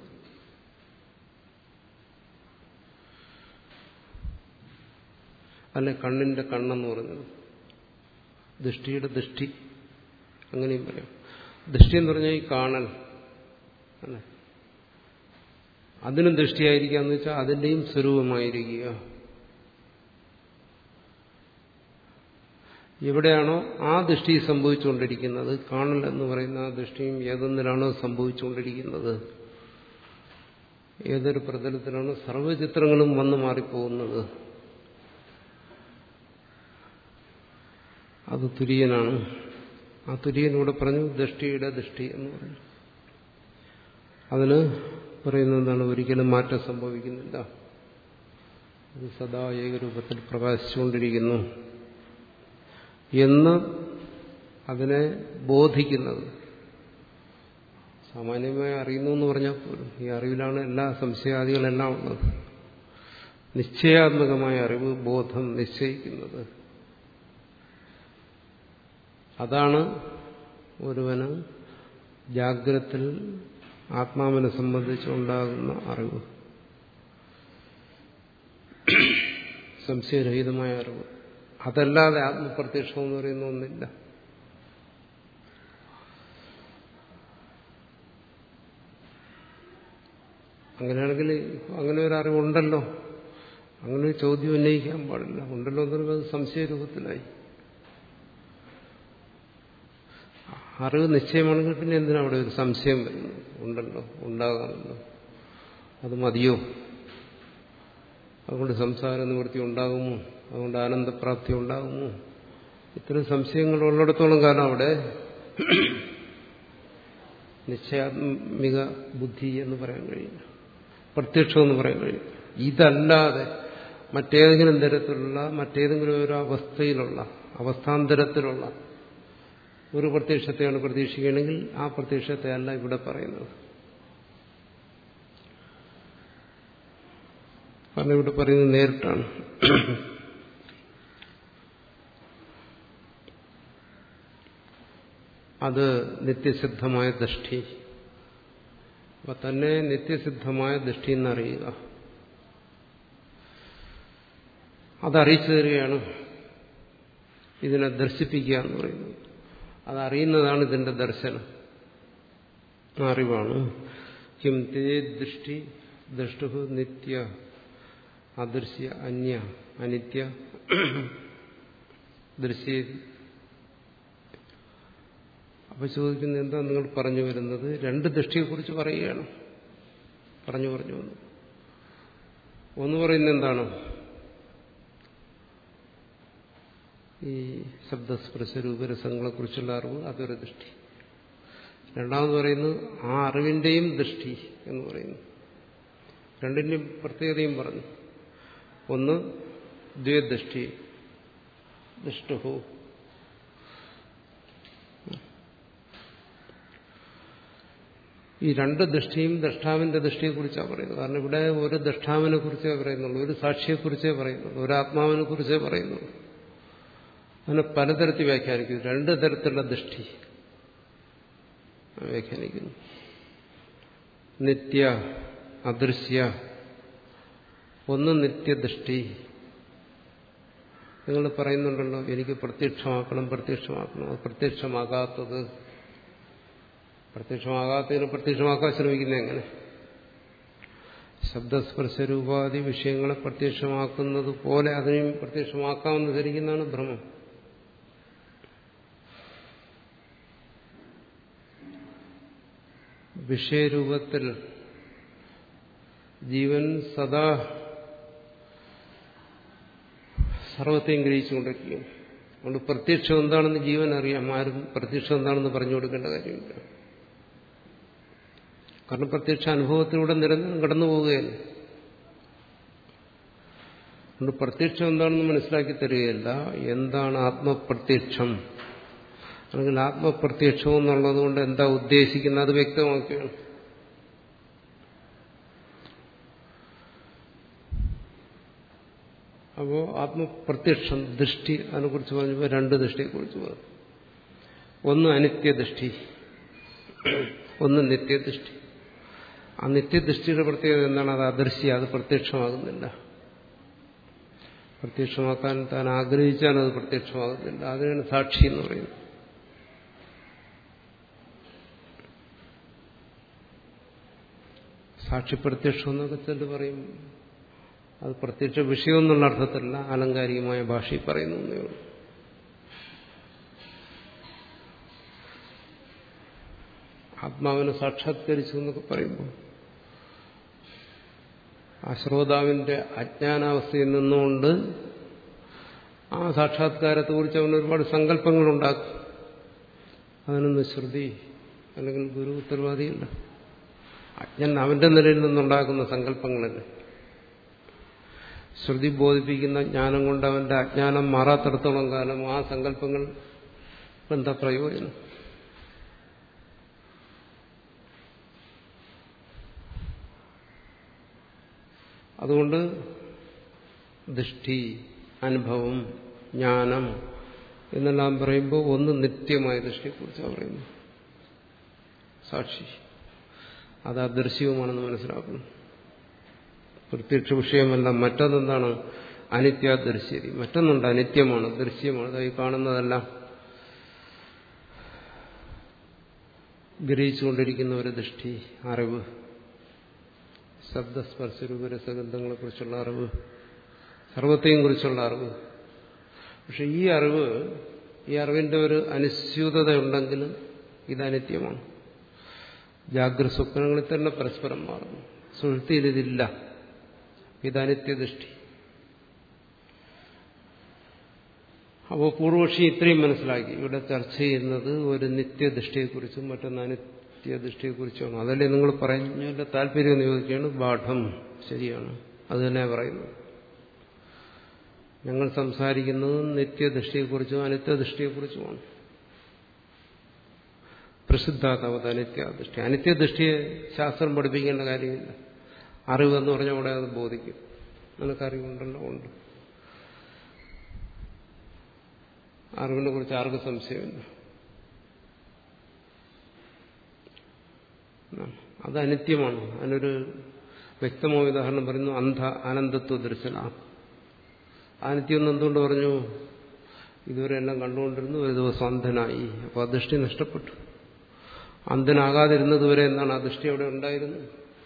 അല്ലെ കണ്ണിന്റെ കണ്ണെന്ന് പറഞ്ഞത് ദൃഷ്ടിയുടെ ദൃഷ്ടി, അങ്ങനെയും പറയാം. ദൃഷ്ടി എന്ന് പറഞ്ഞാൽ ഈ കാണൽ, അല്ലെ, അതിനും ദൃഷ്ടിയായിരിക്കുക എന്ന് വെച്ചാൽ അതിന്റെയും സ്വരൂപമായിരിക്കുക. എവിടെയാണോ ആ ദൃഷ്ടി സംഭവിച്ചുകൊണ്ടിരിക്കുന്നത്, കാണൽ എന്ന് പറയുന്ന ആ ദൃഷ്ടിയും ഏതൊന്നിലാണോ സംഭവിച്ചുകൊണ്ടിരിക്കുന്നത്, ഏതൊരു പ്രതലത്തിലാണോ സർവ്വചിത്രങ്ങളും വന്നു മാറിപ്പോകുന്നത്, അത് തുര്യനാണ്. ആ തുര്യനൂടെ പറഞ്ഞു ദൃഷ്ടിയുടെ ദൃഷ്ടി എന്ന് പറഞ്ഞു. അതിന് പറയുന്നത് എന്താണ്? ഒരിക്കലും മാറ്റം സംഭവിക്കുന്നില്ല, അത് സദാ ഏകരൂപത്തിൽ പ്രകാശിച്ചുകൊണ്ടിരിക്കുന്നു എന്ന് അതിനെ ബോധിക്കുന്നത്. സാമാന്യമായി അറിയുന്നു എന്ന് പറഞ്ഞാൽ പോലും ഈ അറിവിലാണ് എല്ലാ സംശയാദികളെല്ലാം ഉള്ളത്. നിശ്ചയാത്മകമായ അറിവ്, ബോധം നിശ്ചയിക്കുന്നത്, അതാണ് ഒരുവന് ജാഗ്രത്തിൽ ആത്മാവിനെ സംബന്ധിച്ചുണ്ടാകുന്ന അറിവ്, സംശയരഹിതമായ അറിവ്. അതല്ലാതെ ആത്മപ്രത്യക്ഷം എന്ന് പറയുന്ന ഒന്നില്ല. അങ്ങനെയാണെങ്കിൽ അങ്ങനെ ഒരു അറിവുണ്ടല്ലോ, അങ്ങനെ ഒരു ചോദ്യം ഉന്നയിക്കാൻ പാടില്ല. ഉണ്ടല്ലോ എന്ന് പറയുമ്പോൾ അത് സംശയരൂപത്തിലായി. അറിവ് നിശ്ചയമാണെങ്കിൽ പിന്നെ എന്തിനാ അവിടെ ഒരു സംശയം വരുന്നത്? ഉണ്ടല്ലോ, ഉണ്ടാകാമല്ലോ, അത് മതിയോ? അതുകൊണ്ട് സംസാര നിവൃത്തി ഉണ്ടാകുമോ? അതുകൊണ്ട് ആനന്ദപ്രാപ്തി ഉണ്ടാകുമോ? ഇത്തരം സംശയങ്ങൾ ഉള്ളിടത്തോളം കാലം അവിടെ നിശ്ചയാത്മിക ബുദ്ധി എന്ന് പറയാൻ കഴിയില്ല, പ്രത്യക്ഷം എന്ന് പറയാൻ കഴിയും. ഇതല്ലാതെ മറ്റേതെങ്കിലും തരത്തിലുള്ള, മറ്റേതെങ്കിലും ഒരു അവസ്ഥയിലുള്ള, അവസ്ഥാന്തരത്തിലുള്ള ഒരു പ്രത്യക്ഷത്തെയാണ് പ്രതീക്ഷിക്കുകയാണെങ്കിൽ ആ പ്രത്യക്ഷത്തെ അല്ല ഇവിടെ പറയുന്നത്. കാരണം ഇവിടെ പറയുന്നത് നേരിട്ടാണ്. അത് നിത്യസിദ്ധമായ ദൃഷ്ടി. അപ്പൊ തന്നെ നിത്യസിദ്ധമായ ദൃഷ്ടി എന്നറിയുക, അതറിയിച്ചു തരികയാണ് ഇതിനെ ദർശിപ്പിക്കുക എന്ന് പറയുന്നത്. അതറിയുന്നതാണ് ഇതിന്റെ ദർശനം, അറിവാണ്. കിം തേ ദൃഷ്ടി ദൃഷ്ടു നിത്യ അദൃശ്യ അന്യ അനിത്യ ദൃശ്യ. അപ്പൊ ചോദിക്കുന്നത് എന്താ നിങ്ങൾ പറഞ്ഞു വരുന്നത്? രണ്ട് ദൃഷ്ടിയെക്കുറിച്ച് പറയുകയാണ്. പറഞ്ഞു പറഞ്ഞു വന്നു. ഒന്ന് പറയുന്നത് എന്താണ്? ഈ ശബ്ദസ്പർശ രൂപരസങ്ങളെ കുറിച്ചുള്ള അറിവ്, അതൊരു ദൃഷ്ടി. രണ്ടാമത് പറയുന്നത് ആ അറിവിന്റെയും ദൃഷ്ടി എന്ന് പറയുന്നു. രണ്ടിന്റെയും പ്രത്യേകതയും പറഞ്ഞു. ഒന്ന് ദ്വൈദൃഷ്ടി, ദൃഷ്ടഹോ. ഈ രണ്ട് ദൃഷ്ടിയും ദ്രഷ്ടാവിന്റെ ദൃഷ്ടിയെക്കുറിച്ചാണ് പറയുന്നത്. കാരണം ഇവിടെ ഒരു ദ്രഷ്ടാവിനെ കുറിച്ചേ പറയുന്നുള്ളൂ, ഒരു സാക്ഷിയെക്കുറിച്ചേ പറയുന്നുള്ളൂ, ഒരു ആത്മാവിനെ കുറിച്ചേ പറയുന്നുള്ളൂ. അതിനെ പലതരത്തിൽ വ്യാഖ്യാനിക്കുന്നു. രണ്ട് തരത്തിലുള്ള ദൃഷ്ടി വ്യാഖ്യാനിക്കുന്നു. നിത്യ അദൃശ്യ. ഒന്ന് നിത്യദൃഷ്ടി. നിങ്ങൾ പറയുന്നുണ്ടല്ലോ എനിക്ക് പ്രത്യക്ഷമാക്കണം പ്രത്യക്ഷമാക്കണം. അത് പ്രത്യക്ഷമാകാത്തത്, പ്രത്യക്ഷമാകാത്തതിനെ പ്രത്യക്ഷമാക്കാൻ ശ്രമിക്കുന്നത് എങ്ങനെ? ശബ്ദസ്പർശരൂപാദി വിഷയങ്ങളെ പ്രത്യക്ഷമാക്കുന്നത് പോലെ അതിനെയും പ്രത്യക്ഷമാക്കാമെന്ന് ധരിക്കുന്നതാണ് ഭ്രമം. വിഷയരൂപത്തിൽ ജീവൻ സദാ സർവത്തെയും ഗ്രഹിച്ചുകൊണ്ടിരിക്കുകയും അതുകൊണ്ട് പ്രത്യക്ഷം എന്താണെന്ന് ജീവൻ അറിയാം. ആരും പ്രത്യക്ഷം എന്താണെന്ന് പറഞ്ഞു കൊടുക്കേണ്ട കാര്യമില്ല. കാരണം പ്രത്യക്ഷ അനുഭവത്തിലൂടെ നിരന്തരം കടന്നു പോവുകയല്ല. അതുകൊണ്ട് പ്രത്യക്ഷം എന്താണെന്ന് മനസ്സിലാക്കി തരികയല്ല, എന്താണ് ആത്മപ്രത്യക്ഷം, അല്ലെങ്കിൽ ആത്മപ്രത്യക്ഷം എന്നുള്ളത് കൊണ്ട് എന്താ ഉദ്ദേശിക്കുന്നത് അത് വ്യക്തമാക്കുകയാണ്. അപ്പോൾ ആത്മപ്രത്യക്ഷം ദൃഷ്ടി അതിനെക്കുറിച്ച് പറഞ്ഞപ്പോൾ രണ്ട് ദൃഷ്ടിയെക്കുറിച്ച് പറഞ്ഞു. ഒന്ന് അനിത്യദൃഷ്ടി, ഒന്ന് നിത്യദൃഷ്ടി. ആ നിത്യദൃഷ്ടിയുടെ പ്രത്യേകത എന്താണ്? അത് അദൃശ്യ, അത് പ്രത്യക്ഷമാകുന്നില്ല. പ്രത്യക്ഷമാക്കാൻ താൻ ആഗ്രഹിച്ചാൽ അത് പ്രത്യക്ഷമാകുന്നില്ല. അതിനാണ് സാക്ഷി എന്ന് പറയുന്നത്. സാക്ഷി പ്രത്യക്ഷം എന്നൊക്കെ ചിലർ പറയും. അത് പ്രത്യക്ഷ വിഷയം എന്നുള്ള അർത്ഥത്തിലല്ല, ആലങ്കാരികമായ ഭാഷയിൽ പറയുന്നു എന്നേ ഉള്ളൂ. ആത്മാവിനെ സാക്ഷാത്കരിച്ചു എന്നൊക്കെ പറയുമ്പോൾ ആ ശ്രോതാവിന്റെ അജ്ഞാനാവസ്ഥയിൽ നിന്നുകൊണ്ട് ആ സാക്ഷാത്കാരത്തെ കുറിച്ച് അവൻ ഒരുപാട് സങ്കല്പങ്ങളുണ്ടാക്കും. അതിനൊന്നും ശ്രുതി അല്ലെങ്കിൽ ഗുരു ഉത്തരവാദിയല്ല. അജ്ഞൻ അവന്റെ നിലയിൽ നിന്നുണ്ടാക്കുന്ന സങ്കല്പങ്ങളല്ലേ. ശ്രുതി ബോധിപ്പിക്കുന്ന ജ്ഞാനം കൊണ്ട് അവന്റെ അജ്ഞാനം മാറാത്തിടത്തോളം കാലം ആ സങ്കല്പങ്ങൾ എന്താ പ്രയോജനം? അതുകൊണ്ട് ദൃഷ്ടി, അനുഭവം, ജ്ഞാനം എന്നെല്ലാം പറയുമ്പോൾ ഒന്ന് നിത്യമായ ദൃഷ്ടിയെക്കുറിച്ചാണ് പറയുന്നത്. സാക്ഷി അത് അദൃശ്യവുമാണെന്ന് മനസ്സിലാക്കണം. പ്രത്യക്ഷ വിഷയമല്ല. മറ്റൊന്നെന്താണ്? അനിത്യാദൃശ്യതി. മറ്റൊന്നുണ്ട്, അനിത്യമാണ്, ദൃശ്യമാണ്. അതായി കാണുന്നതെല്ലാം ഗ്രഹിച്ചുകൊണ്ടിരിക്കുന്ന ഒരു ദൃഷ്ടി, അറിവ്, ശബ്ദസ്പർശരൂപരസഗന്ധങ്ങളെ കുറിച്ചുള്ള അറിവ്, സർവത്തെയും കുറിച്ചുള്ള അറിവ്. പക്ഷെ ഈ അറിവ്, ഈ അറിവിന്റെ ഒരു അനിശ്ചിതത ഉണ്ടെങ്കിലും ഇത് അനിത്യമാണ്. ജാഗ്രത സ്വപ്നങ്ങളിൽ തന്നെ പരസ്പരം മാറുന്നു. സുഷുപ്തിയിൽ ഇതില്ല. ഇത് അനിത്യദൃഷ്ടി. അപ്പോൾ പൂർവക്ഷി ഇത്രയും മനസ്സിലാക്കി. ഇവിടെ ചർച്ച ചെയ്യുന്നത് ഒരു നിത്യദൃഷ്ടിയെക്കുറിച്ചും മറ്റൊന്ന് അനിത്യദൃഷ്ടിയെക്കുറിച്ചുമാണ്. അതല്ലേ നിങ്ങൾ പറഞ്ഞതിന്റെ താല്പര്യം എന്ന് ചോദിക്കുകയാണ്. ബാഠം, ശരിയാണ്, അത് തന്നെ പറയുന്നത്. ഞങ്ങൾ സംസാരിക്കുന്നത് നിത്യദൃഷ്ടിയെക്കുറിച്ചും അനിത്യദൃഷ്ടിയെക്കുറിച്ചുമാണ്. പ്രസിദ്ധാതാവത് അനിത്യാദൃഷ്ടി. അനിത്യദൃഷ്ടിയെ ശാസ്ത്രം പഠിപ്പിക്കേണ്ട കാര്യമില്ല. അറിവെന്ന് പറഞ്ഞാൽ അവിടെ അത് ബോധിക്കും. നിനക്കറിവുണ്ടല്ലോ, ഉണ്ട്. അറിവിനെ കുറിച്ച് ആർക്കും സംശയമില്ല. അത് അനിത്യമാണ്. അതിനൊരു വ്യക്തമായ ഉദാഹരണം പറയുന്നു. അന്ധ അനന്തത്വ ദർശന. അനിത്യം എന്ന് എന്തുകൊണ്ട് പറഞ്ഞു? ഇതുവരെ എല്ലാം കണ്ടുകൊണ്ടിരുന്നു, ഒരു ദിവസം അന്ധനായി. അപ്പോൾ ആ ദൃഷ്ടി നഷ്ടപ്പെട്ടു. അന്ധനാകാതിരുന്നതുവരെ എന്താണ്? ആ ദൃഷ്ടി അവിടെ ഉണ്ടായിരുന്നു.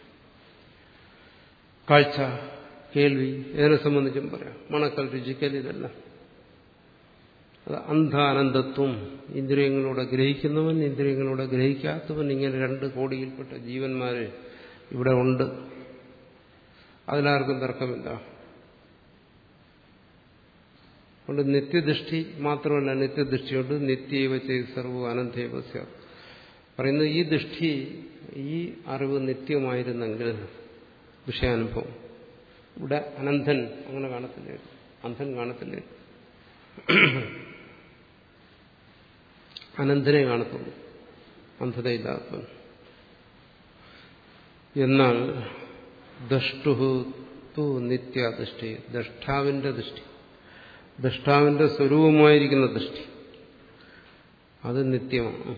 കാഴ്ച, കേൾവി, ഇതിനെ സംബന്ധിച്ചും പറയാം. മണക്കൽ, രുചിക്കൽ, ഇതെല്ലാം അത് അന്ധാനന്ദത്വം. ഇന്ദ്രിയങ്ങളോടെ ഗ്രഹിക്കുന്നവൻ, ഇന്ദ്രിയങ്ങളോടെ ഗ്രഹിക്കാത്തവൻ, ഇങ്ങനെ രണ്ട് കോടിയിൽപ്പെട്ട ജീവന്മാര് ഇവിടെ ഉണ്ട്. അതിലാർക്കും തർക്കമില്ല. അതുകൊണ്ട് നിത്യദൃഷ്ടി മാത്രമല്ല, നിത്യദൃഷ്ടിയുണ്ട്. നിത്യവ ചെയ്ത് സർവ്വ അനന്തേവ സ്യാത്. പറയുന്നത് ഈ ദൃഷ്ടി, ഈ അറിവ് നിത്യമായിരുന്നെങ്കിൽ വിഷയാനുഭവം ഇവിടെ അനന്തൻ അങ്ങനെ കാണത്തില്ലേ, അന്ധൻ കാണത്തില്ലേ, അനന്തനെ കാണത്തുള്ളൂ, അന്ധതയില്ലാത്തവൻ. എന്നാൽ ദഷ്ടുഹു തു നിത്യദൃഷ്ടി. ദഷ്ടാവിന്റെ ദൃഷ്ടി, ദഷ്ടാവിന്റെ സ്വരൂപമായിരിക്കുന്ന ദൃഷ്ടി, അത് നിത്യമാണ്.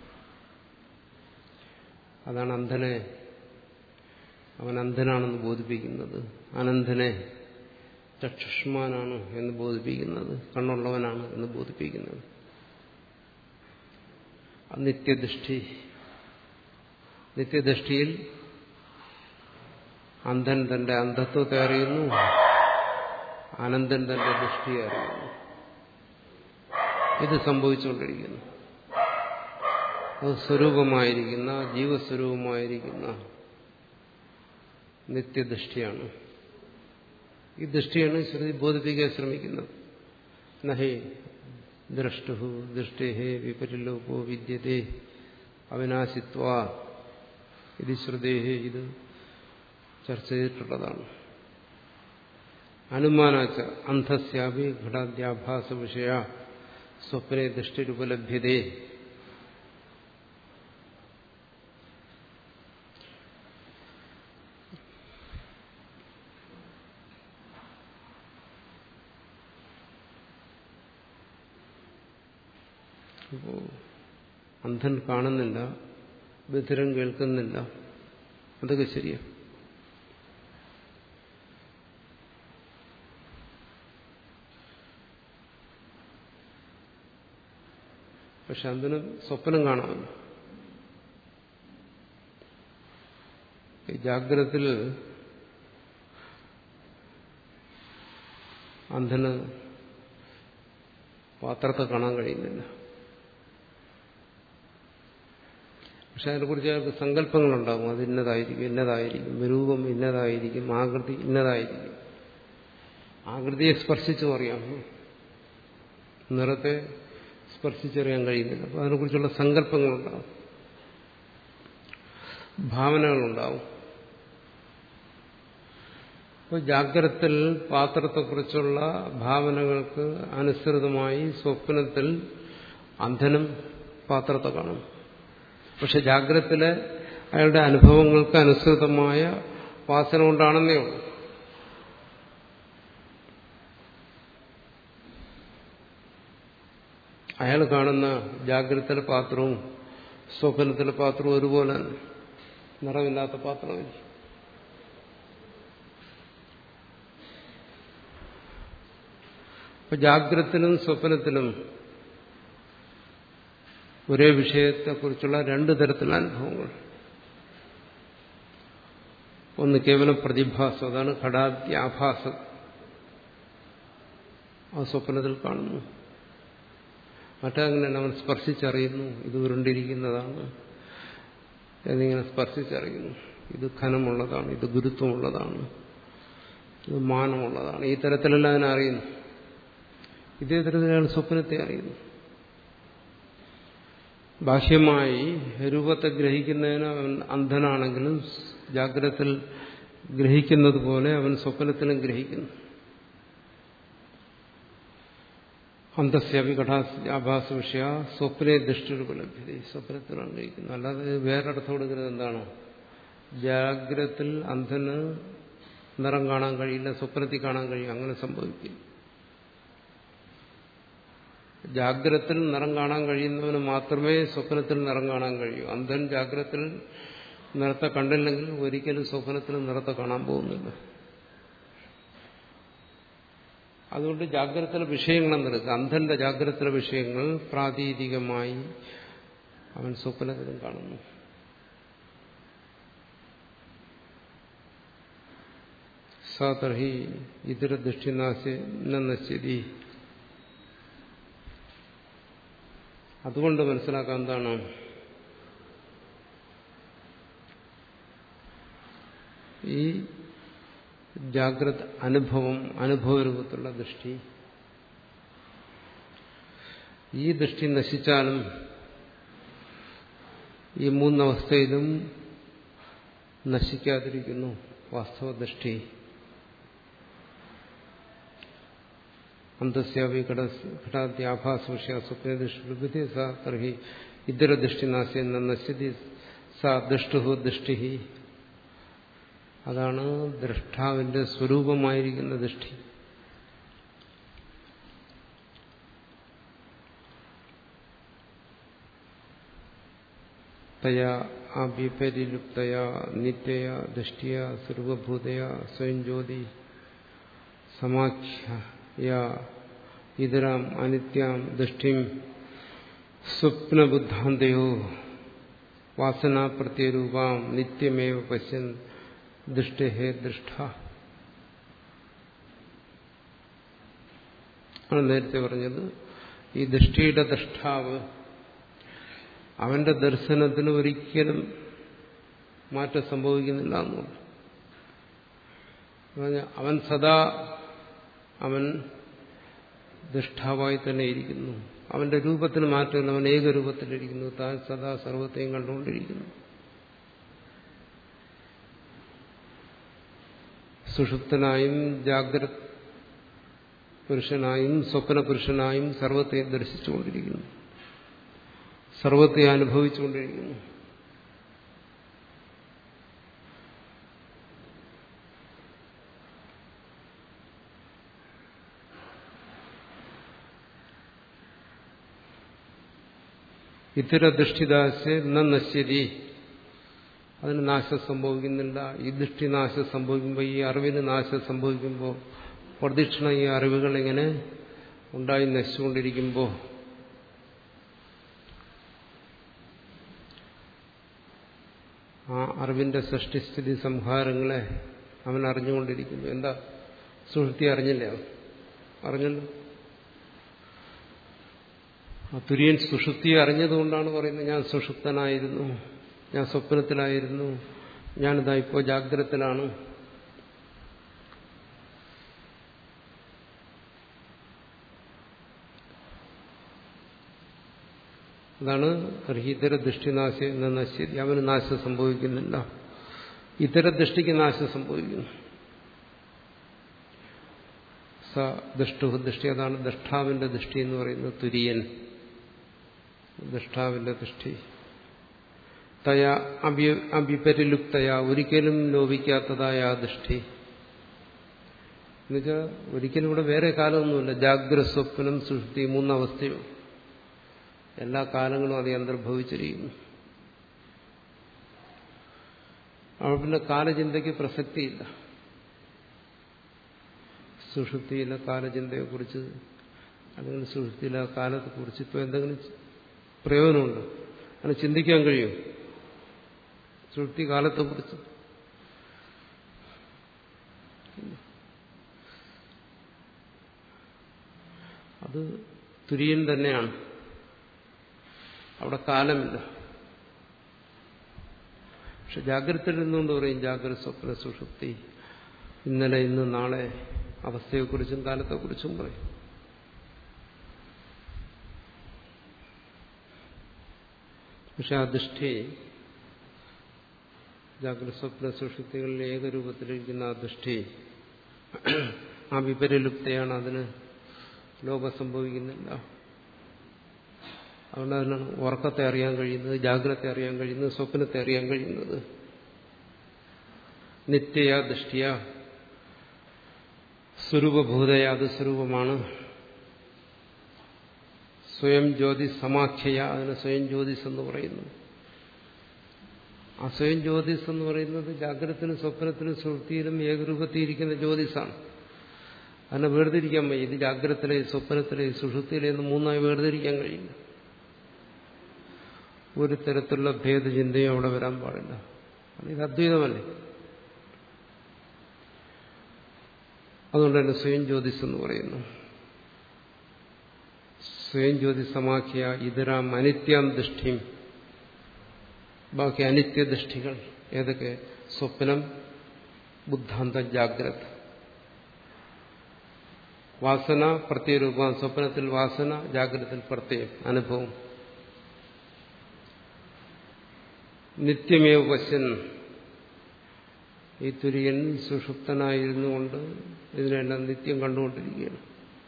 അതാണ് അന്ധനെ അവൻ അന്ധനാണെന്ന് ബോധിപ്പിക്കുന്നത്. അനന്തനെ ചക്ഷുഷ്മാനാണ് എന്ന് ബോധിപ്പിക്കുന്നത്, കണ്ണുള്ളവനാണ് എന്ന് ബോധിപ്പിക്കുന്നത്. നിത്യദൃഷ്ടി. നിത്യദൃഷ്ടിയിൽ അന്ധൻ തന്റെ അന്ധത്വത്തെ അറിയുന്നു, അനന്തൻ തന്റെ ദൃഷ്ടിയെ അറിയുന്നു. ഇത് സംഭവിച്ചുകൊണ്ടിരിക്കുന്നു. അത് സ്വരൂപമായിരിക്കുന്ന, ജീവസ്വരൂപമായിരിക്കുന്ന നിത്യദൃഷ്ടിയാണ്. ഈ ദൃഷ്ടിയാണ് ശ്രുതി ബോധിപ്പിക്കാൻ ശ്രമിക്കുന്നത്. നഹി ദ്രഷ്ടു ദൃഷ്ടേഹേ വിപരിലോപോ വിദ്യതേ അവിനാശിത്വാ ഇത് ശ്രുതേഹേ. ഇത് ചർച്ച ചെയ്തിട്ടുള്ളതാണ്. അനുമാനാച്ച അന്ധസ്യാപി ഘടാദ്യാഭാസ വിഷയ സ്വപ്നെ ദൃഷ്ടിരുപലഭ്യതേ. അപ്പോ അന്ധൻ കാണുന്നില്ല, ബധിരൻ കേൾക്കുന്നില്ല, അതൊക്കെ ശരിയാ. പക്ഷെ അന്ധന് സ്വപ്നം കാണാമല്ലോ. ഈ ജാഗ്രതത്തിൽ അന്ധന് പാത്രത്തെ കാണാൻ കഴിയുന്നില്ല. പക്ഷെ അതിനെക്കുറിച്ച് അയാൾക്ക് സങ്കല്പങ്ങളുണ്ടാകും. അത് ഇന്നതായിരിക്കും, ഇന്നതായിരിക്കും, രൂപം ഇന്നതായിരിക്കും, ആകൃതി ഇന്നതായിരിക്കും. ആകൃതിയെ സ്പർശിച്ചും അറിയാം, നിറത്തെ സ്പർശിച്ചറിയാൻ കഴിയുന്നില്ല. അപ്പോൾ അതിനെക്കുറിച്ചുള്ള സങ്കല്പങ്ങളുണ്ടാകും. ഭാവനകളുണ്ടാവും. അപ്പോൾ ജാഗ്രതത്തിൽ പാത്രത്തെക്കുറിച്ചുള്ള ഭാവനകൾക്ക് അനുസൃതമായി സ്വപ്നത്തിൽ അന്ധനും പാത്രത്തെ കാണും. പക്ഷെ ജാഗ്രതത്തിലെ അയാളുടെ അനുഭവങ്ങൾക്ക് അനുസൃതമായ വാസന കൊണ്ടാണെന്നേ ഉള്ളൂ. അയാൾ കാണുന്ന ജാഗ്രതത്തിലെ പാത്രവും സ്വപ്നത്തിലെ പാത്രവും ഒരുപോലെ നിറമില്ലാത്ത പാത്രമില്ല. അപ്പൊ ജാഗ്രതത്തിലും സ്വപ്നത്തിലും ഒരേ വിഷയത്തെക്കുറിച്ചുള്ള രണ്ടു തരത്തിലുള്ള അനുഭവങ്ങൾ. ഒന്ന് കേവലം പ്രതിഭാസം, അതാണ് ഘടാദ്യാഭാസം. ആ സ്വപ്നത്തിൽ കാണുന്നു. മറ്റങ്ങനെ നമ്മൾ സ്പർശിച്ചറിയുന്നു, ഇത് ഉരുണ്ടിരിക്കുന്നതാണ് എന്നിങ്ങനെ സ്പർശിച്ചറിയുന്നു. ഇത് ഘനമുള്ളതാണ്, ഇത് ഗുരുത്വമുള്ളതാണ്, ഇത് മാനമുള്ളതാണ്. ഈ തരത്തിലെല്ലാം അതിനെ അറിയുന്നു. ഇതേ തരത്തിലാണ് സ്വപ്നത്തെ അറിയുന്നു. ബാഹ്യമായി രൂപത്തെ ഗ്രഹിക്കുന്നതിന് അവൻ അന്ധനാണെങ്കിലും ജാഗ്രതത്തിൽ ഗ്രഹിക്കുന്നത് പോലെ അവൻ സ്വപ്നത്തിലും ഗ്രഹിക്കുന്നു. അന്തസ്യാപി ഘടാഭാസ വിഷയ സ്വപ്നെ ദൃഷ്ടിയുപലഭ്യത. സ്വപ്നത്തിലാണ് ഗ്രഹിക്കുന്നത്. അല്ലാതെ വേറൊരിടത്ത് കൊടുക്കുന്നത് എന്താണ്? ജാഗ്രതത്തിൽ അന്ധന് നിറം കാണാൻ കഴിയില്ല, സ്വപ്നത്തിൽ കാണാൻ കഴിയും. അങ്ങനെ സംഭവിക്കില്ല. ജാഗ്രതത്തിൽ നിറം കാണാൻ കഴിയുന്നവന് മാത്രമേ സ്വപ്നത്തിൽ നിറം കാണാൻ കഴിയൂ. അന്ധൻ ജാഗ്രതത്തിൽ നിറത്തെ കണ്ടില്ലെങ്കിൽ ഒരിക്കലും സ്വപ്നത്തിൽ നിറത്തെ കാണാൻ പോകുന്നില്ല. അതുകൊണ്ട് ജാഗ്രതത്തിലെ വിഷയങ്ങളെന്നെടുക്കുക. അന്ധന്റെ ജാഗ്രതത്തിലെ വിഷയങ്ങൾ പ്രാതീതികമായി അവൻ സ്വപ്നത്തിലും കാണുന്നു. സാതർഹി ഇതര ദൃഷ്ടിനാശി. അതുകൊണ്ട് മനസ്സിലാക്കാൻ എന്താണ്? ഈ ജാഗ്രത അനുഭവം, അനുഭവരൂപത്തിലുള്ള ദൃഷ്ടി, ഈ ദൃഷ്ടി നശിച്ചാലും ഈ മൂന്നവസ്ഥയിലും നശിക്കാതിരിക്കുന്നു വാസ്തവദൃഷ്ടി. അന്തസ്യാപി ഘടാദ്യാഭാസ വിഷയ സ്വപ്നദൃഷ്ടി തർഹി ഇതര ദൃഷ്ടിനാശി നശ്യതി സാ ദൃഷ്ടു ദൃഷ്ടി. അതാണ് ദ്രഷ്ടാവിന്റെ സ്വരൂപമായിരിക്കുന്ന ദൃഷ്ടി. തയാ അവിപരിലുപ്തയാ നിത്യയാ ദൃഷ്ടിയ സർവഭൂതയാ സ്വയം ജ്യോതി സമാഖ്യ ഇതരാം അനിത്യാം ദൃഷ്ടിം സ്വപ്നബുദ്ധാന്തയോ വാസനാപ്രത്യരൂപാം നിത്യമേവ പശ്യൻ ദൃഷ്ടേ ദൃഷ്ട. ആണ് നേരത്തെ പറഞ്ഞത്. ഈ ദൃഷ്ടിയുടെ ദൃഷ്ടാവ് അവന്റെ ദർശനത്തിന് ഒരിക്കലും മാറ്റം സംഭവിക്കുന്നില്ല എന്നുള്ളത്. അവൻ സദാ അവൻ ദൃഷ്ടാവായി തന്നെ ഇരിക്കുന്നു. അവന്റെ രൂപത്തിന് മാറ്റമില്ല. അവൻ ഏകരൂപത്തിലിരിക്കുന്നു. താൻ സദാ സർവത്തെയും കണ്ടുകൊണ്ടിരിക്കുന്നു. സുഷുപ്തനായും ജാഗ്രത പുരുഷനായും സ്വപ്ന പുരുഷനായും സർവത്തെ ദർശിച്ചുകൊണ്ടിരിക്കുന്നു, സർവത്തെ അനുഭവിച്ചുകൊണ്ടിരിക്കുന്നു. ഇത്തര ദൃഷ്ടിദാസ്യ നശ്യതി. അതിന് നാശം സംഭവിക്കുന്നില്ല. ഈ ദൃഷ്ടി നാശം സംഭവിക്കുമ്പോൾ, ഈ അറിവിന് നാശം സംഭവിക്കുമ്പോൾ, പ്രദക്ഷിണ ഈ അറിവുകൾ ഇങ്ങനെ ഉണ്ടായി നശിച്ചുകൊണ്ടിരിക്കുമ്പോൾ ആ അറിവിന്റെ സൃഷ്ടിസ്ഥിതി സംഹാരങ്ങളെ അവൻ അറിഞ്ഞുകൊണ്ടിരിക്കുന്നു. എന്താ? സുഷുപ്തി അറിഞ്ഞില്ലേ? അവൻ അറിഞ്ഞല്ലോ. ആ തുര്യൻ സുഷുപ്തിയെ അറിഞ്ഞതുകൊണ്ടാണ് പറയുന്നത്, ഞാൻ സുഷുപ്തനായിരുന്നു, ഞാൻ സ്വപ്നത്തിലായിരുന്നു, ഞാനിതാ ഇപ്പോൾ ജാഗ്രതത്തിലാണ്. അതാണ് ഇതര ദൃഷ്ടിനാശ നശ്യതി, അവന് നാശം സംഭവിക്കുന്നില്ല, ഇതര ദൃഷ്ടിക്ക് നാശം സംഭവിക്കുന്നു. സ ദൃഷ്ടു ദൃഷ്ടി, അതാണ് ദൃഷ്ടാവിന്റെ ദൃഷ്ടി എന്ന് പറയുന്നത്. തുര്യൻ ദൃഷ്ടാവിന്റെ ദൃഷ്ടി. തയാ അവിപരിലുപ്തയാ, ഒരിക്കലും ലോപിക്കാത്തതായ ആ ദൃഷ്ടി എന്നുവെച്ചാൽ ഒരിക്കലും ഇവിടെ വേറെ കാലമൊന്നുമില്ല. ജാഗ്രത, സ്വപ്നം, സുഷുപ്തി മൂന്നവസ്ഥയും എല്ലാ കാലങ്ങളും അത് അന്തർഭവിച്ചിരിക്കുന്നു. അവിടെ പിന്നെ കാലചിന്തയ്ക്ക് പ്രസക്തിയില്ല. സുഷുപ്തിയിലെ കാലചിന്തയെക്കുറിച്ച് അല്ലെങ്കിൽ സുഷുപ്തിയിലെ കാലത്തെക്കുറിച്ച് ഇപ്പോൾ എന്തെങ്കിലും പ്രയോജനമുണ്ട്? അങ്ങനെ ചിന്തിക്കാൻ കഴിയും സുഷുപ്തി കാലത്തെക്കുറിച്ച്? അത് തുര്യൻ തന്നെയാണ്, അവിടെ കാലമില്ല. പക്ഷെ ജാഗ്രതയിൽ നിന്നുകൊണ്ട് പറയും ജാഗ്രത, സ്വപ്ന, സുഷുപ്തി, ഇന്നലെ ഇന്ന് നാളെ അവസ്ഥയെക്കുറിച്ചും കാലത്തെക്കുറിച്ചും പറയും. പക്ഷെ ആ ദൃഷ്ടി ജാഗ്രത, സ്വപ്ന, സുഷുപ്തികളിൽ ഏകരൂപത്തിലിരിക്കുന്ന ആ ദൃഷ്ടി ആ വിപരലുപ്തയാണ്, അതിന് ലോകം സംഭവിക്കുന്നില്ല. അതുകൊണ്ട് അതിനാണ് ഉറക്കത്തെ അറിയാൻ കഴിയുന്നത്, ജാഗ്രതത്തെ അറിയാൻ കഴിയുന്നത്, സ്വപ്നത്തെ അറിയാൻ കഴിയുന്നത്. നിത്യയ ദൃഷ്ടിയ സ്വരൂപഭൂതയ, അത് സ്വരൂപമാണ്. സ്വയം ജ്യോതിസ് സമാഖ്യയ, അതിന് സ്വയം ജ്യോതിസ് എന്ന് പറയുന്നു. ആ സ്വയം ജ്യോതിസ് എന്ന് പറയുന്നത് ജാഗ്രതത്തിനും സ്വപ്നത്തിനും സുഷുപ്തിയിലും ഏകരൂപത്തിയിരിക്കുന്ന ജ്യോതിസാണ്. അതിനെ വേർതിരിക്കാൻ വയ്യ. ഇത് ജാഗ്രതത്തിലെ, സ്വപ്നത്തിലെ, സുഷുപ്തിയിലെ എന്ന് മൂന്നായി വേർതിരിക്കാൻ കഴിയില്ല. ഒരു തരത്തിലുള്ള ഭേദചിന്തയും അവിടെ വരാൻ പാടില്ല. ഇത് അദ്വൈതമല്ലേ. അതുകൊണ്ട് തന്നെ സ്വയം ജ്യോതിസ് എന്ന് പറയുന്നു. സ്വയം ജ്യോതിസ് സമാഖ്യ ഇതരാം അനിത്യാം ദൃഷ്ടിയും, ബാക്കി അനിത്യദൃഷ്ടികൾ ഏതൊക്കെ? സ്വപ്നം, ബുദ്ധാന്ത, ജാഗ്രത. വാസന പ്രത്യയരൂപം, സ്വപ്നത്തിൽ വാസന, ജാഗ്രതത്തിൽ പ്രത്യയം, അനുഭവം. നിത്യമേവ പശ്യൻ, ഈ തുര്യൻ സുഷുപ്തനായിരുന്നു കൊണ്ട് ഇതിനെല്ലാം നിത്യം കണ്ടുകൊണ്ടിരിക്കുകയാണ്.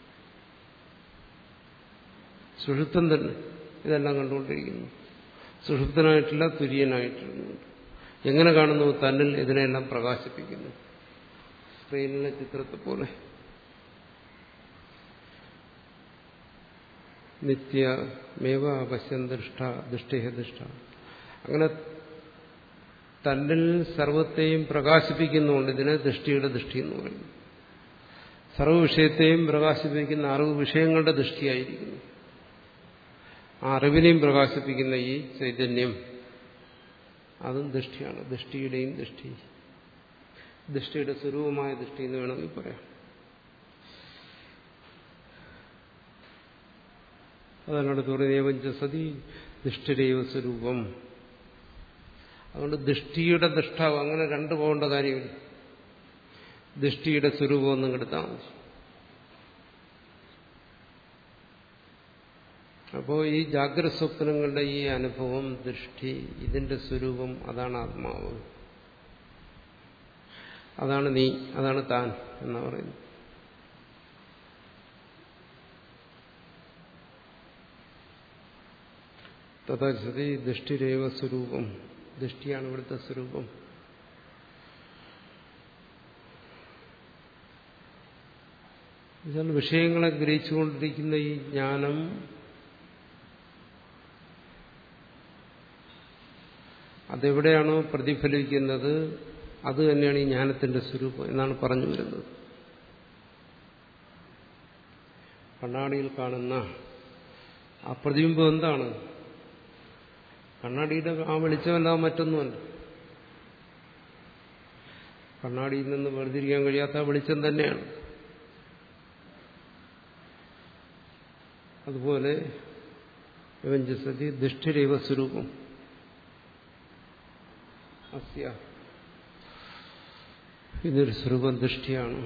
സുഷുപ്തൻ തന്നെ ഇതെല്ലാം കണ്ടുകൊണ്ടിരിക്കുന്നു. സുഷുപ്തനായിട്ടില്ല, തുര്യനായിട്ടിരുന്നു. എങ്ങനെ കാണുന്നു? തന്നിൽ ഇതിനെല്ലാം പ്രകാശിപ്പിക്കുന്നു. സ്ക്രീനിലെ ചിത്രത്തെ പോലെ. നിത്യമേവ പശ്യൻ ദൃഷ്ട ദൃഷ്ടിഹ ദൃഷ്ട. അങ്ങനെ തന്നിൽ സർവത്തെയും പ്രകാശിപ്പിക്കുന്നുണ്ട്. ഇതിനെ ദൃഷ്ടിയുടെ ദൃഷ്ടി എന്ന് പറയുന്നു. സർവ്വവിഷയത്തെയും പ്രകാശിപ്പിക്കുന്ന അറിവ് വിഷയങ്ങളുടെ ദൃഷ്ടിയായിരിക്കുന്നു. ആ അറിവിനെയും പ്രകാശിപ്പിക്കുന്ന ഈ ചൈതന്യം, അതും ദൃഷ്ടിയാണ്. ദൃഷ്ടിയുടെയും ദൃഷ്ടി, ദൃഷ്ടിയുടെ സ്വരൂപമായ ദൃഷ്ടി എന്ന് വേണമെങ്കിൽ പറയാം. അതാണ് പറയുന്നത് സതി ദൃഷ്ടിരേവ സ്വരൂപം. അതുകൊണ്ട് ദൃഷ്ടിയുടെ ദൃഷ്ടാവ്, അങ്ങനെ രണ്ടു പോകേണ്ട കാര്യമില്ല. ദൃഷ്ടിയുടെ സ്വരൂപം ഒന്നും എടുത്താൽ മതി. അപ്പോൾ ഈ ജാഗ്രത സ്വപ്നങ്ങളുടെ ഈ അനുഭവം, ദൃഷ്ടി, ഇതിന്റെ സ്വരൂപം, അതാണ് ആത്മാവ്, അതാണ് നീ, അതാണ് താൻ എന്നാ പറയുന്നത്. തഥാചതി ദൃഷ്ടിരേവ സ്വരൂപം, ദൃഷ്ടിയാണ് ഇവിടുത്തെ സ്വരൂപം. എന്നാൽ വിഷയങ്ങളെ ഗ്രഹിച്ചുകൊണ്ടിരിക്കുന്ന ഈ ജ്ഞാനം അതെവിടെയാണോ പ്രതിഫലിക്കുന്നത് അത് തന്നെയാണ് ഈ ജ്ഞാനത്തിന്റെ സ്വരൂപം എന്നാണ് പറഞ്ഞു വരുന്നത്. കണ്ണാടിയിൽ കാണുന്ന ആ പ്രതിബിംബം എന്താണ്? കണ്ണാടിയുടെ ആ വെളിച്ചമല്ലാതെ മറ്റൊന്നുമല്ല. കണ്ണാടിയിൽ നിന്ന് വേർതിരിക്കാൻ കഴിയാത്ത വെളിച്ചം തന്നെയാണ്. അതുപോലെ സതി ദൃഷ്ടിരേവ സ്വരൂപം അസ്യ, ഇതൊരു സ്വരൂപം ദൃഷ്ടിയാണ്.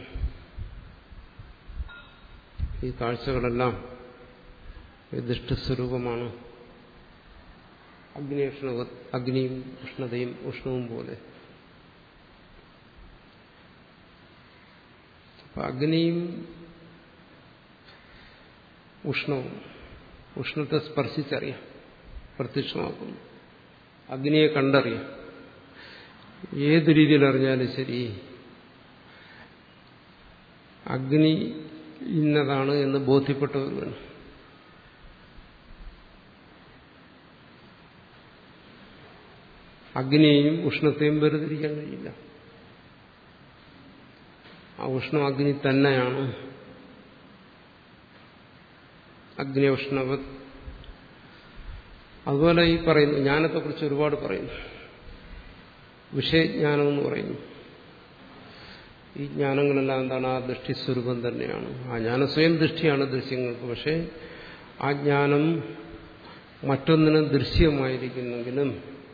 ഈ കാഴ്ചകളെല്ലാം ദൃഷ്ടിസ്വരൂപമാണ്. അഗ്നി ഉഷ്ണ അഗ്നിയും ഉഷ്ണതയും ഉഷ്ണവും പോലെ. അപ്പൊ അഗ്നിയും ഉഷ്ണവും ഉഷ്ണത്തെ സ്പർശിച്ചറിയാം, പ്രത്യക്ഷമാക്കുന്നു. അഗ്നിയെ കണ്ടറിയാം. ഏത് രീതിയിൽ അറിഞ്ഞാലും ശരി അഗ്നി ഇന്നതാണ് എന്ന് ബോധ്യപ്പെട്ടവർ വേണം. അഗ്നിയെയും ഉഷ്ണത്തെയും വേർതിരിക്കാൻ കഴിയില്ല. ആ ഉഷ്ണം അഗ്നി തന്നെയാണ്. അഗ്നി ഉഷ്ണവത്. അതുപോലെ ഈ പറയുന്നു ജ്ഞാനത്തെക്കുറിച്ച് ഒരുപാട് പറയുന്നു. വിഷയജ്ഞാനം എന്ന് പറയുന്നു. ഈ ജ്ഞാനങ്ങളെല്ലാം എന്താണ്? ആ ദൃഷ്ടിസ്വരൂപം തന്നെയാണ്. ആ ജ്ഞാനം സ്വയം ദൃഷ്ടിയാണ് ദൃശ്യങ്ങൾക്ക്. പക്ഷെ ആ ജ്ഞാനം മറ്റൊന്നിനും ദൃശ്യമായിരിക്കുന്നെങ്കിലും,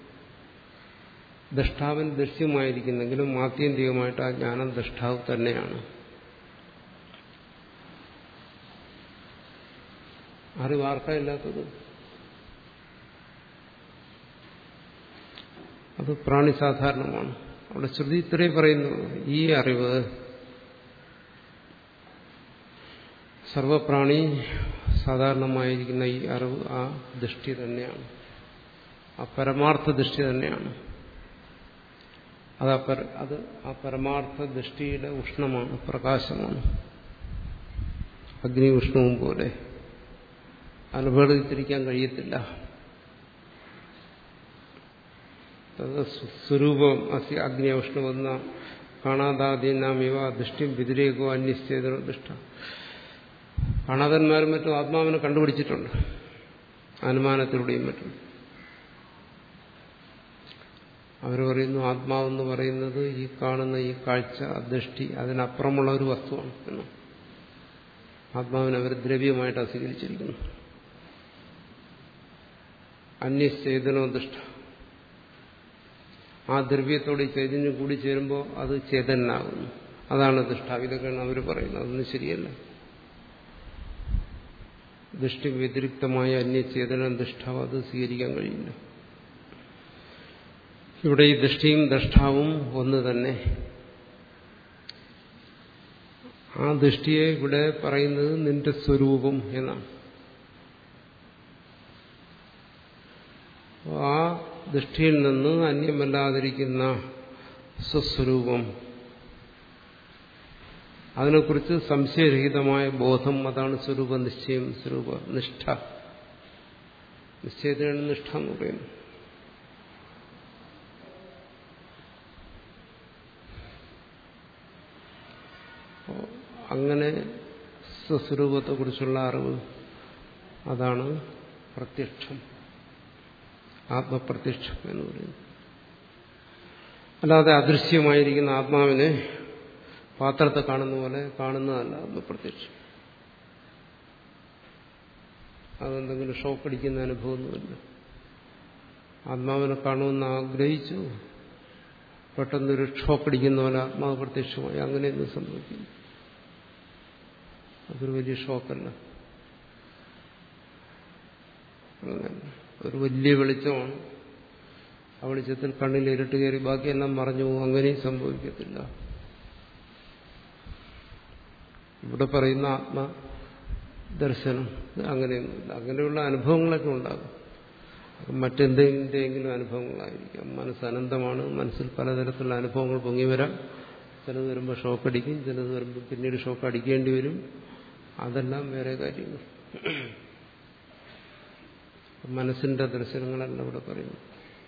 ദൃഷ്ടാവിന് ദൃശ്യമായിരിക്കുന്നെങ്കിലും ആത്യന്തികമായിട്ട് ആ ജ്ഞാനം ദൃഷ്ടാവ് തന്നെയാണ്. അറിവ് ആർക്കാ ഇല്ലാത്തത്? അത് പ്രാണി സാധാരണമാണ്. അവിടെ ശ്രുതി ഇത്രയും പറയുന്നു, ഈ അറിവ് സർവപ്രാണി സാധാരണമായിരിക്കുന്ന ഈ അറിവ് ആ ദൃഷ്ടി തന്നെയാണ്, ആ പരമാർത്ഥ ദൃഷ്ടി തന്നെയാണ്. അത് അത് ആ പരമാർത്ഥ ദൃഷ്ടിയുടെ ഉഷ്ണമാണ്, പ്രകാശമാണ്. അഗ്നി ഉഷ്ണവും പോലെ അനുഭവത്തിരിക്കാൻ കഴിയത്തില്ല. സ്വരൂപം അസ്യ അഗ്നി ഉഷ്ണമെന്ന കാണാതാദീനാമിവ ദൃഷ്ടിയും വ്യതിരേകോ അന്യസ്ഥേതോ ദൃഷ്ട. കാണാതന്മാരും മറ്റും ആത്മാവിനെ കണ്ടുപിടിച്ചിട്ടുണ്ട്, അനുമാനത്തിലൂടെയും മറ്റും. അവർ പറയുന്നു ആത്മാവെന്ന് പറയുന്നത് ഈ കാണുന്ന ഈ കാഴ്ച, ദൃഷ്ടി, അതിനപ്പുറമുള്ള ഒരു വസ്തുവാണ് എന്ന്. ആത്മാവിനെ അവർ ദ്രവ്യമായിട്ട് സ്വീകരിച്ചിരിക്കുന്നു. അന്യചേതനോ ദുഷ്ട. ആ ദ്രവ്യത്തോട് ഈ ചൈതന്യം കൂടി ചേരുമ്പോൾ അത് ചേതനാകുന്നു. അതാണ് ദൃഷ്ടാവ്. ഇതൊക്കെയാണ് അവർ പറയുന്നത്. അതൊന്നും ശരിയല്ല. ദൃഷ്ടി വ്യതിരിക്തമായ അന്യചേതന ദൃഷ്ടാവ് അത് സ്വീകരിക്കാൻ കഴിയില്ല. ഇവിടെ ഈ ദൃഷ്ടിയും ദൃഷ്ടാവും ഒന്ന് തന്നെ. ആ ദൃഷ്ടിയെ ഇവിടെ പറയുന്നത് നിന്റെ സ്വരൂപം എന്നാണ്. ആ ദൃഷ്ടിയിൽ നിന്ന് അന്യമല്ലാതിരിക്കുന്ന സ്വസ്വരൂപം, അതിനെക്കുറിച്ച് സംശയരഹിതമായ ബോധം, അതാണ് സ്വരൂപ നിശ്ചയം, സ്വരൂപ നിഷ്ഠ. നിശ്ചയത്തിനാണ് നിഷ്ഠ എന്ന് പറയുന്നത്. അങ്ങനെ സ്വസ്വരൂപത്തെക്കുറിച്ചുള്ള അറിവ്, അതാണ് പ്രത്യക്ഷം, ആത്മപ്രത്യക്ഷം എന്ന് പറയുന്നത്. അല്ലാതെ അദൃശ്യമായിരിക്കുന്ന ആത്മാവിനെ പാത്രത്തെ കാണുന്ന പോലെ കാണുന്നതല്ല ആത്മപ്രത്യക്ഷം. അതെന്തെങ്കിലും ഷോക്കടിക്കുന്ന അനുഭവമൊന്നുമില്ല. ആത്മാവിനെ കാണുമെന്ന് ആഗ്രഹിച്ചു, പെട്ടെന്നൊരു ഷോക്കടിക്കുന്ന പോലെ ആത്മാവ് പ്രത്യക്ഷമായി, അങ്ങനെയൊന്നും സംഭവിക്കുന്നു. അതൊരു വലിയ ഷോക്കല്ല, ഒരു വലിയ വെളിച്ചമാണ്. ആ വെളിച്ചത്തിൽ കണ്ണിൽ ഇരുട്ട് കയറി ബാക്കിയെല്ലാം മറഞ്ഞു പോകും. അങ്ങനെയും സംഭവിക്കത്തില്ല. ഇവിടെ പറയുന്ന ആത്മദർശനം അങ്ങനെയൊന്നുമില്ല. അങ്ങനെയുള്ള അനുഭവങ്ങളൊക്കെ ഉണ്ടാകും. മറ്റെന്തെങ്കിലും അനുഭവങ്ങളായിരിക്കാം. മനസ്സ് അനന്തമാണ്. മനസ്സിൽ പലതരത്തിലുള്ള അനുഭവങ്ങൾ പൊങ്ങി വരാം. ചിലത് വരുമ്പോൾ ഷോക്ക് അടിക്കും, ചിലത് വരുമ്പോൾ പിന്നീട് ഷോക്ക് അടിക്കേണ്ടി വരും. അതെല്ലാം വേറെ കാര്യങ്ങൾ. മനസ്സിന്റെ ദർശനങ്ങളല്ല ഇവിടെ പറയുന്നു.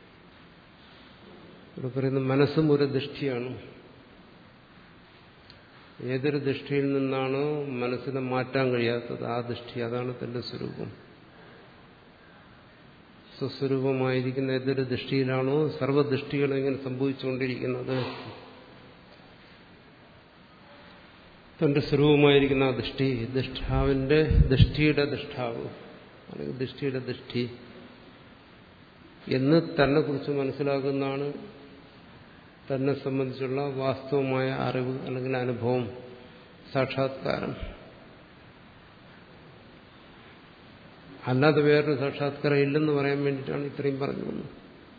ഇവിടെ പറയുന്ന മനസ്സും ഒരു ദൃഷ്ടിയാണ്. ഏതൊരു ദൃഷ്ടിയിൽ നിന്നാണോ മനസ്സിനെ മാറ്റാൻ കഴിയാത്തത് ആ ദൃഷ്ടി, അതാണ് തന്റെ സ്വരൂപം. സ്വസ്വരൂപമായിരിക്കുന്ന ഏതൊരു ദൃഷ്ടിയിലാണോ സർവ്വദൃഷ്ടികളും ഇങ്ങനെ സംഭവിച്ചുകൊണ്ടിരിക്കുന്നത്, തന്റെ സ്വരൂപമായിരിക്കുന്ന ആ ദൃഷ്ടി, ദൃഷ്ടാവിന്റെ ദൃഷ്ടിയുടെ ദൃഷ്ടാവ് അല്ലെങ്കിൽ ദൃഷ്ടിയുടെ ദൃഷ്ടി എന്ന് തന്നെ കുറിച്ച് മനസ്സിലാക്കുന്നതാണ് തന്നെ സംബന്ധിച്ചുള്ള വാസ്തവമായ അറിവ് അല്ലെങ്കിൽ അനുഭവം, സാക്ഷാത്കാരം. അല്ലാതെ വേറൊരു സാക്ഷാത്കാരം ഇല്ലെന്ന് പറയാൻ വേണ്ടിയിട്ടാണ് ഇത്രയും പറഞ്ഞു വന്നത്.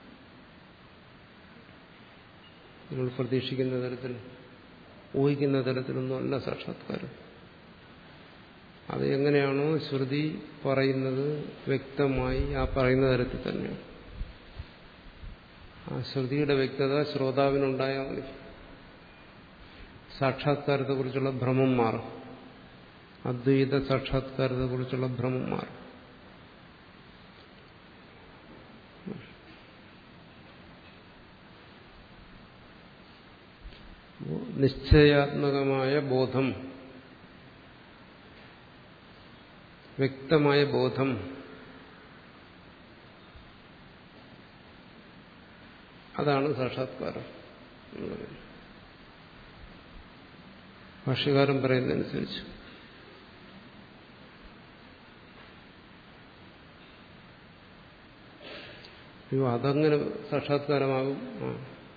നിങ്ങൾ പ്രതീക്ഷിക്കുന്ന തരത്തിൽ ഊഹിക്കുന്ന തരത്തിലൊന്നും അല്ല സാക്ഷാത്കാരം. അത് എങ്ങനെയാണോ ശ്രുതി പറയുന്നത് വ്യക്തമായി ആ പറയുന്ന തരത്തിൽ തന്നെയാണ്. ആ ശ്രുതിയുടെ വ്യക്തത ശ്രോതാവിനുണ്ടായാൽ മതി. സാക്ഷാത്കാരത്തെക്കുറിച്ചുള്ള ഭ്രമം മാറും. അദ്വൈത സാക്ഷാത്കാരത്തെക്കുറിച്ചുള്ള ഭ്രമം മാറും. നിശ്ചയാത്മകമായ ബോധം, വ്യക്തമായ ബോധം, അതാണ് സാക്ഷാത്കാരം. ഭാഷ്യകാരൻ പറയുന്നതനുസരിച്ച് അയ്യോ അതങ്ങനെ സാക്ഷാത്കാരമാകും. ആ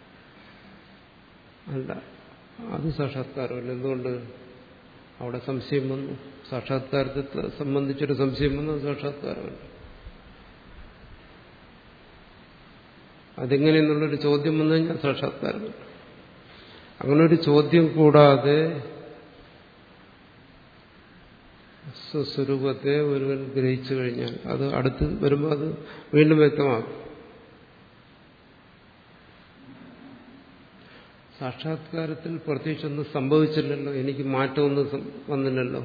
അല്ല, അത് സാക്ഷാത്കാരമല്ല. എന്തുകൊണ്ട്? അവിടെ സംശയം വന്നു. സാക്ഷാത്കാരത്തെ സംബന്ധിച്ചൊരു സംശയം വന്നു. അത് സാക്ഷാത്കാരമല്ല. അതെങ്ങനെയെന്നുള്ളൊരു ചോദ്യം വന്നു കഴിഞ്ഞാൽ സാക്ഷാത്കാരമല്ല. അങ്ങനെ ഒരു ചോദ്യം കൂടാതെ സ്വസ്വരൂപത്തെ ഒരുവൻ ഗ്രഹിച്ചു കഴിഞ്ഞാൽ അത് അടുത്ത് വരുമ്പോൾ അത് വീണ്ടും വ്യക്തമാകും. സാക്ഷാത്കാരത്തിൽ പ്രത്യേകിച്ചൊന്നും സംഭവിച്ചില്ലല്ലോ, എനിക്ക് മാറ്റമൊന്നും വന്നില്ലല്ലോ.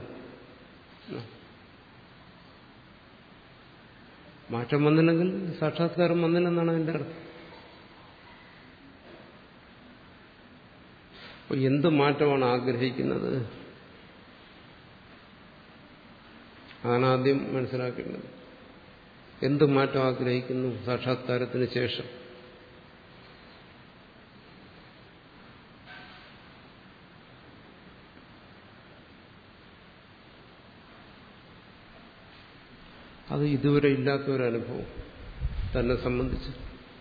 മാറ്റം വന്നില്ലെങ്കിൽ സാക്ഷാത്കാരം വന്നില്ലെന്നാണ് അതിൻ്റെ അർത്ഥം. അപ്പോൾ എന്ത് മാറ്റമാണ് ആഗ്രഹിക്കുന്നത്? അതാണ് ആദ്യം മനസ്സിലാക്കേണ്ടത്. എന്ത് മാറ്റം ആഗ്രഹിക്കുന്നു സാക്ഷാത്കാരത്തിന് ശേഷം? അത് ഇതുവരെ ഇല്ലാത്ത ഒരനുഭവം തന്നെ സംബന്ധിച്ച്.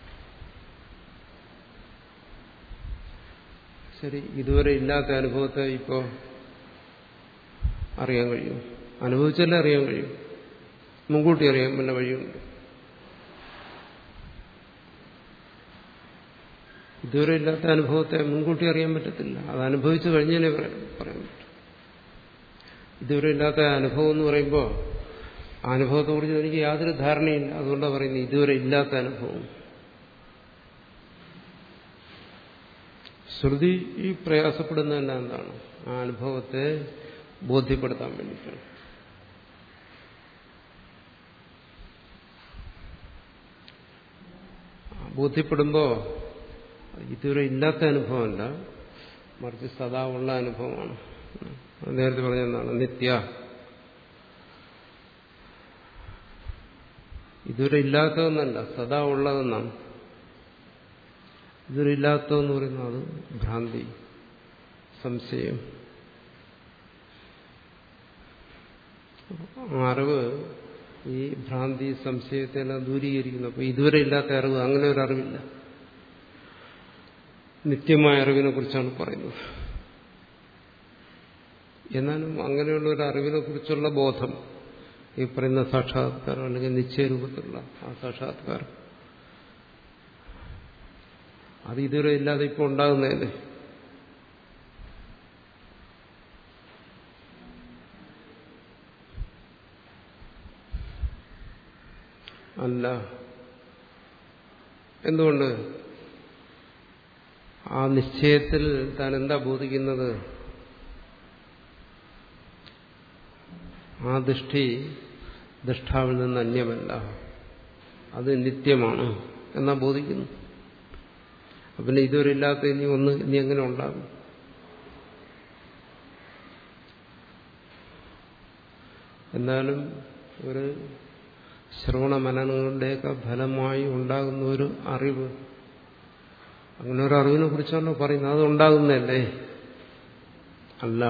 ശരി, ഇതുവരെ ഇല്ലാത്ത അനുഭവത്തെ ഇപ്പോൾ അറിയാൻ കഴിയും. അനുഭവിച്ചല്ലേ അറിയാൻ കഴിയും. മുൻകൂട്ടി അറിയാൻ വല്ല വഴിയുണ്ട്? ഇതുവരെ ഇല്ലാത്ത അനുഭവത്തെ മുൻകൂട്ടി അറിയാൻ പറ്റത്തില്ല. അത് അനുഭവിച്ചു കഴിഞ്ഞാലേ പറയാൻ പറ്റും. ഇതുവരെ ഇല്ലാത്ത അനുഭവം എന്ന് പറയുമ്പോൾ ആ അനുഭവത്തെക്കുറിച്ച് എനിക്ക് യാതൊരു ധാരണയില്ല. അതുകൊണ്ടാണ് പറയുന്നത് ഇതുവരെ ഇല്ലാത്ത അനുഭവം. ശ്രുതി ഈ പ്രയാസപ്പെടുന്നതല്ല എന്താണ്? ആ അനുഭവത്തെ ബോധ്യപ്പെടുത്താൻ വേണ്ടിയിട്ടാണ്. ബോധ്യപ്പെടുമ്പോൾ ഇതുവരെ ഇല്ലാത്ത അനുഭവമല്ല, മറിച്ച് സദാ ഉള്ള അനുഭവമാണ്. നേരത്തെ പറഞ്ഞെന്താണ്? നിത്യ. ഇതുവരെ ഇല്ലാത്തതെന്നല്ല, സദാ ഉള്ളതെന്നാണ്. ഇതുവരെ ഇല്ലാത്തതെന്ന് പറയുന്നത് അത് ഭ്രാന്തി, സംശയം. അറിവ് ഈ ഭ്രാന്തി സംശയത്തെ എല്ലാം ദൂരീകരിക്കുന്നു. അപ്പോൾ ഇതുവരെ ഇല്ലാത്ത അറിവ്, അങ്ങനെ ഒരു അറിവില്ല. നിത്യമായ അറിവിനെ കുറിച്ചാണ് പറയുന്നത്. എന്നാലും അങ്ങനെയുള്ള ഒരു അറിവിനെ കുറിച്ചുള്ള ബോധം, ഈ പറയുന്ന സാക്ഷാത്കാരം അല്ലെങ്കിൽ നിശ്ചയരൂപത്തിലുള്ള ആ സാക്ഷാത്കാരം, അത് ഇതുവരെ ഇല്ലാതെ ഇപ്പോൾ ഉണ്ടാകുന്നതല്ലേ. അല്ല. എന്തുകൊണ്ട്? ആ നിശ്ചയത്തിൽ താൻ എന്താ ബോധിക്കുന്നത്? ആ ദൃഷ്ടി ദൃഷ്ടാവിൽ നിന്ന് അന്യമല്ല, അത് നിത്യമാണ് എന്നാ ബോധിക്കുന്നു. പിന്നെ ഇതുവരെ ഇല്ലാത്ത ഇനി ഒന്ന് ഇനി എങ്ങനെ ഉണ്ടാകും? എന്നാലും ഒരു ശ്രവണ മനനങ്ങളുടെയൊക്കെ ഫലമായി ഉണ്ടാകുന്ന ഒരു അറിവ്, അങ്ങനെ ഒരു അറിവിനെ കുറിച്ചാണല്ലോ പറയുന്നത്. അത് ഉണ്ടാകുന്നതല്ലേ? അല്ല.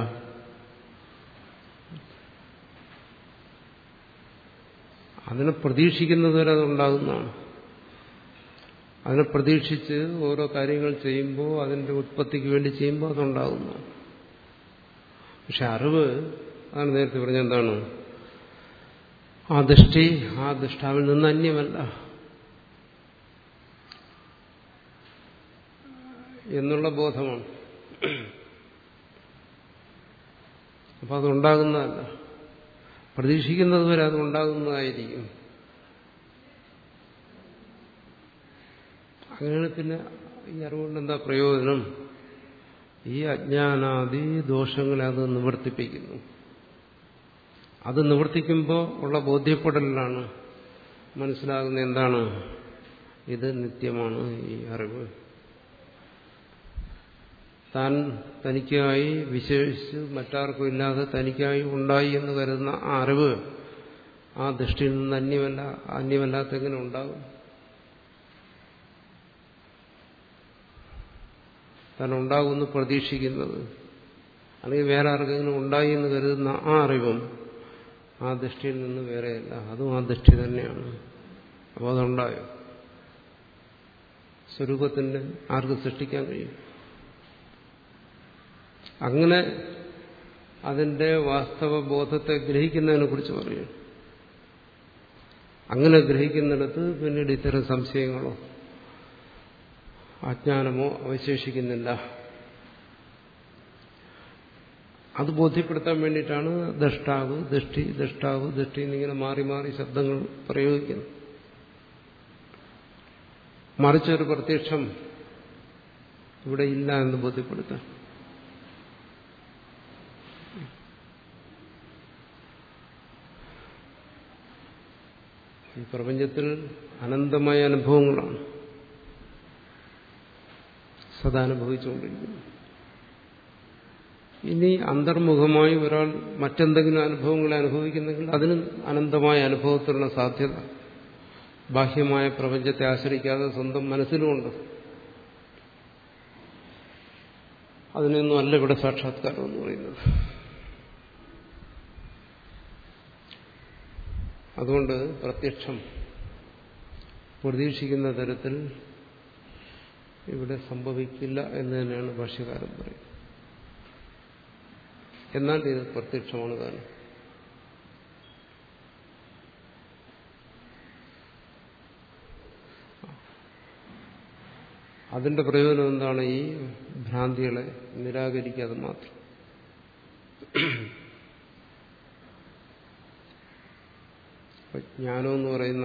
അതിനെ പ്രതീക്ഷിക്കുന്നത് വരെ അതുണ്ടാകുന്നതാണ്. അതിനെ പ്രതീക്ഷിച്ച് ഓരോ കാര്യങ്ങൾ ചെയ്യുമ്പോൾ, അതിന്റെ ഉത്പത്തിക്ക് വേണ്ടി ചെയ്യുമ്പോൾ അതുണ്ടാകുന്നതാണ്. പക്ഷെ അറിവ്, അതാണ് നേരത്തെ പറഞ്ഞ എന്താണ്, ആ ദൃഷ്ടി ആ ദൃഷ്ടാവിൽ നിന്ന് അന്യമല്ല എന്നുള്ള ബോധമാണ്. അപ്പം അതുണ്ടാകുന്നതല്ല, പ്രതീക്ഷിക്കുന്നത് വരെ അത് ഉണ്ടാകുന്നതായിരിക്കും. അങ്ങനെ പിന്നെ ഈ അറിവുകൊണ്ട് എന്താ പ്രയോജനം? ഈ അജ്ഞാനാദി ദോഷങ്ങളെ അത് നിവർത്തിപ്പിക്കുന്നു. അത് നിവർത്തിക്കുമ്പോൾ ഉള്ള ബോധ്യപ്പെടലാണ് മനസ്സിലാകുന്ന എന്താണ്? ഇത് നിത്യമാണ് ഈ അറിവ്. താൻ തനിക്കായി വിശേഷിച്ച് മറ്റാർക്കും ഇല്ലാതെ തനിക്കായി ഉണ്ടായി എന്ന് കരുതുന്ന ആ അറിവ് ആ ദൃഷ്ടിയിൽ നിന്ന് അന്യമല്ല. അന്യമല്ലാത്ത എങ്ങനെ ഉണ്ടാകും? താൻ ഉണ്ടാകുമെന്ന് പ്രതീക്ഷിക്കുന്നത് അല്ലെങ്കിൽ വേറെ ആർക്കെങ്കിലും ഉണ്ടായി എന്ന് കരുതുന്ന ആ അറിവും ആ ദൃഷ്ടിയിൽ നിന്ന് വേറെയല്ല, അതും ആ ദൃഷ്ടി തന്നെയാണ്. അപ്പോൾ അതുണ്ടായോ? സ്വരൂപത്തിന്റെ ആർക്ക് സൃഷ്ടിക്കാൻ കഴിയും? അങ്ങനെ അതിന്റെ വാസ്തവ ബോധത്തെ ഗ്രഹിക്കുന്നതിനെ കുറിച്ച് പറയും. അങ്ങനെ ഗ്രഹിക്കുന്നിടത്ത് പിന്നീട് ഇത്തരം സംശയങ്ങളോ അജ്ഞാനമോ അവശേഷിക്കുന്നില്ല. അത് ബോധ്യപ്പെടുത്താൻ വേണ്ടിയിട്ടാണ് ദൃഷ്ടാവ് ദൃഷ്ടി ദൃഷ്ടാവ് ദൃഷ്ടി എന്നിങ്ങനെ മാറി മാറി ശബ്ദങ്ങൾ പ്രയോഗിക്കുന്നത്. മറിച്ചൊരു പ്രത്യക്ഷം ഇവിടെ ഇല്ല എന്ന് ബോധ്യപ്പെടുത്താൻ. ഈ പ്രപഞ്ചത്തിൽ അനന്തമായ അനുഭവങ്ങളാണ് സദാ അനുഭവിച്ചുകൊണ്ടിരിക്കുന്നത്. ഇനി അന്തർമുഖമായി ഒരാൾ മറ്റെന്തെങ്കിലും അനുഭവങ്ങളെ അനുഭവിക്കുന്നെങ്കിൽ അതിന് അനന്തമായ അനുഭവത്തിനുള്ള സാധ്യത ബാഹ്യമായ പ്രപഞ്ചത്തെ ആശ്രയിക്കാതെ സ്വന്തം മനസ്സിലുമുണ്ട്. അതിനൊന്നും അല്ല ഇവിടെ സാക്ഷാത്കാരം എന്ന് പറയുന്നത്. അതുകൊണ്ട് പ്രത്യക്ഷം പ്രതീക്ഷിക്കുന്ന തരത്തിൽ ഇവിടെ സംഭവിക്കില്ല എന്ന് തന്നെയാണ് ഭാഷ്യകാരൻ പറയുന്നത്. എന്നാൽ ഇത് പ്രത്യക്ഷമാണ് താനും. അതിന്റെ പ്രയോജനം എന്താണ്? ഈ ഭ്രാന്തികളെ നിരാകരിക്കാതെ മാത്രം. ജ്ഞാനം എന്ന് പറയുന്ന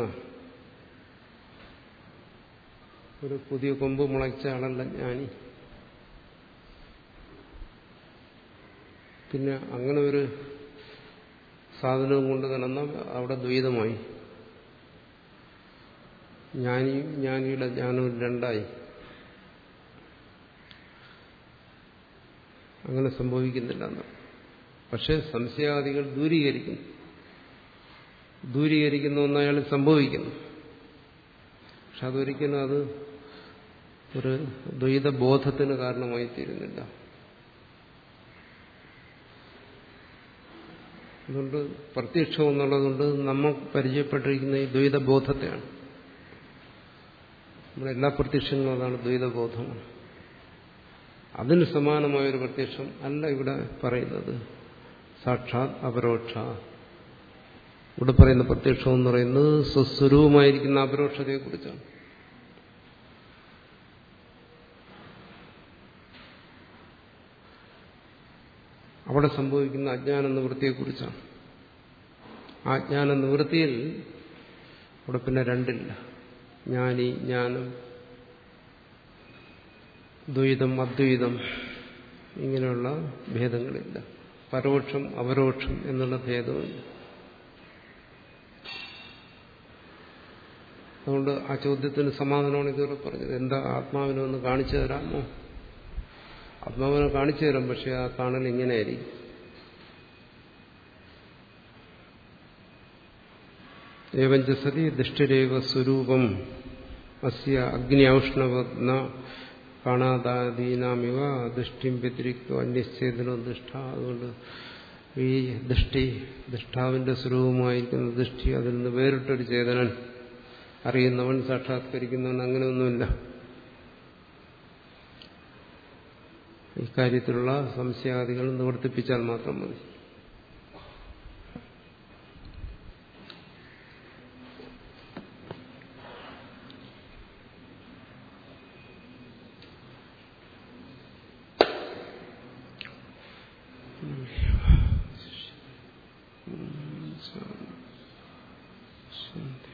ഒരു പുതിയ കൊമ്പ് മുളച്ച ആളല്ല ജ്ഞാനി. പിന്നെ അങ്ങനെ ഒരു സാധനവും കൊണ്ട് നടന്ന അവിടെ ദ്വൈതമായി. ജ്ഞാനിയും ജ്ഞാനിയുടെ ജ്ഞാനവും രണ്ടായി. അങ്ങനെ സംഭവിക്കുന്നില്ല എന്ന്. പക്ഷെ സംശയാദികൾ ദൂരീകരിക്കുന്നു. ദൂരീകരിക്കുന്ന ഒന്ന് അയാൾ സംഭവിക്കുന്നു. പക്ഷെ അതൊരിക്കലും അത് ഒരു ദ്വൈതബോധത്തിന് കാരണമായി തീരുന്നില്ല. അതുകൊണ്ട് പ്രത്യക്ഷം എന്നുള്ളതുകൊണ്ട് നമ്മൾ പരിചയപ്പെട്ടിരിക്കുന്ന ഈ ദ്വൈതബോധത്തെയാണ്. നമ്മളെല്ലാ പ്രത്യക്ഷങ്ങളും അതാണ്, ദ്വൈതബോധമാണ്. അതിന് സമാനമായൊരു പ്രത്യക്ഷം അല്ല ഇവിടെ പറയുന്നത്. സാക്ഷാത് അപരോക്ഷ. ഇവിടെ പറയുന്ന പ്രത്യക്ഷം എന്ന് പറയുന്നത് സ്വസ്വരൂപമായിരിക്കുന്ന അപരോക്ഷതയെക്കുറിച്ചാണ്. അവിടെ സംഭവിക്കുന്ന അജ്ഞാന നിവൃത്തിയെക്കുറിച്ചാണ്. ആ ജ്ഞാന നിവൃത്തിയിൽ അവിടെ പിന്നെ രണ്ടില്ല. ജ്ഞാനി ജ്ഞാനം, ദ്വൈതം അദ്വൈതം, ഇങ്ങനെയുള്ള ഭേദങ്ങളില്ല. പരോക്ഷം അപരോക്ഷം എന്നുള്ള ഭേദമില്ല. അതുകൊണ്ട് ആ ചോദ്യത്തിന് സമാധാനമാണ് ഇതുവരെ പറഞ്ഞത്. എന്താ ആത്മാവിനെ ഒന്ന് കാണിച്ചു തരാമോ? ആത്മാവിനെ കാണിച്ചു തരാം, പക്ഷെ ആ കാണൽ ഇങ്ങനെയായിരിക്കും. ഏവഞ്ചസതി ദൃഷ്ടിരേവ സ്വരൂപം അസ്യ അഗ്നിഔഷ്ണവന്ന കാണാതാദീനാമിവ ദൃഷ്ടിം വ്യതിരിക്തോ അന്യശ്ചേതനോ ദൃഷ്ട. അതുകൊണ്ട് ഈ ദൃഷ്ടി, ദൃഷ്ടാവിന്റെ സ്വരൂപമായിരിക്കുന്ന ദൃഷ്ടി, അതിൽ നിന്ന് വേറിട്ടൊരു ചേതനൻ, അറിയുന്നവൻ, സാക്ഷാത്കരിക്കുന്നവൻ, അങ്ങനെയൊന്നുമില്ല. ഇക്കാര്യത്തിലുള്ള സംശയാദികൾ നിവർത്തിപ്പിച്ചാൽ മാത്രം മതി. ശാന്തി